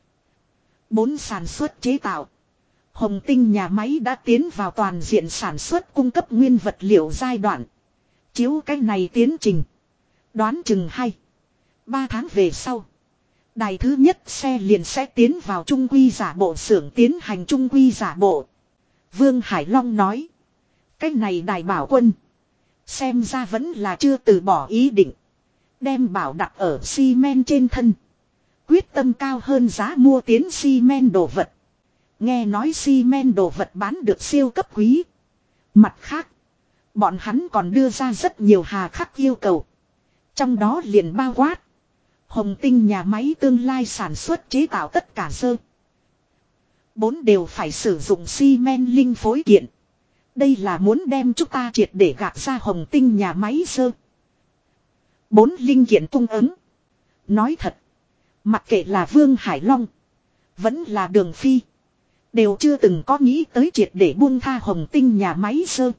4 sản xuất chế tạo. Hồng Tinh nhà máy đã tiến vào toàn diện sản xuất cung cấp nguyên vật liệu giai đoạn. Chiếu cái này tiến trình. Đoán chừng 2-3 tháng về sau. Đài thứ nhất xe liền sẽ tiến vào trung quy giả bộ xưởng tiến hành trung quy giả bộ. Vương Hải Long nói. Cái này Đài Bảo Quân. Xem ra vẫn là chưa từ bỏ ý định. Đem bảo đặt ở xi men trên thân. Quyết tâm cao hơn giá mua tiến xi men đồ vật. Nghe nói xi men đồ vật bán được siêu cấp quý. Mặt khác. Bọn hắn còn đưa ra rất nhiều hà khắc yêu cầu. Trong đó liền bao quát. Hồng Tinh nhà máy tương lai sản xuất chế tạo tất cả dơ. 4 đều phải sử dụng xi men linh phối kiện. Đây là muốn đem chúng ta triệt để gạt ra Hồng Tinh nhà máy dơ. 4 linh kiện cung ứng. Nói thật. Mặc kệ là Vương Hải Long. Vẫn là Đường Phi. Đều chưa từng có nghĩ tới triệt để buông tha Hồng Tinh nhà máy sơ.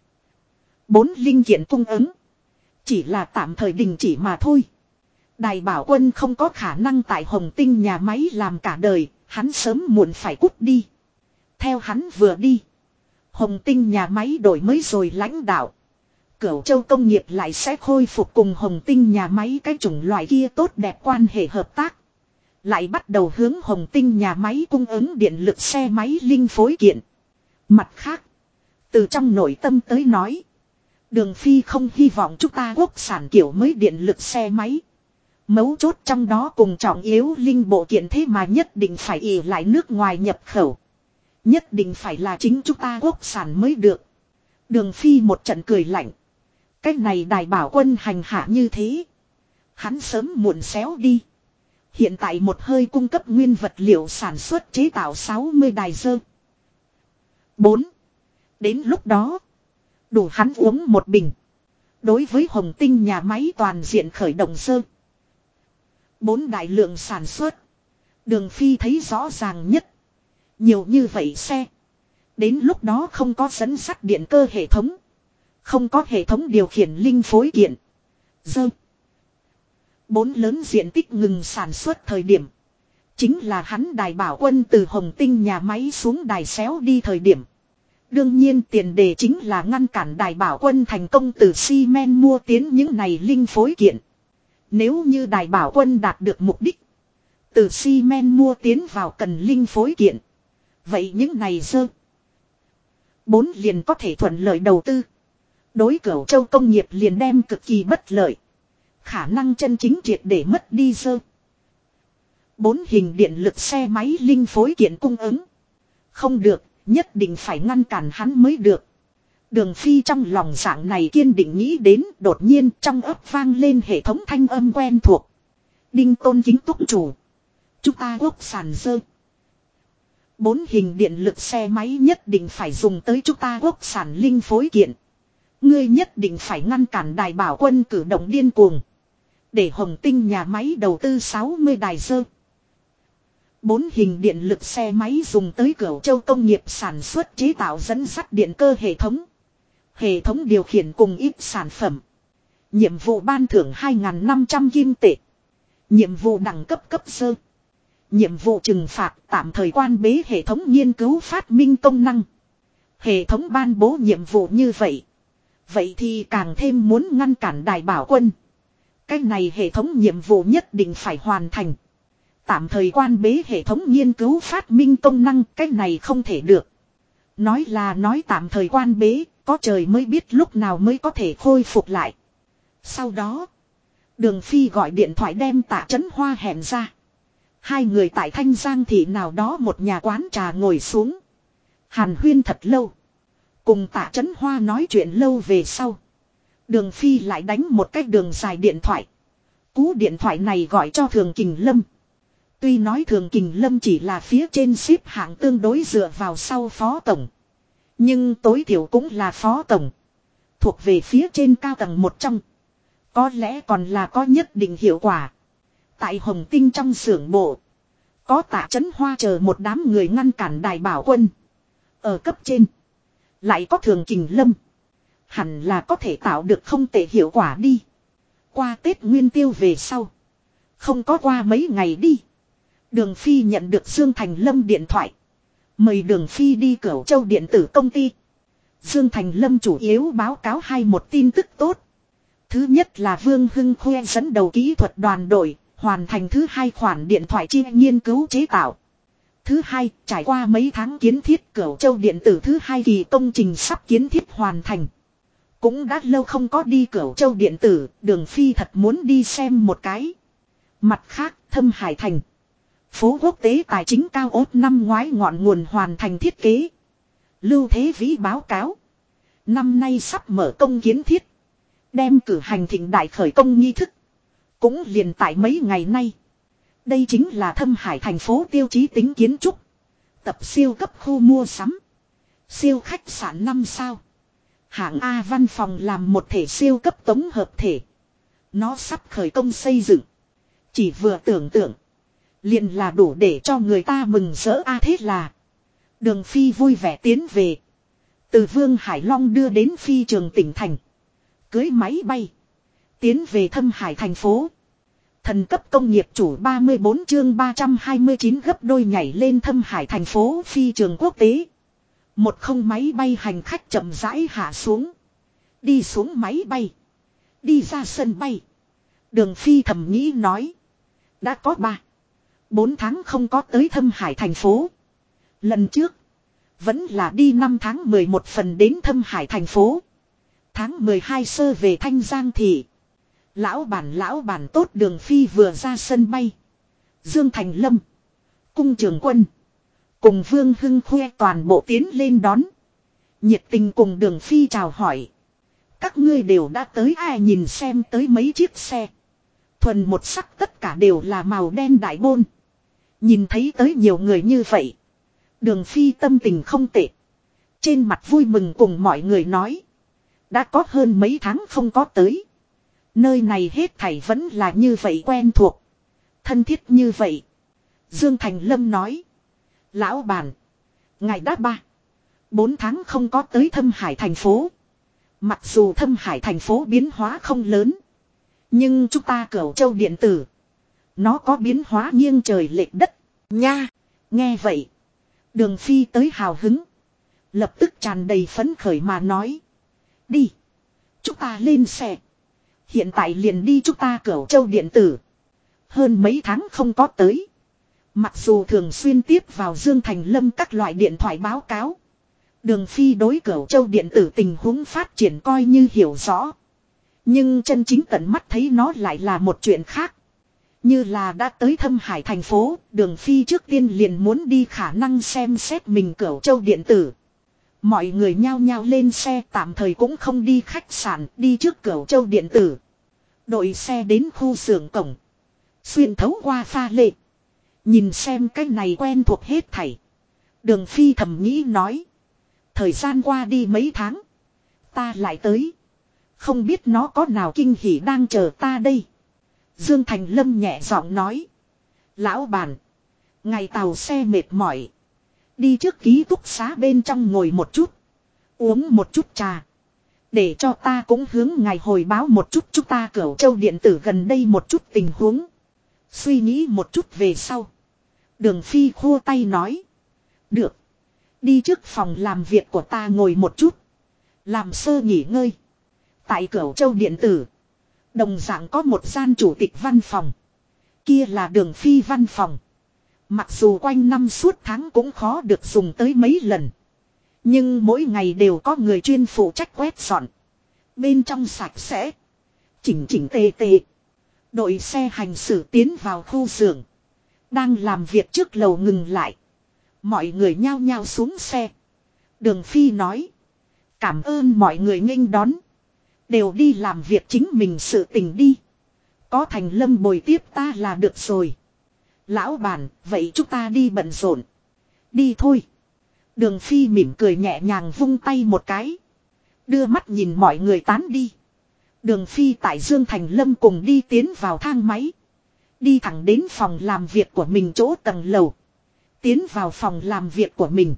4 linh kiện cung ứng. Chỉ là tạm thời đình chỉ mà thôi. Đài Bảo Quân không có khả năng tại Hồng Tinh nhà máy làm cả đời. Hắn sớm muộn phải cút đi. Theo hắn vừa đi. Hồng Tinh nhà máy đổi mới rồi lãnh đạo. Cửu Châu công nghiệp lại sẽ khôi phục cùng Hồng Tinh nhà máy cái chủng loại kia tốt đẹp quan hệ hợp tác. Lại bắt đầu hướng Hồng Tinh nhà máy cung ứng điện lực xe máy linh phối kiện. Mặt khác, từ trong nội tâm tới nói, Đường Phi không hy vọng chúng ta quốc sản kiểu mới điện lực xe máy. Mấu chốt trong đó cùng trọng yếu linh bộ kiện thế mà nhất định phải ỷ lại nước ngoài nhập khẩu. Nhất định phải là chính chúng ta quốc sản mới được. Đường Phi một trận cười lạnh. Cái này Đài Bảo Quân hành hạ như thế. Hắn sớm muộn xéo đi. Hiện tại một hơi cung cấp nguyên vật liệu sản xuất chế tạo 60 đài dơ. 4. Đến lúc đó. Đủ hắn uống một bình. Đối với Hồng Tinh nhà máy toàn diện khởi động dơ. 4 đại lượng sản xuất. Đường Phi thấy rõ ràng nhất. Nhiều như vậy xe. Đến lúc đó không có dẫn sắt điện cơ hệ thống. Không có hệ thống điều khiển linh phối kiện. Dơ. 4 lớn diện tích ngừng sản xuất thời điểm. Chính là hắn Đài Bảo Quân từ Hồng Tinh nhà máy xuống đài xéo đi thời điểm. Đương nhiên tiền đề chính là ngăn cản Đài Bảo Quân thành công từ xi men mua tiến những này linh phối kiện. Nếu như Đài Bảo Quân đạt được mục đích. Từ xi men mua tiến vào cần linh phối kiện. Vậy những này dơ. 4 liền có thể thuận lợi đầu tư. Đối Cửu Châu công nghiệp liền đem cực kỳ bất lợi. Khả năng chân chính triệt để mất đi dơ. 4 hình điện lực xe máy linh phối kiện cung ứng. Không được, nhất định phải ngăn cản hắn mới được. Đường Phi trong lòng dạng này kiên định nghĩ đến, đột nhiên trong ấp vang lên hệ thống thanh âm quen thuộc. Đinh Tôn Kính túc chủ. Chúng ta quốc sản dơ. 4 hình điện lực xe máy nhất định phải dùng tới chúng ta quốc sản linh phối kiện. Ngươi nhất định phải ngăn cản Đài Bảo Quân cử động điên cuồng. Để Hồng Tinh nhà máy đầu tư 60 đài dơ. 4 hình điện lực xe máy dùng tới Cửu Châu công nghiệp sản xuất chế tạo dẫn sắt điện cơ hệ thống. Hệ thống điều khiển cùng ít sản phẩm. Nhiệm vụ ban thưởng 2.500 kim tệ. Nhiệm vụ đẳng cấp cấp dơ. Nhiệm vụ trừng phạt tạm thời quan bế hệ thống nghiên cứu phát minh công năng. Hệ thống ban bố nhiệm vụ như vậy. Vậy thì càng thêm muốn ngăn cản Đài Bảo Quân. Cái này hệ thống nhiệm vụ nhất định phải hoàn thành. Tạm thời quan bế hệ thống nghiên cứu phát minh công năng, cái này không thể được. Nói là nói tạm thời quan bế, có trời mới biết lúc nào mới có thể khôi phục lại. Sau đó, Đường Phi gọi điện thoại đem Tạ Chấn Hoa hẹn ra. Hai người tại Thanh Giang thị nào đó một nhà quán trà ngồi xuống. Hàn huyên thật lâu. Cùng Tạ Chấn Hoa nói chuyện lâu về sau. Đường Phi lại đánh một cái đường dài điện thoại. Cú điện thoại này gọi cho Thường Kình Lâm. Tuy nói Thường Kình Lâm chỉ là phía trên xếp hạng tương đối dựa vào sau phó tổng. Nhưng tối thiểu cũng là phó tổng. Thuộc về phía trên cao tầng một trong. Có lẽ còn là có nhất định hiệu quả. Tại Hồng Tinh trong xưởng bộ. Có Tạ Chấn Hoa chờ một đám người ngăn cản Đài Bảo Quân. Ở cấp trên. Lại có Thường Kình Lâm. Hẳn là có thể tạo được không tệ hiệu quả đi. Qua Tết Nguyên Tiêu về sau. Không có qua mấy ngày đi. Đường Phi nhận được Dương Thành Lâm điện thoại. Mời Đường Phi đi Cửu Châu điện tử công ty. Dương Thành Lâm chủ yếu báo cáo một tin tức tốt. Thứ nhất là Vương Hưng Khoe dẫn đầu kỹ thuật đoàn đội. Hoàn thành thứ 2 khoản điện thoại chi nghiên cứu chế tạo. Thứ 2, trải qua mấy tháng kiến thiết Cửu Châu điện tử thứ 2 kỳ công trình sắp kiến thiết hoàn thành. Cũng đã lâu không có đi Cửu Châu điện tử, Đường Phi thật muốn đi xem một cái. Mặt khác, Thâm Hải Thành. Phố quốc tế tài chính cao ốt năm ngoái ngọn nguồn hoàn thành thiết kế. Lưu Thế Vĩ báo cáo. Năm nay sắp mở công kiến thiết. Đem cử hành thịnh đại khởi công nghi thức. Cũng liền tại mấy ngày nay. Đây chính là Thâm Hải thành phố tiêu chí tính kiến trúc. Tập siêu cấp khu mua sắm. Siêu khách sạn 5 sao. Hạng A văn phòng làm một thể siêu cấp tống hợp thể. Nó sắp khởi công xây dựng. Chỉ vừa tưởng tượng. Liền là đủ để cho người ta mừng rỡ thế là. Đường Phi vui vẻ tiến về. Từ Vương Hải Long đưa đến phi trường tỉnh thành. Cưới máy bay. Tiến về Thâm Hải thành phố. Thần cấp công nghiệp chủ 34 chương 329 gấp đôi nhảy lên Thâm Hải thành phố phi trường quốc tế. Một không máy bay hành khách chậm rãi hạ xuống. Đi xuống máy bay. Đi ra sân bay. Đường Phi thầm nghĩ nói. Đã có 4 tháng không có tới Thâm Hải thành phố. Lần trước. Vẫn là đi 5 tháng 11 phần đến Thâm Hải thành phố. Tháng 12 sơ về Thanh Giang thị. Lão bản tốt. Đường Phi vừa ra sân bay. Dương Thành Lâm. Cung Trường Quân. Cùng Vương Hưng Khuê toàn bộ tiến lên đón. Nhiệt tình cùng Đường Phi chào hỏi. Các ngươi đều đã tới nhìn xem tới mấy chiếc xe. Thuần một sắc tất cả đều là màu đen đại bôn. Nhìn thấy tới nhiều người như vậy. Đường Phi tâm tình không tệ. Trên mặt vui mừng cùng mọi người nói. Đã có hơn mấy tháng không có tới. Nơi này hết thảy vẫn là như vậy quen thuộc. Thân thiết như vậy. Dương Thành Lâm nói. Lão bản. Ngài đã 4 tháng không có tới Thâm Hải thành phố. Mặc dù Thâm Hải thành phố biến hóa không lớn. Nhưng chúng ta Cửu Châu điện tử. Nó có biến hóa nghiêng trời lệch đất. Nha. Nghe vậy. Đường Phi tới hào hứng. Lập tức tràn đầy phấn khởi mà nói. Đi. Chúng ta lên xe. Hiện tại liền đi chúng ta Cửu Châu điện tử. Hơn mấy tháng không có tới. Mặc dù thường xuyên tiếp vào Dương Thành Lâm các loại điện thoại báo cáo. Đường Phi đối Cửu Châu điện tử tình huống phát triển coi như hiểu rõ. Nhưng chân chính tận mắt thấy nó lại là một chuyện khác. Như là đã tới Thâm Hải thành phố, Đường Phi trước tiên liền muốn đi khả năng xem xét mình Cửu Châu điện tử. Mọi người nhao nhao lên xe tạm thời cũng không đi khách sạn, đi trước Cửu Châu điện tử. Đội xe đến khu xưởng cổng. Xuyên thấu qua pha lê. Nhìn xem cái này quen thuộc hết thảy. Đường Phi thầm nghĩ nói. Thời gian qua đi mấy tháng. Ta lại tới. Không biết nó có nào kinh hỉ đang chờ ta đây. Dương Thành Lâm nhẹ giọng nói. Lão bản. Ngày tàu xe mệt mỏi. Đi trước ký túc xá bên trong ngồi một chút. Uống một chút trà. Để cho ta cũng hướng ngài hồi báo một chút chúng ta Cửu Châu điện tử gần đây một chút tình huống. Suy nghĩ một chút về sau. Đường Phi khua tay nói. Được. Đi trước phòng làm việc của ta ngồi một chút. Làm sơ nghỉ ngơi. Tại Cửu Châu điện tử. Đồng dạng có một gian chủ tịch văn phòng. Kia là Đường Phi văn phòng. Mặc dù quanh năm suốt tháng cũng khó được dùng tới mấy lần. Nhưng mỗi ngày đều có người chuyên phụ trách quét dọn. Bên trong sạch sẽ. Chỉnh chỉnh tề tề. Đội xe hành xử tiến vào khu xưởng. Đang làm việc trước lầu ngừng lại. Mọi người nhao nhao xuống xe. Đường Phi nói. Cảm ơn mọi người nghênh đón. Đều đi làm việc chính mình sự tình đi. Có Thành Lâm bồi tiếp ta là được rồi. Lão bản, vậy chúng ta đi bận rộn. Đi thôi. Đường Phi mỉm cười nhẹ nhàng vung tay một cái. Đưa mắt nhìn mọi người tán đi. Đường Phi tại Dương Thành Lâm cùng đi tiến vào thang máy. Đi thẳng đến phòng làm việc của mình chỗ tầng lầu. Tiến vào phòng làm việc của mình.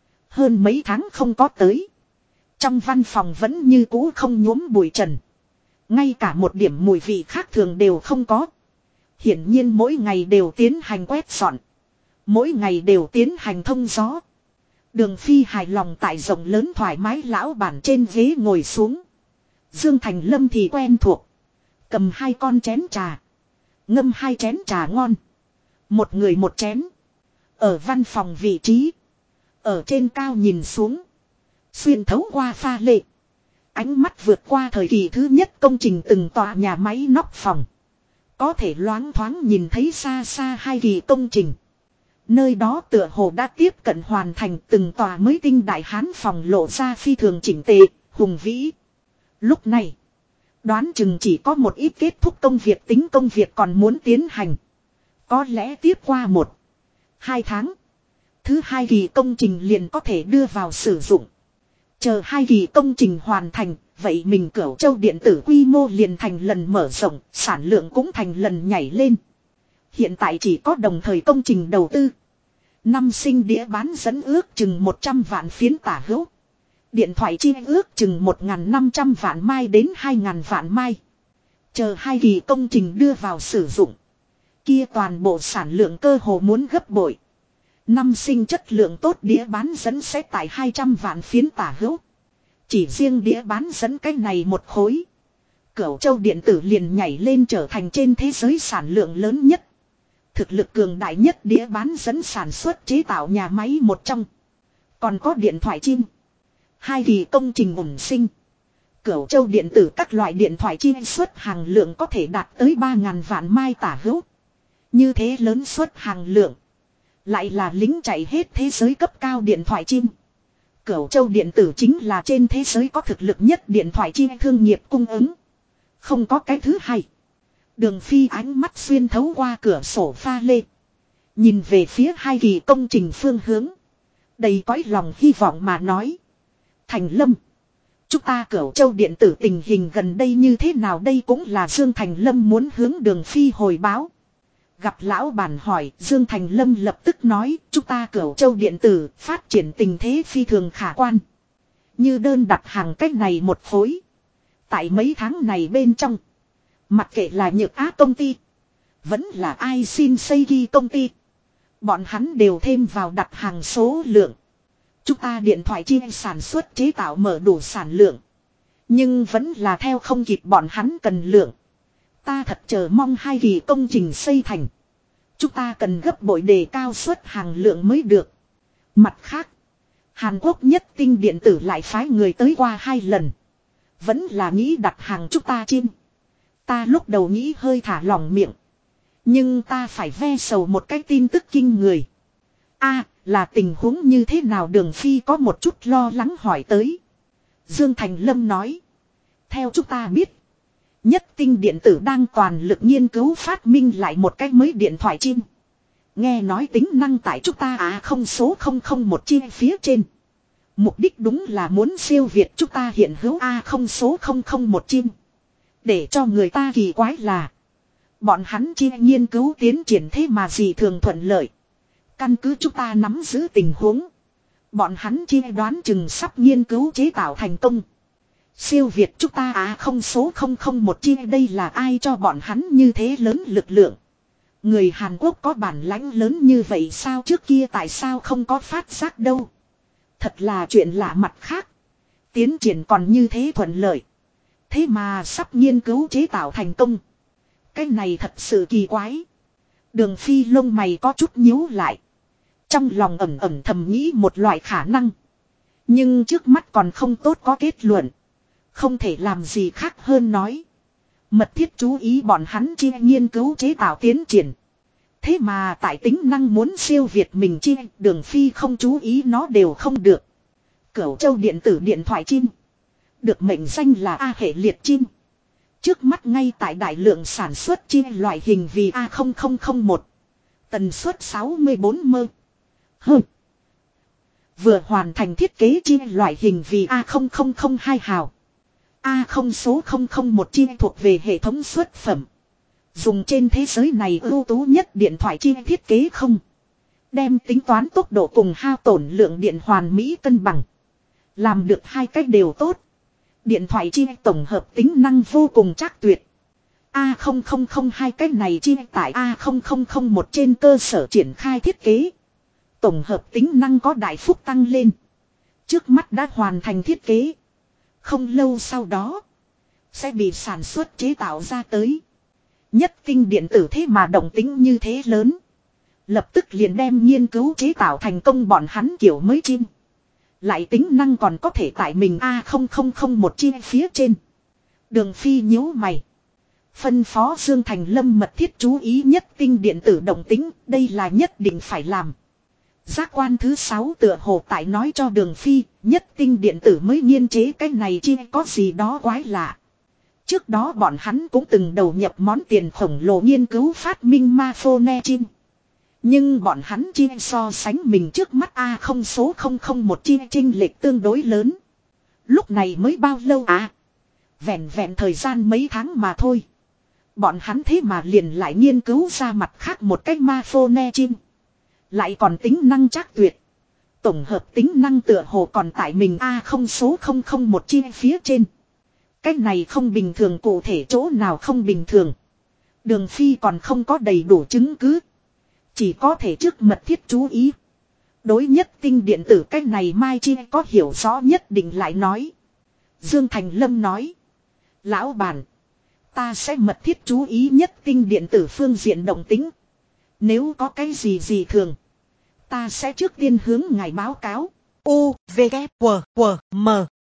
Hơn mấy tháng không có tới. Trong văn phòng vẫn như cũ không nhuốm bụi trần. Ngay cả một điểm mùi vị khác thường đều không có. Hiển nhiên mỗi ngày đều tiến hành quét dọn. Mỗi ngày đều tiến hành thông gió. Đường Phi hài lòng tại rộng lớn thoải mái lão bản trên ghế ngồi xuống. Dương Thành Lâm thì quen thuộc. Cầm 2 con chén trà. Ngâm 2 chén trà ngon. Một người một chén. Ở văn phòng vị trí. Ở trên cao nhìn xuống. Xuyên thấu qua pha lê. Ánh mắt vượt qua thời kỳ thứ nhất công trình từng tòa nhà máy nóc phòng. Có thể loáng thoáng nhìn thấy xa xa 2 kỳ công trình. Nơi đó tựa hồ đã tiếp cận hoàn thành từng tòa mới tinh đại hán phòng lộ ra phi thường chỉnh tề, hùng vĩ. Lúc này, đoán chừng chỉ có một ít kết thúc công việc tính công việc còn muốn tiến hành. Có lẽ tiếp qua 1-2 tháng. Thứ 2 kỳ công trình liền có thể đưa vào sử dụng. Chờ 2 kỳ công trình hoàn thành, vậy mình Cửu Châu điện tử quy mô liền thành lần mở rộng, sản lượng cũng thành lần nhảy lên. Hiện tại chỉ có đồng thời công trình đầu tư. Năm sinh đĩa bán dẫn ước chừng 100 vạn phiến tả hữu. Điện thoại chi ước chừng 1.500 vạn mai đến 2.000 vạn mai. Chờ 2 kỳ công trình đưa vào sử dụng. Kia toàn bộ sản lượng cơ hồ muốn gấp bội. Năm sinh chất lượng tốt đĩa bán dẫn sẽ tại 200 vạn phiến tả hữu. Chỉ riêng đĩa bán dẫn cái này một khối. Cửu Châu điện tử liền nhảy lên trở thành trên thế giới sản lượng lớn nhất. Thực lực cường đại nhất đĩa bán dẫn sản xuất chế tạo nhà máy một trong. Còn có điện thoại chim. 2 kỳ công trình ủng sinh. Cửu Châu điện tử các loại điện thoại chi xuất hàng lượng có thể đạt tới 3.000 vạn mai tả hữu. Như thế lớn xuất hàng lượng. Lại là lính chạy hết thế giới cấp cao điện thoại chim. Cửu Châu điện tử chính là trên thế giới có thực lực nhất điện thoại chi thương nghiệp cung ứng. Không có cái thứ hai. Đường Phi ánh mắt xuyên thấu qua cửa sổ pha lê. Nhìn về phía 2 kỳ công trình phương hướng. Đầy cõi lòng hy vọng mà nói. Thành Lâm. Chúng ta Cửu Châu điện tử tình hình gần đây như thế nào đây cũng là Dương Thành Lâm muốn hướng Đường Phi hồi báo. Gặp lão bản hỏi, Dương Thành Lâm lập tức nói, chúng ta Cửu Châu điện tử phát triển tình thế phi thường khả quan. Như đơn đặt hàng cách này một khối. Tại mấy tháng này bên trong, mặc kệ là Nhược Á công ty, vẫn là ai xin xây ghi công ty, bọn hắn đều thêm vào đặt hàng số lượng. Chúng ta điện thoại chi sản xuất chế tạo mở đủ sản lượng. Nhưng vẫn là theo không kịp bọn hắn cần lượng. Ta thật chờ mong 2 kỳ công trình xây thành. Chúng ta cần gấp bội đề cao suất hàng lượng mới được. Mặt khác, Hàn Quốc nhất tinh điện tử lại phái người tới qua 2 lần. Vẫn là nghĩ đặt hàng chúng ta chim. Ta lúc đầu nghĩ hơi thả lỏng miệng. Nhưng ta phải ve sầu một cái tin tức kinh người. Là tình huống như thế nào Đường Phi có một chút lo lắng hỏi tới. Dương Thành Lâm nói. Theo chúng ta biết. Nhất tinh điện tử đang toàn lực nghiên cứu phát minh lại một cái mới điện thoại chim. Nghe nói tính năng tại chúng ta không số 001 chia phía trên. Mục đích đúng là muốn siêu việt chúng ta hiện hữu không số 001 chim. Để cho người ta kỳ quái là. Bọn hắn chia nghiên cứu tiến triển thế mà gì thường thuận lợi. Căn cứ chúng ta nắm giữ tình huống. Bọn hắn chia đoán chừng sắp nghiên cứu chế tạo thành công. Siêu việt chúng ta không số 001 chia đây là ai cho bọn hắn như thế lớn lực lượng. Người Hàn Quốc có bản lãnh lớn như vậy sao trước kia tại sao không có phát giác đâu. Thật là chuyện lạ mặt khác. Tiến triển còn như thế thuận lợi. Thế mà sắp nghiên cứu chế tạo thành công. Cái này thật sự kỳ quái. Đường Phi lông mày có chút nhíu lại. Trong lòng ẩm ẩm thầm nghĩ một loại khả năng. Nhưng trước mắt còn không tốt có kết luận. Không thể làm gì khác hơn nói. Mật thiết chú ý bọn hắn chia nghiên cứu chế tạo tiến triển. Thế mà tại tính năng muốn siêu việt mình chia Đường Phi không chú ý nó đều không được. Cửu Châu điện tử điện thoại chim. Được mệnh danh là A hệ liệt chim. Trước mắt ngay tại đại lượng sản xuất chia loại hình vì A0001. Tần suất 64 mơ. Vừa hoàn thành thiết kế chia loại hình vì A0002 hào. A0 số 001 chia thuộc về hệ thống xuất phẩm. Dùng trên thế giới này ưu tú nhất điện thoại chia thiết kế không. Đem tính toán tốc độ cùng hao tổn lượng điện hoàn mỹ cân bằng. Làm được hai cách đều tốt. Điện thoại chia tổng hợp tính năng vô cùng chắc tuyệt. A0002 cách này chia tại A0001 trên cơ sở triển khai thiết kế. Tổng hợp tính năng có đại phúc tăng lên. Trước mắt đã hoàn thành thiết kế. Không lâu sau đó. Sẽ bị sản xuất chế tạo ra tới. Nhất tinh điện tử thế mà động tính như thế lớn. Lập tức liền đem nghiên cứu chế tạo thành công bọn hắn kiểu mới chim. Lại tính năng còn có thể tại mình A0001 chia phía trên. Đường Phi nhíu mày. Phân phó Dương Thành Lâm mật thiết chú ý nhất tinh điện tử động tính. Đây là nhất định phải làm. Giác quan thứ 6 tựa hồ tại nói cho Đường Phi. Nhất tinh điện tử mới nghiên chế cái này chia có gì đó quái lạ. Trước đó bọn hắn cũng từng đầu nhập món tiền khổng lồ nghiên cứu phát minh Mafone chim. Nhưng bọn hắn chia so sánh mình trước mắt A0 số 001 chia chênh lệch tương đối lớn. Lúc này mới bao lâu Vẹn vẹn thời gian mấy tháng mà thôi. Bọn hắn thế mà liền lại nghiên cứu ra mặt khác một cách ma phô ne chim. Lại còn tính năng chắc tuyệt. Tổng hợp tính năng tựa hồ còn tại mình A0 số 001 chi phía trên. Cách này không bình thường, cụ thể chỗ nào không bình thường. Đường Phi còn không có đầy đủ chứng cứ. Chỉ có thể trước mật thiết chú ý. Đối nhất tinh điện tử cách này Mai Chi có hiểu rõ nhất định lại nói. Dương Thành Lâm nói. Lão bản. Ta sẽ mật thiết chú ý nhất tinh điện tử phương diện động tính. Nếu có cái gì thường. Ta sẽ trước tiên hướng ngài báo cáo. U, V, K, W, W, M.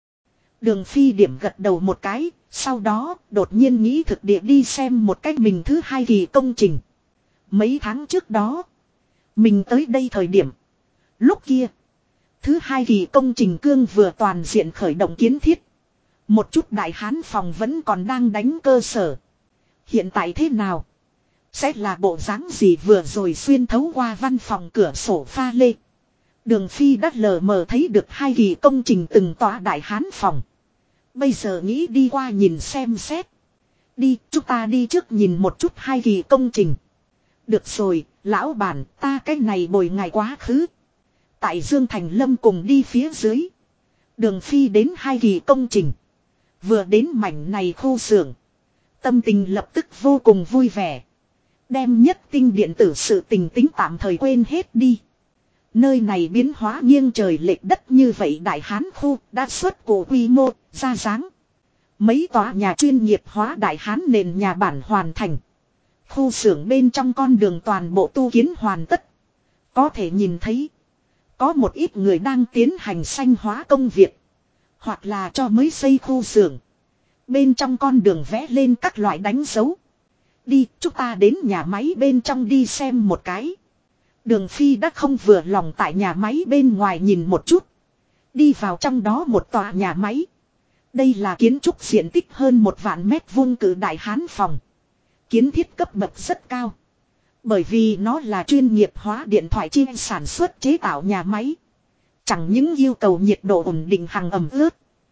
Đường Phi điểm gật đầu một cái. Sau đó đột nhiên nghĩ thực địa đi xem một cách mình thứ hai kỳ công trình. Mấy tháng trước đó. Mình tới đây thời điểm. Lúc kia. Thứ hai kỳ công trình cương vừa toàn diện khởi động kiến thiết. Một chút đại hán phòng vẫn còn đang đánh cơ sở. Hiện tại thế nào? Sẽ là bộ dáng gì vừa rồi xuyên thấu qua văn phòng cửa sổ pha lê. Đường Phi đắt lờ mờ thấy được hai kỳ công trình từng tòa đại hán phòng. Bây giờ nghĩ đi qua nhìn xem xét. Đi, chúng ta đi trước nhìn một chút hai kỳ công trình. Được rồi, lão bản, ta cái này bồi ngày quá khứ. Tại Dương Thành Lâm cùng đi phía dưới. Đường Phi đến hai kỳ công trình. Vừa đến mảnh này khu xưởng. Tâm tình lập tức vô cùng vui vẻ. Đem nhất tinh điện tử sự tình tính tạm thời quên hết đi. Nơi này biến hóa nghiêng trời lệch đất như vậy đại hán khu đã xuất cổ quy mô, ra dáng. Mấy tòa nhà chuyên nghiệp hóa đại hán nền nhà bản hoàn thành. Khu xưởng bên trong con đường toàn bộ tu kiến hoàn tất. Có thể nhìn thấy. Có một ít người đang tiến hành xanh hóa công việc. Hoặc là cho mới xây khu xưởng. Bên trong con đường vẽ lên các loại đánh dấu. Đi, chúng ta đến nhà máy bên trong đi xem một cái. Đường Phi đã không vừa lòng tại nhà máy bên ngoài nhìn một chút. Đi vào trong đó một tòa nhà máy. Đây là kiến trúc diện tích hơn 1 vạn mét vuông cự đại hán phòng. Kiến thiết cấp bậc rất cao. Bởi vì nó là chuyên nghiệp hóa điện thoại chi sản xuất chế tạo nhà máy. Chẳng những yêu cầu nhiệt độ ổn định hằng ẩm ướt.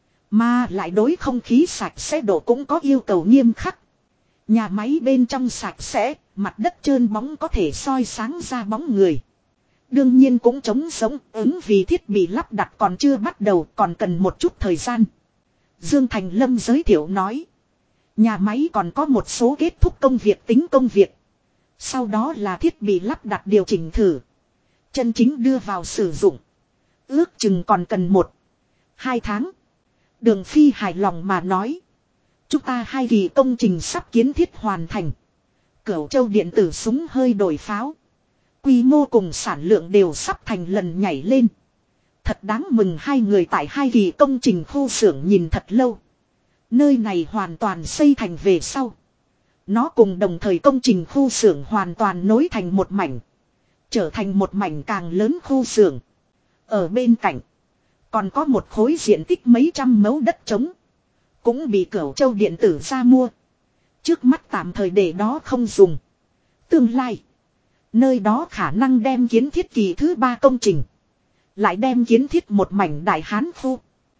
Mà lại đối không khí sạch sẽ độ cũng có yêu cầu nghiêm khắc. Nhà máy bên trong sạch sẽ, mặt đất trơn bóng có thể soi sáng ra bóng người. Đương nhiên cũng trống sống, ứng vì thiết bị lắp đặt còn chưa bắt đầu, còn cần một chút thời gian. Dương Thành Lâm giới thiệu nói. Nhà máy còn có một số kết thúc công việc tính công việc. Sau đó là thiết bị lắp đặt điều chỉnh thử. Chân chính đưa vào sử dụng. Ước chừng còn cần 1-2 tháng. Đường Phi hài lòng mà nói. Chúng ta hai kỳ công trình sắp kiến thiết hoàn thành. Cửu Châu điện tử súng hơi đổi pháo. Quy mô cùng sản lượng đều sắp thành lần nhảy lên. Thật đáng mừng, hai người tại hai kỳ công trình khu xưởng nhìn thật lâu. Nơi này hoàn toàn xây thành về sau. Nó cùng đồng thời công trình khu xưởng hoàn toàn nối thành một mảnh. Trở thành một mảnh càng lớn khu xưởng. Ở bên cạnh. Còn có một khối diện tích mấy trăm mẫu đất trống. Cũng bị Cửu Châu điện tử ra mua. Trước mắt tạm thời để đó không dùng. Tương lai. Nơi đó khả năng đem kiến thiết kỳ thứ 3 công trình. Lại đem kiến thiết một mảnh đại hán khu.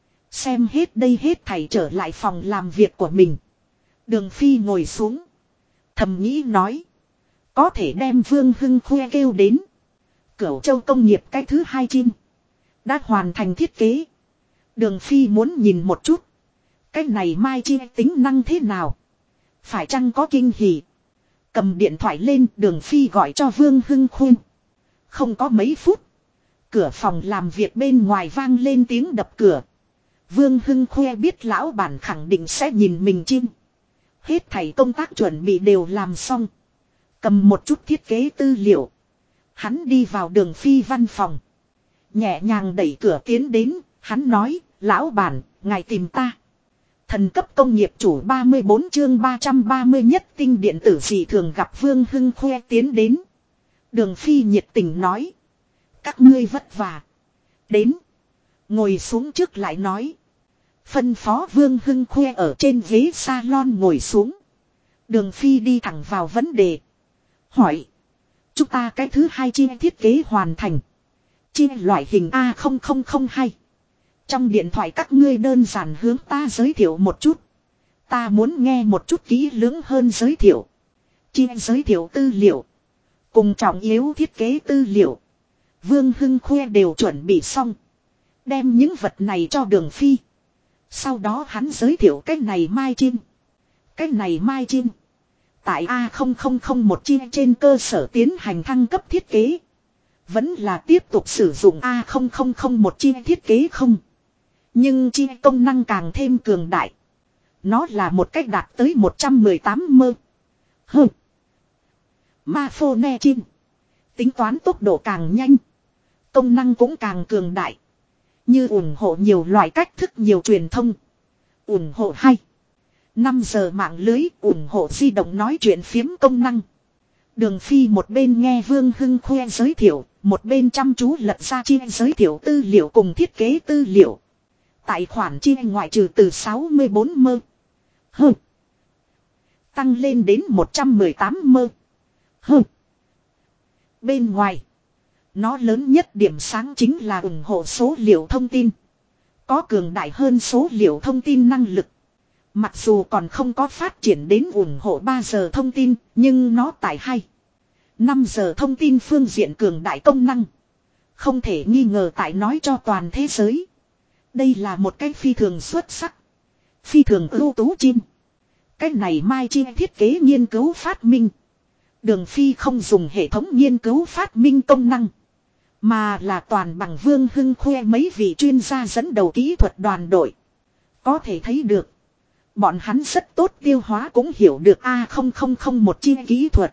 Xem hết đây hết thảy trở lại phòng làm việc của mình. Đường Phi ngồi xuống. Thầm nghĩ nói. Có thể đem Vương Hưng Khuê kêu đến. Cửu Châu công nghiệp cái thứ 2 chim. Đã hoàn thành thiết kế. Đường Phi muốn nhìn một chút. Cái này Mai Chi tính năng thế nào? Phải chăng có kinh hỉ? Cầm điện thoại lên, Đường Phi gọi cho Vương Hưng Khuê. Không có mấy phút. Cửa phòng làm việc bên ngoài vang lên tiếng đập cửa. Vương Hưng Khuê biết lão bản khẳng định sẽ nhìn mình chim. Hết thảy công tác chuẩn bị đều làm xong. Cầm một chút thiết kế tư liệu. Hắn đi vào Đường Phi văn phòng. Nhẹ nhàng đẩy cửa tiến đến, hắn nói, lão bản, ngài tìm ta. Thần cấp công nghiệp chủ 34 chương 330 nhất tinh điện tử dị thường gặp Vương Hưng Khuê tiến đến. Đường Phi nhiệt tình nói. Các ngươi vất vả. Đến. Ngồi xuống trước lại nói. Phân phó Vương Hưng Khuê ở trên ghế salon ngồi xuống. Đường Phi đi thẳng vào vấn đề. Hỏi. Chúng ta cái thứ 2 chi thiết kế hoàn thành. Chi loại hình A0002. Trong điện thoại các ngươi đơn giản hướng ta giới thiệu một chút. Ta muốn nghe một chút kỹ lưỡng hơn giới thiệu. Chia giới thiệu tư liệu. Cùng trọng yếu thiết kế tư liệu. Vương Hưng Khuê đều chuẩn bị xong. Đem những vật này cho Đường Phi. Sau đó hắn giới thiệu cái này Mai Chinh. Cái này Mai Chinh. Tại A0001 chia trên cơ sở tiến hành thăng cấp thiết kế. Vẫn là tiếp tục sử dụng A0001 chia thiết kế không. Nhưng chia công năng càng thêm cường đại. Nó là một cách đạt tới 118 mơ. Hừ. Maphone Chinh. Tính toán tốc độ càng nhanh. Công năng cũng càng cường đại. Như ủng hộ nhiều loại cách thức nhiều truyền thông. Ủng hộ 5 giờ mạng lưới ủng hộ di động nói chuyện phiếm công năng. Đường Phi một bên nghe Vương Hưng Khuê giới thiệu. Một bên chăm chú lật ra chia giới thiệu tư liệu cùng thiết kế tư liệu. Tại khoản chia ngoại trừ từ 64 mơ. Hừ. Tăng lên đến 118 mơ. Hừ. Bên ngoài. Nó lớn nhất điểm sáng chính là ủng hộ số liệu thông tin. Có cường đại hơn số liệu thông tin năng lực. Mặc dù còn không có phát triển đến ủng hộ 3 giờ thông tin, nhưng nó tại 5 giờ thông tin phương diện cường đại công năng. Không thể nghi ngờ tại nói cho toàn thế giới. Đây là một cái phi thường xuất sắc. Phi thường ưu tú chim. Cái này Mai Chi thiết kế nghiên cứu phát minh. Đường Phi không dùng hệ thống nghiên cứu phát minh công năng. Mà là toàn bằng Vương Hưng Khuê mấy vị chuyên gia dẫn đầu kỹ thuật đoàn đội. Có thể thấy được. Bọn hắn rất tốt tiêu hóa cũng hiểu được A0001 chi kỹ thuật.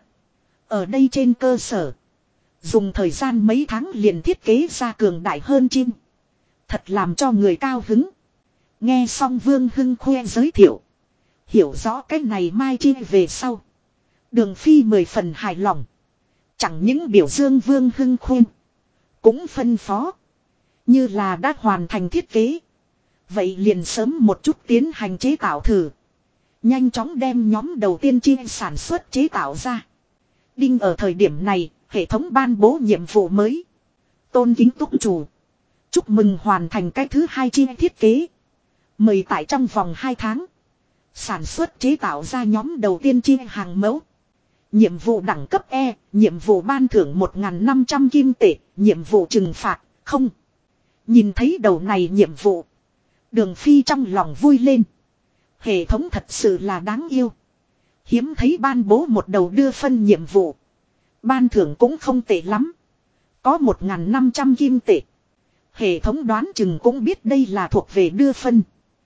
Ở đây trên cơ sở. Dùng thời gian mấy tháng liền thiết kế ra cường đại hơn chim. Thật làm cho người cao hứng. Nghe xong Vương Hưng Khuê giới thiệu. Hiểu rõ cái này Mai Chi về sau. Đường Phi 10 phần hài lòng. Chẳng những biểu dương Vương Hưng Khuê. Cũng phân phó. Như là đã hoàn thành thiết kế. Vậy liền sớm một chút tiến hành chế tạo thử. Nhanh chóng đem nhóm đầu tiên chi sản xuất chế tạo ra. Đinh ở thời điểm này, hệ thống ban bố nhiệm vụ mới. Tôn kính túc chủ. Chúc mừng hoàn thành cái thứ 2 chi thiết kế. Mời tại trong vòng 2 tháng. Sản xuất chế tạo ra nhóm đầu tiên chi hàng mẫu. Nhiệm vụ đẳng cấp E, nhiệm vụ ban thưởng 1.500 kim tệ, nhiệm vụ trừng phạt, không. Nhìn thấy đầu này nhiệm vụ. Đường Phi trong lòng vui lên. Hệ thống thật sự là đáng yêu. Hiếm thấy ban bố một đầu đưa phân nhiệm vụ. Ban thưởng cũng không tệ lắm. Có 1.500 kim tệ. Hệ thống đoán chừng cũng biết đây là thuộc về đưa phân.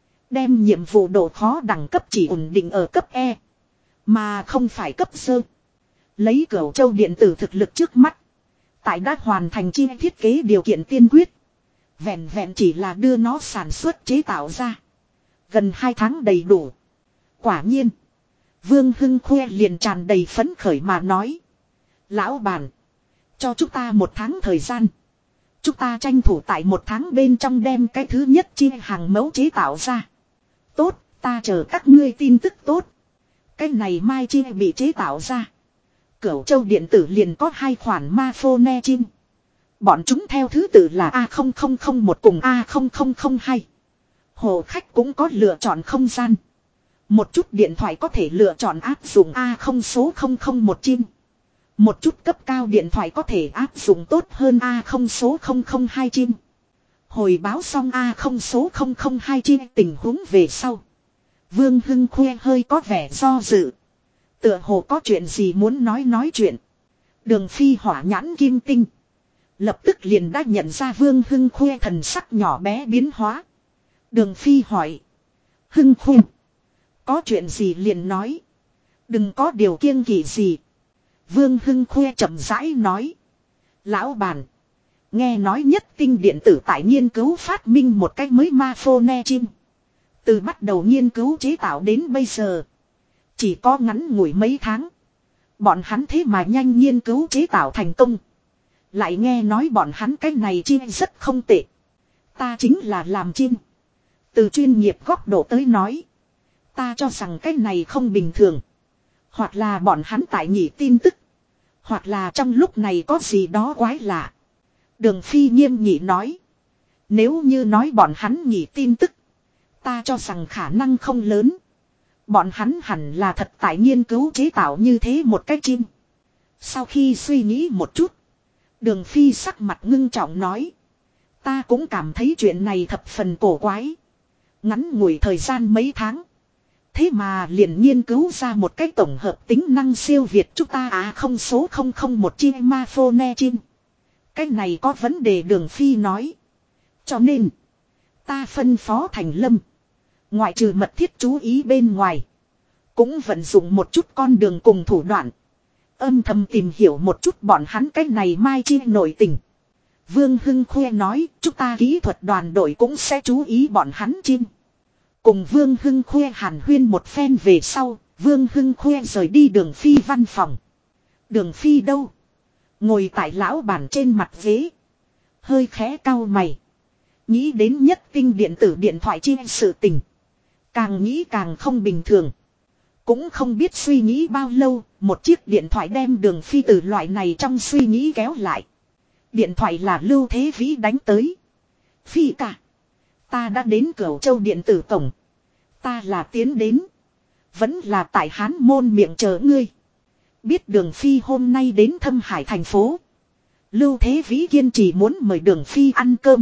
Đem nhiệm vụ độ khó đẳng cấp chỉ ổn định ở cấp E. Mà không phải cấp D. Lấy Cửu Châu điện tử thực lực trước mắt. Tại đã hoàn thành chi thiết kế điều kiện tiên quyết. Vẹn vẹn chỉ là đưa nó sản xuất chế tạo ra. Gần 2 tháng đầy đủ. Quả nhiên. Vương Hưng Khuê liền tràn đầy phấn khởi mà nói. Lão bản. Cho chúng ta 1 tháng thời gian. Chúng ta tranh thủ tại 1 tháng bên trong đem cái thứ nhất chi hàng mẫu chế tạo ra. Tốt, ta chờ các ngươi tin tức tốt. Cái này Mai Chi bị chế tạo ra. Cửu Châu điện tử liền có 2 khoản Maphone Chinh. Bọn chúng theo thứ tự là A0001 cùng A0002. Hồ khách cũng có lựa chọn không gian. Một chút điện thoại có thể lựa chọn áp dụng A0 số 001 Chinh. Một chút cấp cao điện thoại có thể áp dụng tốt hơn A0 số 002 Chinh. Hồi báo xong A0 số 002 Chinh tình huống về sau. Vương Hưng Khuê hơi có vẻ do dự. Tựa hồ có chuyện gì muốn nói chuyện. Đường Phi hỏa nhãn kim tinh. Lập tức liền đã nhận ra Vương Hưng Khuê thần sắc nhỏ bé biến hóa. Đường Phi hỏi. Hưng Khuê. Có chuyện gì liền nói. Đừng có điều kiêng kỵ gì. Vương Hưng Khuê chậm rãi nói. Lão bản. Nghe nói nhất tinh điện tử tại nghiên cứu phát minh một cách mới Maphone Chinh. Từ bắt đầu nghiên cứu chế tạo đến bây giờ. Chỉ có ngắn ngủi mấy tháng. Bọn hắn thế mà nhanh nghiên cứu chế tạo thành công. Lại nghe nói bọn hắn cái này chi rất không tệ. Ta chính là làm chim. Từ chuyên nghiệp góc độ tới nói. Ta cho rằng cái này không bình thường. Hoặc là bọn hắn tại nhỉ tin tức. Hoặc là trong lúc này có gì đó quái lạ. Đường Phi nghiêm nghị nói. Nếu như nói bọn hắn nhỉ tin tức. Ta cho rằng khả năng không lớn. Bọn hắn hẳn là thật tại nghiên cứu chế tạo như thế một cái chim. Sau khi suy nghĩ một chút. Đường Phi sắc mặt ngưng trọng nói. Ta cũng cảm thấy chuyện này thập phần cổ quái. Ngắn ngủi thời gian mấy tháng. Thế mà liền nghiên cứu ra một cái tổng hợp tính năng siêu việt chúng ta không số 001 chi ma phô ne chin. Cái này có vấn đề Đường Phi nói. Cho nên. Ta phân phó Thành Lâm. Ngoại trừ mật thiết chú ý bên ngoài. Cũng vận dụng một chút con đường cùng thủ đoạn. Âm thầm tìm hiểu một chút bọn hắn cái này mai chi nổi tình. Vương Hưng Khuê nói chúng ta kỹ thuật đoàn đội cũng sẽ chú ý bọn hắn chim. Cùng Vương Hưng Khuê hàn huyên một phen về sau. Vương Hưng Khuê rời đi Đường Phi văn phòng. Đường Phi đâu? Ngồi tại lão bản trên mặt ghế. Hơi khẽ cau mày. Nghĩ đến nhất tinh điện tử điện thoại chi sự tình. Càng nghĩ càng không bình thường. Cũng không biết suy nghĩ bao lâu, một chiếc điện thoại đem Đường Phi từ loại này trong suy nghĩ kéo lại. Điện thoại là Lưu Thế Vĩ đánh tới. Phi ca. Ta đã đến Cửu Châu điện tử tổng. Ta là tiến đến. Vẫn là tại Hán Môn miệng chờ ngươi. Biết Đường Phi hôm nay đến Thâm Hải thành phố. Lưu Thế Vĩ kiên trì muốn mời Đường Phi ăn cơm.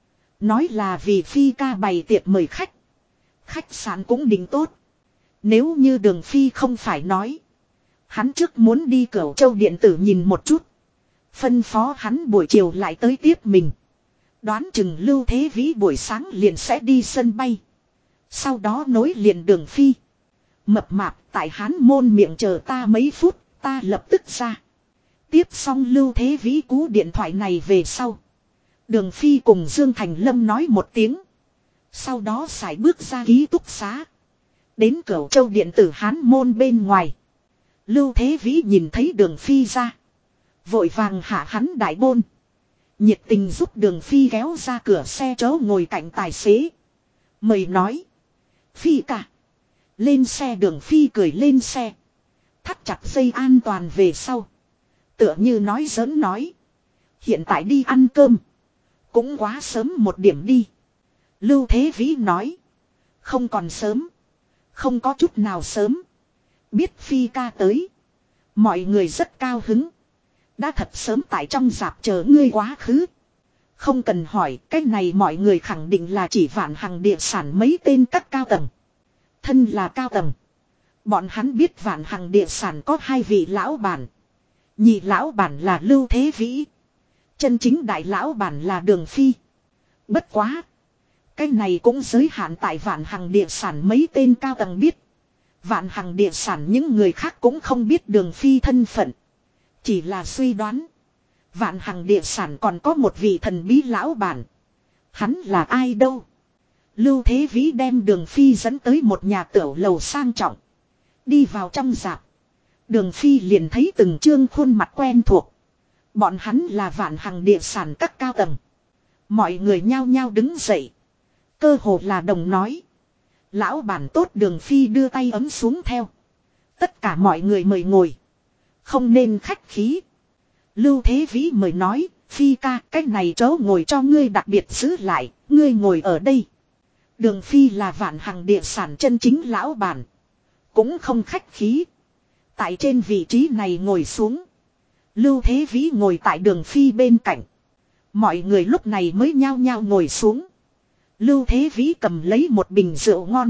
Nói là vì Phi ca bày tiệc mời khách. Khách sạn cũng định tốt. Nếu như Đường Phi không phải nói. Hắn trước muốn đi Cửu Châu điện tử nhìn một chút. Phân phó hắn buổi chiều lại tới tiếp mình. Đoán chừng Lưu Thế Vĩ buổi sáng liền sẽ đi sân bay. Sau đó nối liền Đường Phi. Mập mạp tại Hán Môn miệng chờ ta mấy phút. Ta lập tức ra. Tiếp xong Lưu Thế Vĩ cú điện thoại này về sau. Đường Phi cùng Dương Thành Lâm nói một tiếng. Sau đó sải bước ra ký túc xá. Đến Cửu Châu điện tử Hán Môn bên ngoài. Lưu Thế Vĩ nhìn thấy Đường Phi ra. Vội vàng hạ hắn đại bôn. Nhiệt tình giúp Đường Phi kéo ra cửa xe chớ ngồi cạnh tài xế. Mời nói. Phi cả. Lên xe Đường Phi cười lên xe. Thắt chặt dây an toàn về sau. Tựa như nói giỡn nói. Hiện tại đi ăn cơm. Cũng quá sớm một điểm đi. Lưu Thế Vĩ nói. Không còn sớm. Không có chút nào sớm. Biết Phi ca tới. Mọi người rất cao hứng. Đã thật sớm tại trong dạp chờ ngươi quá khứ. Không cần hỏi, cái này mọi người khẳng định là chỉ Vạn Hằng địa sản mấy tên các cao tầng. Thân là cao tầng. Bọn hắn biết Vạn Hằng địa sản có hai vị lão bản. Nhị lão bản là Lưu Thế Vĩ. Chân chính đại lão bản là Đường Phi. Bất quá. Cái này cũng giới hạn tại Vạn Hằng địa sản mấy tên cao tầng biết. Vạn Hằng địa sản những người khác cũng không biết Đường Phi thân phận. Chỉ là suy đoán. Vạn Hằng địa sản còn có một vị thần bí lão bản. Hắn là ai đâu? Lưu Thế Vĩ đem Đường Phi dẫn tới một nhà tiểu lầu sang trọng. Đi vào trong rạp. Đường Phi liền thấy từng trương khuôn mặt quen thuộc. Bọn hắn là Vạn Hằng địa sản các cao tầng. Mọi người nhao nhao đứng dậy. Cơ hồ là đồng nói. Lão bản tốt Đường Phi đưa tay ấm xuống theo. Tất cả mọi người mời ngồi. Không nên khách khí. Lưu Thế Vĩ mời nói. Phi ca cách này chỗ ngồi cho ngươi đặc biệt giữ lại. Ngươi ngồi ở đây. Đường Phi là Vạn Hằng địa sản chân chính lão bản. Cũng không khách khí. Tại trên vị trí này ngồi xuống. Lưu Thế Vĩ ngồi tại Đường Phi bên cạnh. Mọi người lúc này mới nhao nhao ngồi xuống. Lưu Thế Vĩ cầm lấy một bình rượu ngon.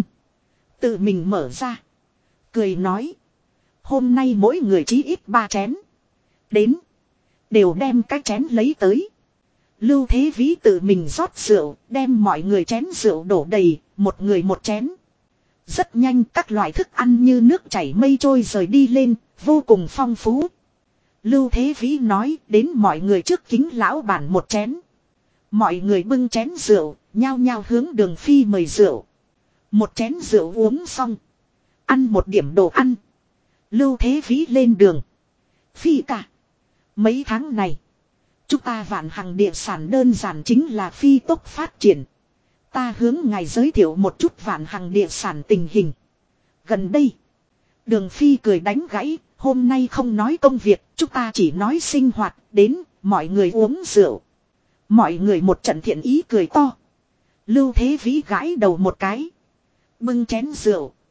Tự mình mở ra. Cười nói. Hôm nay mỗi người chí ít 3 chén. Đến. Đều đem cái chén lấy tới. Lưu Thế Vĩ tự mình rót rượu. Đem mọi người chén rượu đổ đầy. Một người một chén. Rất nhanh các loại thức ăn như nước chảy mây trôi rời đi lên. Vô cùng phong phú. Lưu Thế Vĩ nói đến mọi người trước kính lão bản một chén. Mọi người bưng chén rượu. Nhao nhao hướng Đường Phi mời rượu. Một chén rượu uống xong. Ăn một điểm đồ ăn. Lưu Thế Vĩ lên đường. Phi cả. Mấy tháng này. Chúng ta Vạn Hằng địa sản đơn giản chính là phi tốc phát triển. Ta hướng ngài giới thiệu một chút Vạn Hằng địa sản tình hình. Gần đây. Đường Phi cười đánh gãy. Hôm nay không nói công việc. Chúng ta chỉ nói sinh hoạt. Đến mọi người uống rượu. Mọi người một trận thiện ý cười to. Lưu Thế Vĩ gãi đầu một cái. Bưng chén rượu.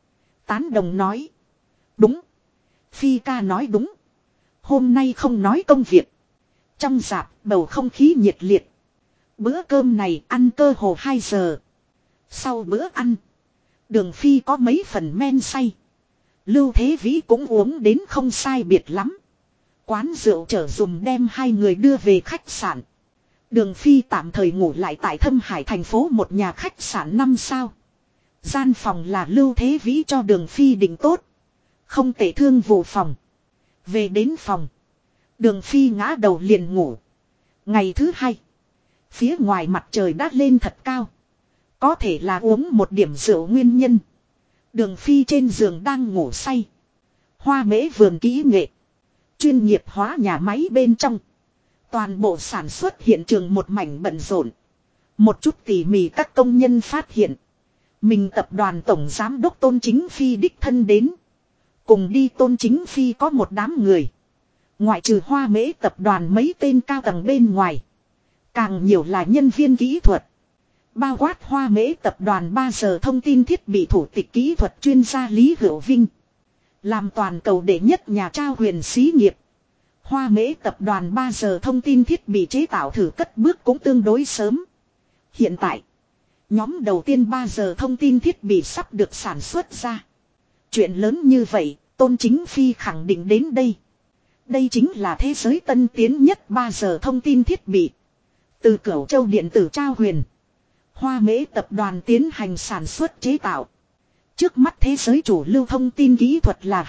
Tán đồng nói. Đúng. Phi ca nói đúng. Hôm nay không nói công việc. Trong rạp bầu không khí nhiệt liệt. Bữa cơm này ăn cơ hồ 2 giờ. Sau bữa ăn. Đường Phi có mấy phần men say. Lưu Thế Vĩ cũng uống đến không sai biệt lắm. Quán rượu chở dùm đem hai người đưa về khách sạn. Đường Phi tạm thời ngủ lại tại Thâm Hải thành phố một nhà khách sạn 5 sao. Gian phòng là Lưu Thế Vĩ cho Đường Phi định tốt. Không tệ thương vụ phòng. Về đến phòng. Đường Phi ngã đầu liền ngủ. Ngày thứ hai. Phía ngoài mặt trời đã lên thật cao. Có thể là uống một điểm rượu nguyên nhân. Đường Phi trên giường đang ngủ say. Hoa Mễ vườn kỹ nghệ. Chuyên nghiệp hóa nhà máy bên trong. Toàn bộ sản xuất hiện trường một mảnh bận rộn. Một chút tỉ mỉ các công nhân phát hiện. Mình tập đoàn tổng giám đốc Tôn Chính Phi đích thân đến. Cùng đi Tôn Chính Phi có một đám người. Ngoại trừ Hoa Mễ tập đoàn mấy tên cao tầng bên ngoài. Càng nhiều là nhân viên kỹ thuật. Bao quát Hoa Mễ tập đoàn 3 giờ thông tin thiết bị thủ tịch kỹ thuật chuyên gia Lý Hữu Vinh. Làm toàn cầu đệ nhất nhà trao quyền xí nghiệp. Hoa Mễ tập đoàn 3 giờ thông tin thiết bị chế tạo thử cất bước cũng tương đối sớm. Hiện tại, nhóm đầu tiên 3 giờ thông tin thiết bị sắp được sản xuất ra. Chuyện lớn như vậy, Tôn Chính Phi khẳng định đến đây. Đây chính là thế giới tân tiến nhất 3 giờ thông tin thiết bị. Từ Cửu Châu điện tử trao quyền. Hoa Mễ tập đoàn tiến hành sản xuất chế tạo. Trước mắt thế giới chủ lưu thông tin kỹ thuật là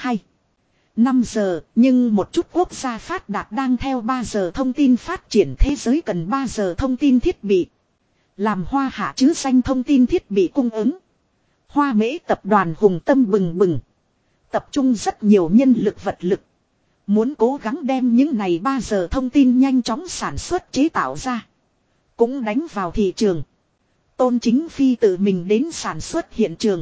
5 giờ, nhưng một chút quốc gia phát đạt đang theo 3 giờ thông tin phát triển thế giới cần 3 giờ thông tin thiết bị. Làm Hoa Hạ chứ danh thông tin thiết bị cung ứng. Hoa Mễ tập đoàn hùng tâm bừng bừng. Tập trung rất nhiều nhân lực vật lực. Muốn cố gắng đem những này 3 giờ thông tin nhanh chóng sản xuất chế tạo ra. Cũng đánh vào thị trường. Tôn Chính Phi tự mình đến sản xuất hiện trường.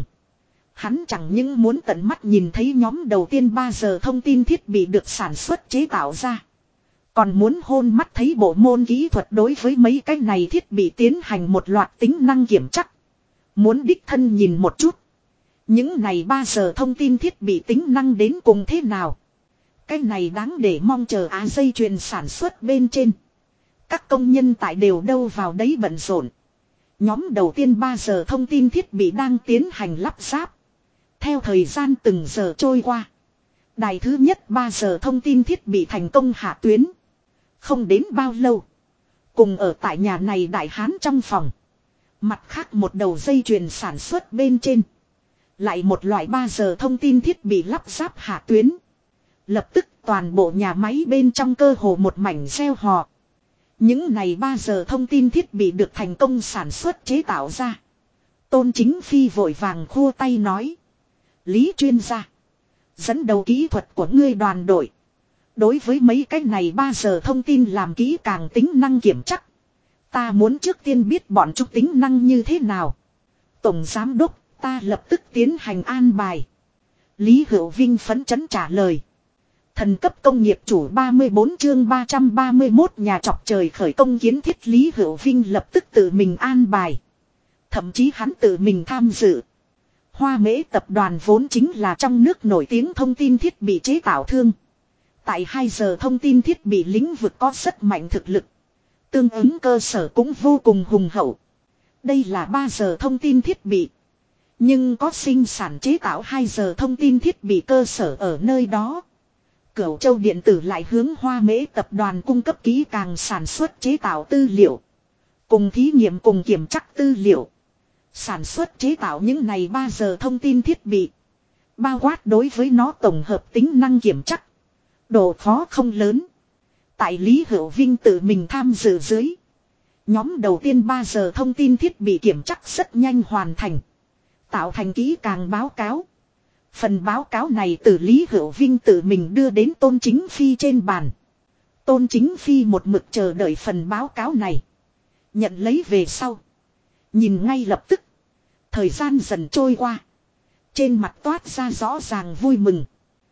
Hắn chẳng những muốn tận mắt nhìn thấy nhóm đầu tiên 3 giờ thông tin thiết bị được sản xuất chế tạo ra. Còn muốn hôn mắt thấy bộ môn kỹ thuật đối với mấy cái này thiết bị tiến hành một loạt tính năng kiểm chắc. Muốn đích thân nhìn một chút. Những này 3 giờ thông tin thiết bị tính năng đến cùng thế nào. Cái này đáng để mong chờ dây chuyền sản xuất bên trên. Các công nhân tại đều đâu vào đấy bận rộn. Nhóm đầu tiên 3 giờ thông tin thiết bị đang tiến hành lắp ráp. Theo thời gian từng giờ trôi qua. Đài thứ nhất 3 giờ thông tin thiết bị thành công hạ tuyến. Không đến bao lâu. Cùng ở tại nhà này đại hán trong phòng. Mặt khác một đầu dây chuyền sản xuất bên trên. Lại một loại 3 giờ thông tin thiết bị lắp ráp hạ tuyến. Lập tức toàn bộ nhà máy bên trong cơ hồ một mảnh reo hò. Những này 3 giờ thông tin thiết bị được thành công sản xuất chế tạo ra. Tôn Chính Phi vội vàng khua tay nói. Lý chuyên gia. Dẫn đầu kỹ thuật của ngươi đoàn đội. Đối với mấy cái này 3 giờ thông tin làm kỹ càng tính năng kiểm chắc. Ta muốn trước tiên biết bọn chúng tính năng như thế nào. Tổng giám đốc, ta lập tức tiến hành an bài. Lý Hữu Vinh phấn chấn trả lời. Thần cấp công nghiệp chủ 34 chương 331 nhà chọc trời khởi công kiến thiết Lý Hữu Vinh lập tức tự mình an bài. Thậm chí hắn tự mình tham dự. Hoa Mễ tập đoàn vốn chính là trong nước nổi tiếng thông tin thiết bị chế tạo thương. Tại 2 giờ thông tin thiết bị lĩnh vực có rất mạnh thực lực. Tương ứng cơ sở cũng vô cùng hùng hậu. Đây là 3 giờ thông tin thiết bị. Nhưng có sinh sản chế tạo 2 giờ thông tin thiết bị cơ sở ở nơi đó. Cửu Châu điện tử lại hướng Hoa Mễ tập đoàn cung cấp kỹ càng sản xuất chế tạo tư liệu. Cùng thí nghiệm cùng kiểm chắc tư liệu. Sản xuất chế tạo những này 3 giờ thông tin thiết bị. Bao quát đối với nó tổng hợp tính năng kiểm chắc. Độ khó không lớn. Tại Lý Hữu Vinh tự mình tham dự dưới. Nhóm đầu tiên 3 giờ thông tin thiết bị kiểm chắc rất nhanh hoàn thành. Tạo thành kỹ càng báo cáo. Phần báo cáo này từ Lý Hữu Vinh tự mình đưa đến Tôn Chính Phi trên bàn. Tôn Chính Phi một mực chờ đợi phần báo cáo này. Nhận lấy về sau. Nhìn ngay lập tức. Thời gian dần trôi qua. Trên mặt toát ra rõ ràng vui mừng.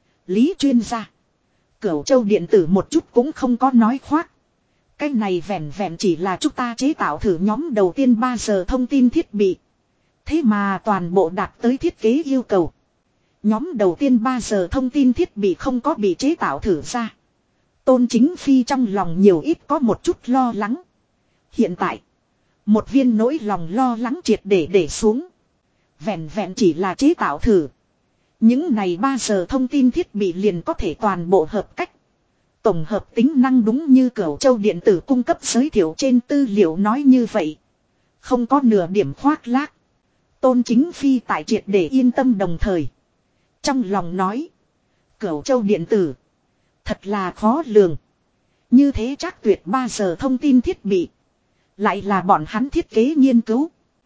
Lý chuyên gia. Cửu Châu điện tử một chút cũng không có nói khoác. Cái này vẹn vẹn chỉ là chúng ta chế tạo thử nhóm đầu tiên 3 giờ thông tin thiết bị. Thế mà toàn bộ đạt tới thiết kế yêu cầu. Nhóm đầu tiên 3 giờ thông tin thiết bị không có bị chế tạo thử ra. Tôn Chính Phi trong lòng nhiều ít có một chút lo lắng. Hiện tại, một viên nỗi lòng lo lắng triệt để xuống. Vẹn vẹn chỉ là chế tạo thử. Những này 3 giờ thông tin thiết bị liền có thể toàn bộ hợp cách. Tổng hợp tính năng đúng như Cửu Châu điện tử cung cấp giới thiệu trên tư liệu nói như vậy. Không có nửa điểm khoác lác. Tôn Chính Phi tại triệt để yên tâm đồng thời. Trong lòng nói. Cửu Châu điện tử. Thật là khó lường. Như thế chắc tuyệt 3 giờ thông tin thiết bị. Lại là bọn hắn thiết kế nghiên cứu.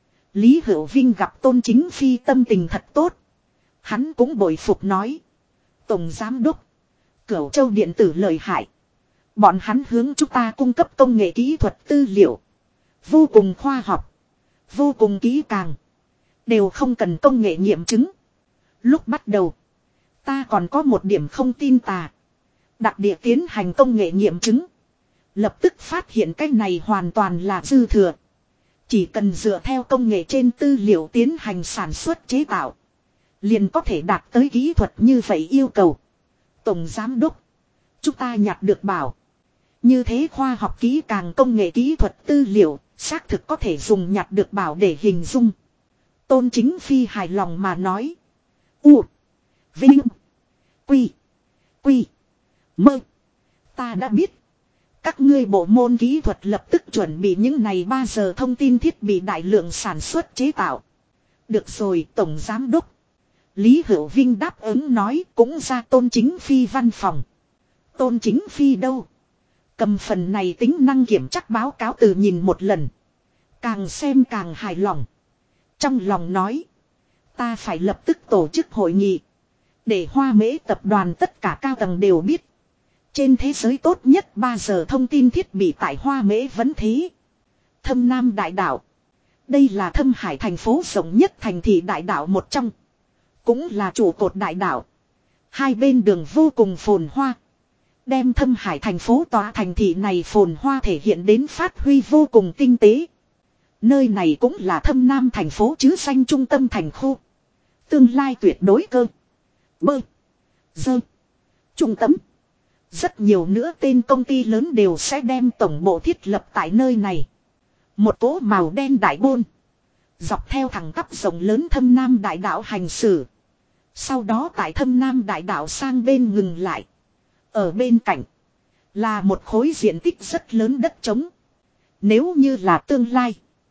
Lý Hữu Vinh gặp Tôn Chính Phi tâm tình thật tốt. Hắn cũng bội phục nói. Tổng Giám Đốc. Cửu Châu điện tử lợi hại. Bọn hắn hướng chúng ta cung cấp công nghệ kỹ thuật tư liệu. Vô cùng khoa học. Vô cùng kỹ càng. Đều không cần công nghệ nghiệm chứng. Lúc bắt đầu. Ta còn có một điểm không tin tà. Đặc địa tiến hành công nghệ nghiệm chứng. Lập tức phát hiện cái này hoàn toàn là dư thừa. Chỉ cần dựa theo công nghệ trên tư liệu tiến hành sản xuất chế tạo. Liền có thể đạt tới kỹ thuật như vậy yêu cầu. Tổng Giám Đốc. Chúng ta nhặt được bảo. Như thế khoa học kỹ càng công nghệ kỹ thuật tư liệu. Xác thực có thể dùng nhặt được bảo để hình dung. Tôn Chính Phi hài lòng mà nói. U. Vinh. Quy. Quy. Mơ. Ta đã biết. Các ngươi bộ môn kỹ thuật lập tức chuẩn bị những này 3 giờ thông tin thiết bị đại lượng sản xuất chế tạo. Được rồi Tổng Giám Đốc. Lý Hữu Vinh đáp ứng nói cũng ra Tôn Chính Phi văn phòng. Tôn Chính Phi đâu? Cầm phần này tính năng kiểm chắc báo cáo từ nhìn một lần. Càng xem càng hài lòng. Trong lòng nói. Ta phải lập tức tổ chức hội nghị. Để Hoa Mễ tập đoàn tất cả cao tầng đều biết. Trên thế giới tốt nhất 3 giờ thông tin thiết bị tại Hoa Mễ vẫn thế. Thâm Nam Đại Đảo. Đây là Thâm Hải thành phố rộng nhất thành thị đại đảo một trong. Cũng là trụ cột đại đảo. Hai bên đường vô cùng phồn hoa. Đem Thâm Hải thành phố tòa thành thị này phồn hoa thể hiện đến phát huy vô cùng tinh tế. Nơi này cũng là Thâm Nam thành phố chứ danh trung tâm thành khu. Tương lai tuyệt đối cơ. Bơ. Dơ. Trung tâm. Rất nhiều nữa tên công ty lớn đều sẽ đem tổng bộ thiết lập tại nơi này. Một cỗ màu đen đại bôn. Dọc theo thẳng tắp rộng lớn Thâm Nam đại đảo hành xử. Sau đó tại Thâm Nam đại đảo sang bên ngừng lại. Ở bên cạnh. Là một khối diện tích rất lớn đất trống. Nếu như là tương lai.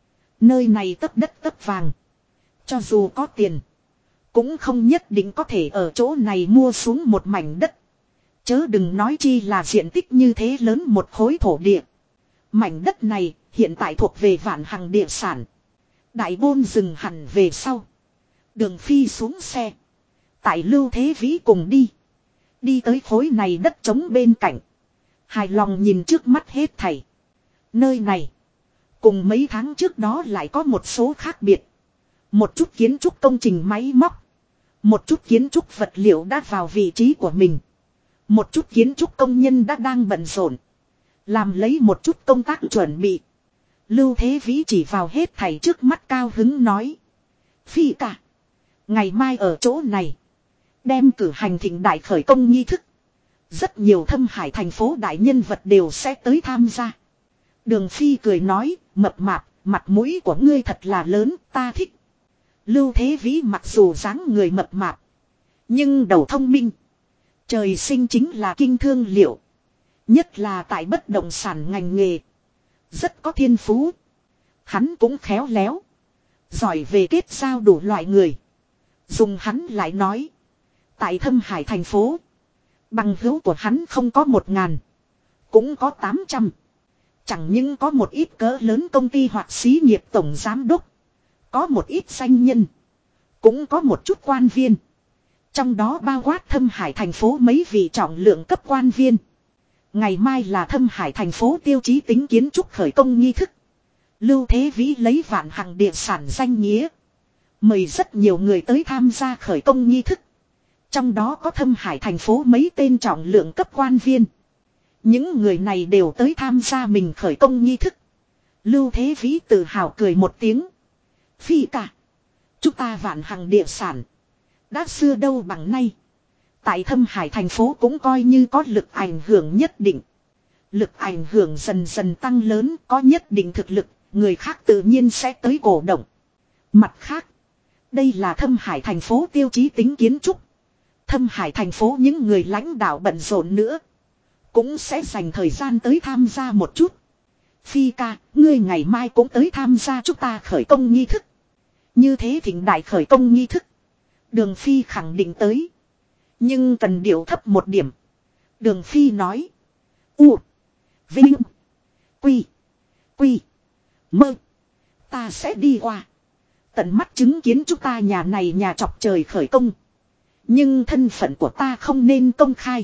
Nơi này tấp đất tấp vàng. Cho dù có tiền. Cũng không nhất định có thể ở chỗ này mua xuống một mảnh đất. Chớ đừng nói chi là diện tích như thế lớn một khối thổ địa. Mảnh đất này hiện tại thuộc về Vạn Hằng địa sản. Đại bôn dừng hẳn về sau. Đường Phi xuống xe. Tại Lưu Thế Vĩ cùng đi. Đi tới khối này đất trống bên cạnh. Hài lòng nhìn trước mắt hết thảy. Nơi này. Cùng mấy tháng trước đó lại có một số khác biệt. Một chút kiến trúc công trình máy móc. Một chút kiến trúc vật liệu đã vào vị trí của mình. Một chút kiến trúc công nhân đã đang bận rộn. Làm lấy một chút công tác chuẩn bị. Lưu Thế Vĩ chỉ vào hết thảy trước mắt cao hứng nói. Phi cả. Ngày mai ở chỗ này. Đem cử hành thịnh đại khởi công nghi thức. Rất nhiều Thâm Hải thành phố đại nhân vật đều sẽ tới tham gia. Đường Phi cười nói. Mập mạp. Mặt mũi của ngươi thật là lớn. Ta thích. Lưu Thế Vĩ mặc dù dáng người mập mạp. Nhưng đầu thông minh. Trời sinh chính là kinh thương liệu. Nhất là tại bất động sản ngành nghề. Rất có thiên phú. Hắn cũng khéo léo. Giỏi về kết giao đủ loại người. Dùng hắn lại nói. Tại Thâm Hải thành phố. Bằng hữu của hắn không có 1000. Cũng có 800. Chẳng những có một ít cỡ lớn công ty hoặc xí nghiệp tổng giám đốc. Có một ít danh nhân. Cũng có một chút quan viên. Trong đó bao quát Thâm Hải thành phố mấy vị trọng lượng cấp quan viên. Ngày mai là Thâm Hải thành phố tiêu chí tính kiến trúc khởi công nghi thức. Lưu Thế Vĩ lấy Vạn Hằng địa sản danh nghĩa. Mời rất nhiều người tới tham gia khởi công nghi thức. Trong đó có Thâm Hải thành phố mấy tên trọng lượng cấp quan viên. Những người này đều tới tham gia mình khởi công nghi thức. Lưu Thế Vĩ tự hào cười một tiếng. Phi cả. Chúng ta Vạn Hằng địa sản. Đã xưa đâu bằng nay. Tại Thâm Hải thành phố cũng coi như có lực ảnh hưởng nhất định. Lực ảnh hưởng dần dần tăng lớn, có nhất định thực lực, người khác tự nhiên sẽ tới cổ động. Mặt khác, đây là Thâm Hải thành phố tiêu chí tính kiến trúc. Thâm Hải thành phố những người lãnh đạo bận rộn nữa, cũng sẽ dành thời gian tới tham gia một chút. Phi ca, ngươi ngày mai cũng tới tham gia chúng ta khởi công nghi thức. Như thế thịnh đại khởi công nghi thức. Đường Phi khẳng định tới. Nhưng cần điều thấp một điểm. Đường Phi nói. U. Vinh. Quy. Quy. Mơ. Ta sẽ đi qua. Tận mắt chứng kiến chúng ta nhà này nhà chọc trời khởi công. Nhưng thân phận của ta không nên công khai.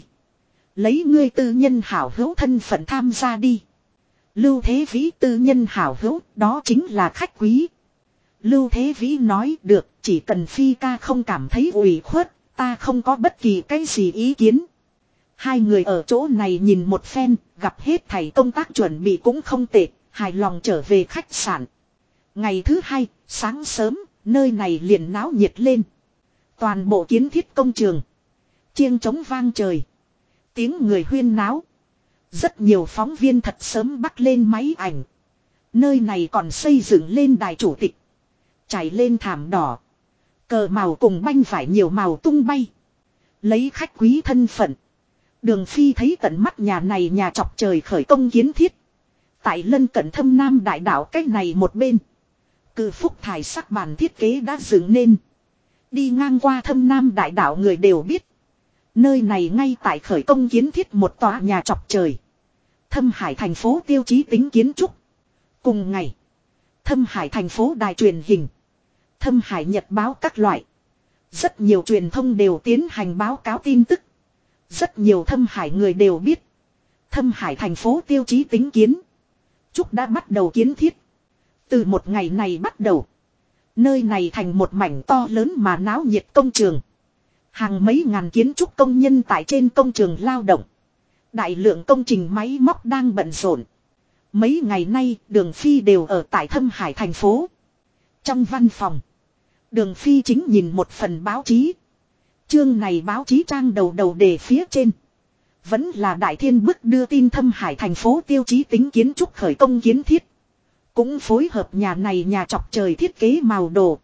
Lấy ngươi tư nhân hảo hữu thân phận tham gia đi. Lưu Thế Vĩ tư nhân hảo hữu, đó chính là khách quý. Lưu Thế Vĩ nói được, chỉ cần Phi ca không cảm thấy ủy khuất, ta không có bất kỳ cái gì ý kiến. Hai người ở chỗ này nhìn một phen, gặp hết thảy công tác chuẩn bị cũng không tệ, hài lòng trở về khách sạn. Ngày thứ hai, sáng sớm, nơi này liền náo nhiệt lên. Toàn bộ kiến thiết công trường. Chiêng trống vang trời. Tiếng người huyên náo. Rất nhiều phóng viên thật sớm bắt lên máy ảnh. Nơi này còn xây dựng lên đài chủ tịch. Trải lên thảm đỏ. Cờ màu cùng banh vải nhiều màu tung bay. Lấy khách quý thân phận. Đường Phi thấy tận mắt nhà này nhà chọc trời khởi công kiến thiết. Tại lân cận Thâm Nam đại đảo cách này một bên. Cự phúc thải sắc bản thiết kế đã dựng nên. Đi ngang qua Thâm Nam đại đảo người đều biết. Nơi này ngay tại khởi công kiến thiết một tòa nhà chọc trời. Thâm Hải thành phố tiêu chí tính kiến trúc. Cùng ngày. Thâm Hải thành phố đài truyền hình. Thâm Hải nhật báo các loại. Rất nhiều truyền thông đều tiến hành báo cáo tin tức. Rất nhiều Thâm Hải người đều biết. Thâm Hải thành phố tiêu chí tính kiến trúc đã bắt đầu kiến thiết. Từ một ngày này bắt đầu. Nơi này thành một mảnh to lớn mà náo nhiệt công trường. Hàng mấy ngàn kiến trúc công nhân tại trên công trường lao động. Đại lượng công trình máy móc đang bận rộn. Mấy ngày nay Đường Phi đều ở tại Thâm Hải thành phố. Trong văn phòng. Đường Phi chính nhìn một phần báo chí. Chương này báo chí trang đầu đề phía trên. Vẫn là Đại Thiên bức đưa tin Thâm Hải thành phố tiêu chí tính kiến trúc khởi công kiến thiết. Cũng phối hợp nhà này nhà chọc trời thiết kế màu đồ.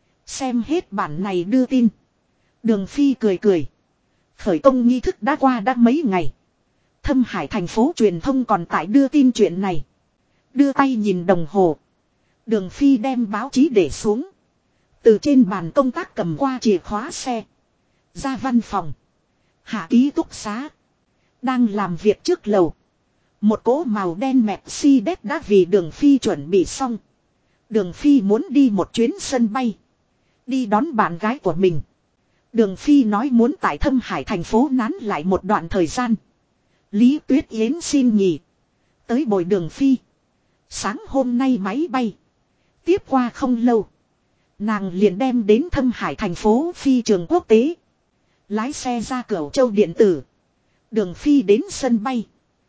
Xem hết bản này đưa tin. Đường Phi cười cười. Khởi công nghi thức đã qua đã mấy ngày. Thâm Hải thành phố truyền thông còn tại đưa tin chuyện này. Đưa tay nhìn đồng hồ. Đường Phi đem báo chí để xuống. Từ trên bàn công tác cầm qua chìa khóa xe. Ra văn phòng. Hạ ký túc xá. Đang làm việc trước lầu. Một cỗ màu đen Mercedes đã vì Đường Phi chuẩn bị xong. Đường Phi muốn đi một chuyến sân bay. Đi đón bạn gái của mình. Đường Phi nói muốn tại Thâm Hải thành phố nán lại một đoạn thời gian. Lý Tuyết Yến xin nghỉ. Tới bồi Đường Phi. Sáng hôm nay máy bay. Tiếp qua không lâu. Nàng liền đem đến Thâm Hải thành phố phi trường quốc tế. Lái xe ra Cửu Châu điện tử. Đường Phi đến sân bay.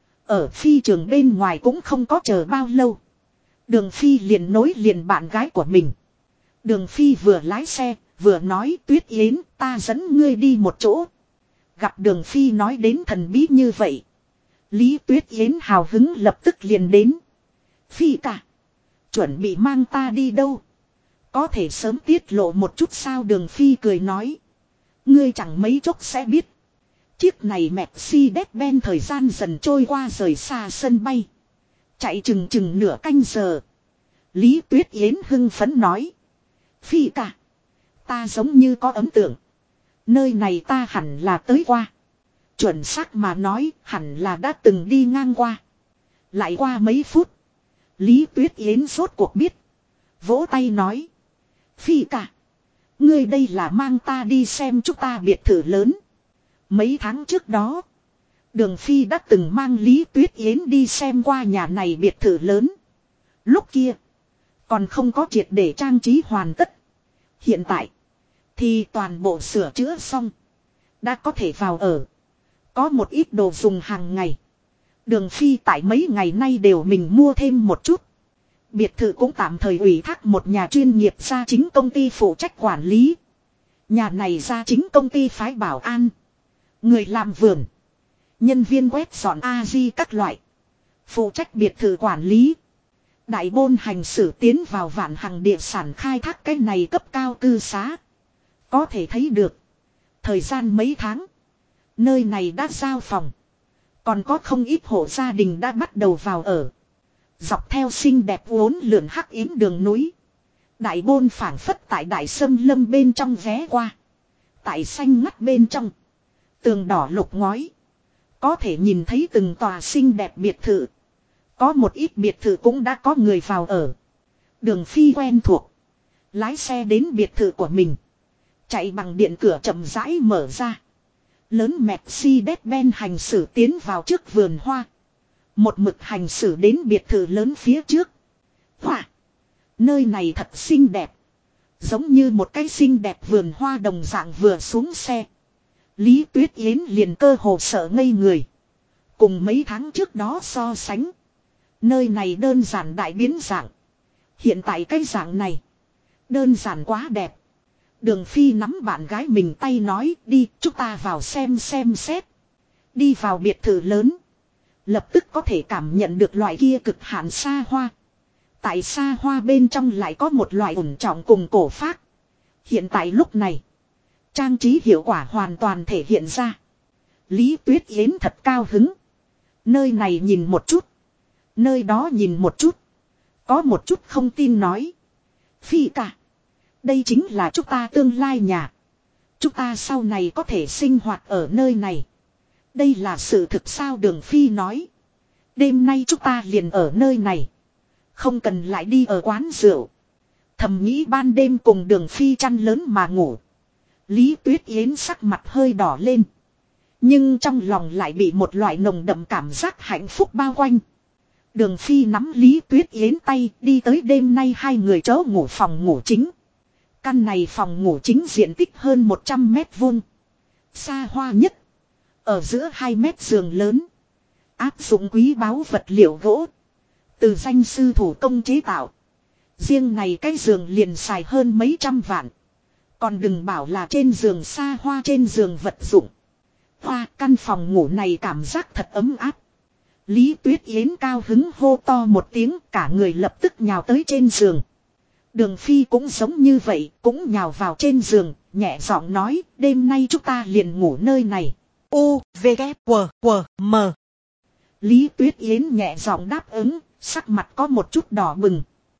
Ở phi trường bên ngoài cũng không có chờ bao lâu. Đường Phi liền nối liền bạn gái của mình. Đường Phi vừa lái xe, vừa nói Tuyết Yến ta dẫn ngươi đi một chỗ. Gặp Đường Phi nói đến thần bí như vậy. Lý Tuyết Yến hào hứng lập tức liền đến. Phi cả. Chuẩn bị mang ta đi đâu? Có thể sớm tiết lộ một chút sao? Đường Phi cười nói. Ngươi chẳng mấy chốc sẽ biết. Chiếc này Mercedes-Benz thời gian dần trôi qua rời xa sân bay. Chạy chừng nửa canh giờ. Lý Tuyết Yến hưng phấn nói. Phi cả. Ta giống như có ấn tượng. Nơi này ta hẳn là tới qua. Chuẩn xác mà nói hẳn là đã từng đi ngang qua. Lại qua mấy phút. Lý Tuyết Yến rốt cuộc biết. Vỗ tay nói. Phi cả. Ngươi đây là mang ta đi xem chúng ta biệt thự lớn. Mấy tháng trước đó. Đường Phi đã từng mang Lý Tuyết Yến đi xem qua nhà này biệt thự lớn. Lúc kia. Còn không có triệt để trang trí hoàn tất. Hiện tại. Thì toàn bộ sửa chữa xong. Đã có thể vào ở. Có một ít đồ dùng hàng ngày. Đường Phi tại mấy ngày nay đều mình mua thêm một chút. Biệt thự cũng tạm thời ủy thác một nhà chuyên nghiệp gia chính công ty phụ trách quản lý. Nhà này ra chính công ty phái bảo an. Người làm vườn. Nhân viên quét dọn A-di các loại. Phụ trách biệt thự quản lý. Đại bôn hành xử tiến vào Vạn Hằng địa sản khai thác cái này cấp cao cư xá. Có thể thấy được. Thời gian mấy tháng. Nơi này đã giao phòng. Còn có không ít hộ gia đình đã bắt đầu vào ở. Dọc theo xinh đẹp uốn lượn hắc yến đường núi. Đại bôn phảng phất tại đại sâm lâm bên trong ghé qua. Tại xanh ngắt bên trong. Tường đỏ lục ngói. Có thể nhìn thấy từng tòa xinh đẹp biệt thự. Có một ít biệt thự cũng đã có người vào ở. Đường Phi quen thuộc. Lái xe đến biệt thự của mình. Chạy bằng điện cửa chậm rãi mở ra. Lớn Mercedes-Benz hành xử tiến vào trước vườn hoa. Một mực hành xử đến biệt thự lớn phía trước. Hoa! Nơi này thật xinh đẹp. Giống như một cái xinh đẹp vườn hoa đồng dạng vừa xuống xe. Lý Tuyết Yến liền cơ hồ sợ ngây người. Cùng mấy tháng trước đó so sánh. Nơi này đơn giản đại biến dạng. Hiện tại cái dạng này. Đơn giản quá đẹp. Đường Phi nắm bạn gái mình tay nói đi chúng ta vào xem xét. Đi vào biệt thự lớn. Lập tức có thể cảm nhận được loại kia cực hạn xa hoa. Tại xa hoa bên trong lại có một loại ổn trọng cùng cổ phác. Hiện tại lúc này. Trang trí hiệu quả hoàn toàn thể hiện ra. Lý Tuyết Yến thật cao hứng. Nơi này nhìn một chút. Nơi đó nhìn một chút. Có một chút không tin nói. Phi cả. Đây chính là chúng ta tương lai nhà. Chúng ta sau này có thể sinh hoạt ở nơi này. Đây là sự thực sao Đường Phi nói. Đêm nay chúng ta liền ở nơi này. Không cần lại đi ở quán rượu. Thầm nghĩ ban đêm cùng Đường Phi chăn lớn mà ngủ. Lý Tuyết Yến sắc mặt hơi đỏ lên. Nhưng trong lòng lại bị một loại nồng đậm cảm giác hạnh phúc bao quanh. Đường Phi nắm Lý Tuyết Yến tay đi tới đêm nay hai người chỗ ngủ phòng ngủ chính. Căn này phòng ngủ chính diện tích hơn 100 mét vuông. Xa hoa nhất. Ở giữa 2 mét giường lớn. Áp dụng quý báu vật liệu gỗ. Từ danh sư thủ công chế tạo. Riêng này cái giường liền xài hơn mấy trăm vạn. Còn đừng bảo là trên giường xa hoa trên giường vật dụng. Hoa căn phòng ngủ này cảm giác thật ấm áp. Lý Tuyết Yến cao hứng hô to một tiếng cả người lập tức nhào tới trên giường. Đường Phi cũng giống như vậy, cũng nhào vào trên giường, nhẹ giọng nói, đêm nay chúng ta liền ngủ nơi này. U, V, K, W, W, M. Lý Tuyết Yến nhẹ giọng đáp ứng, sắc mặt có một chút đỏ bừng.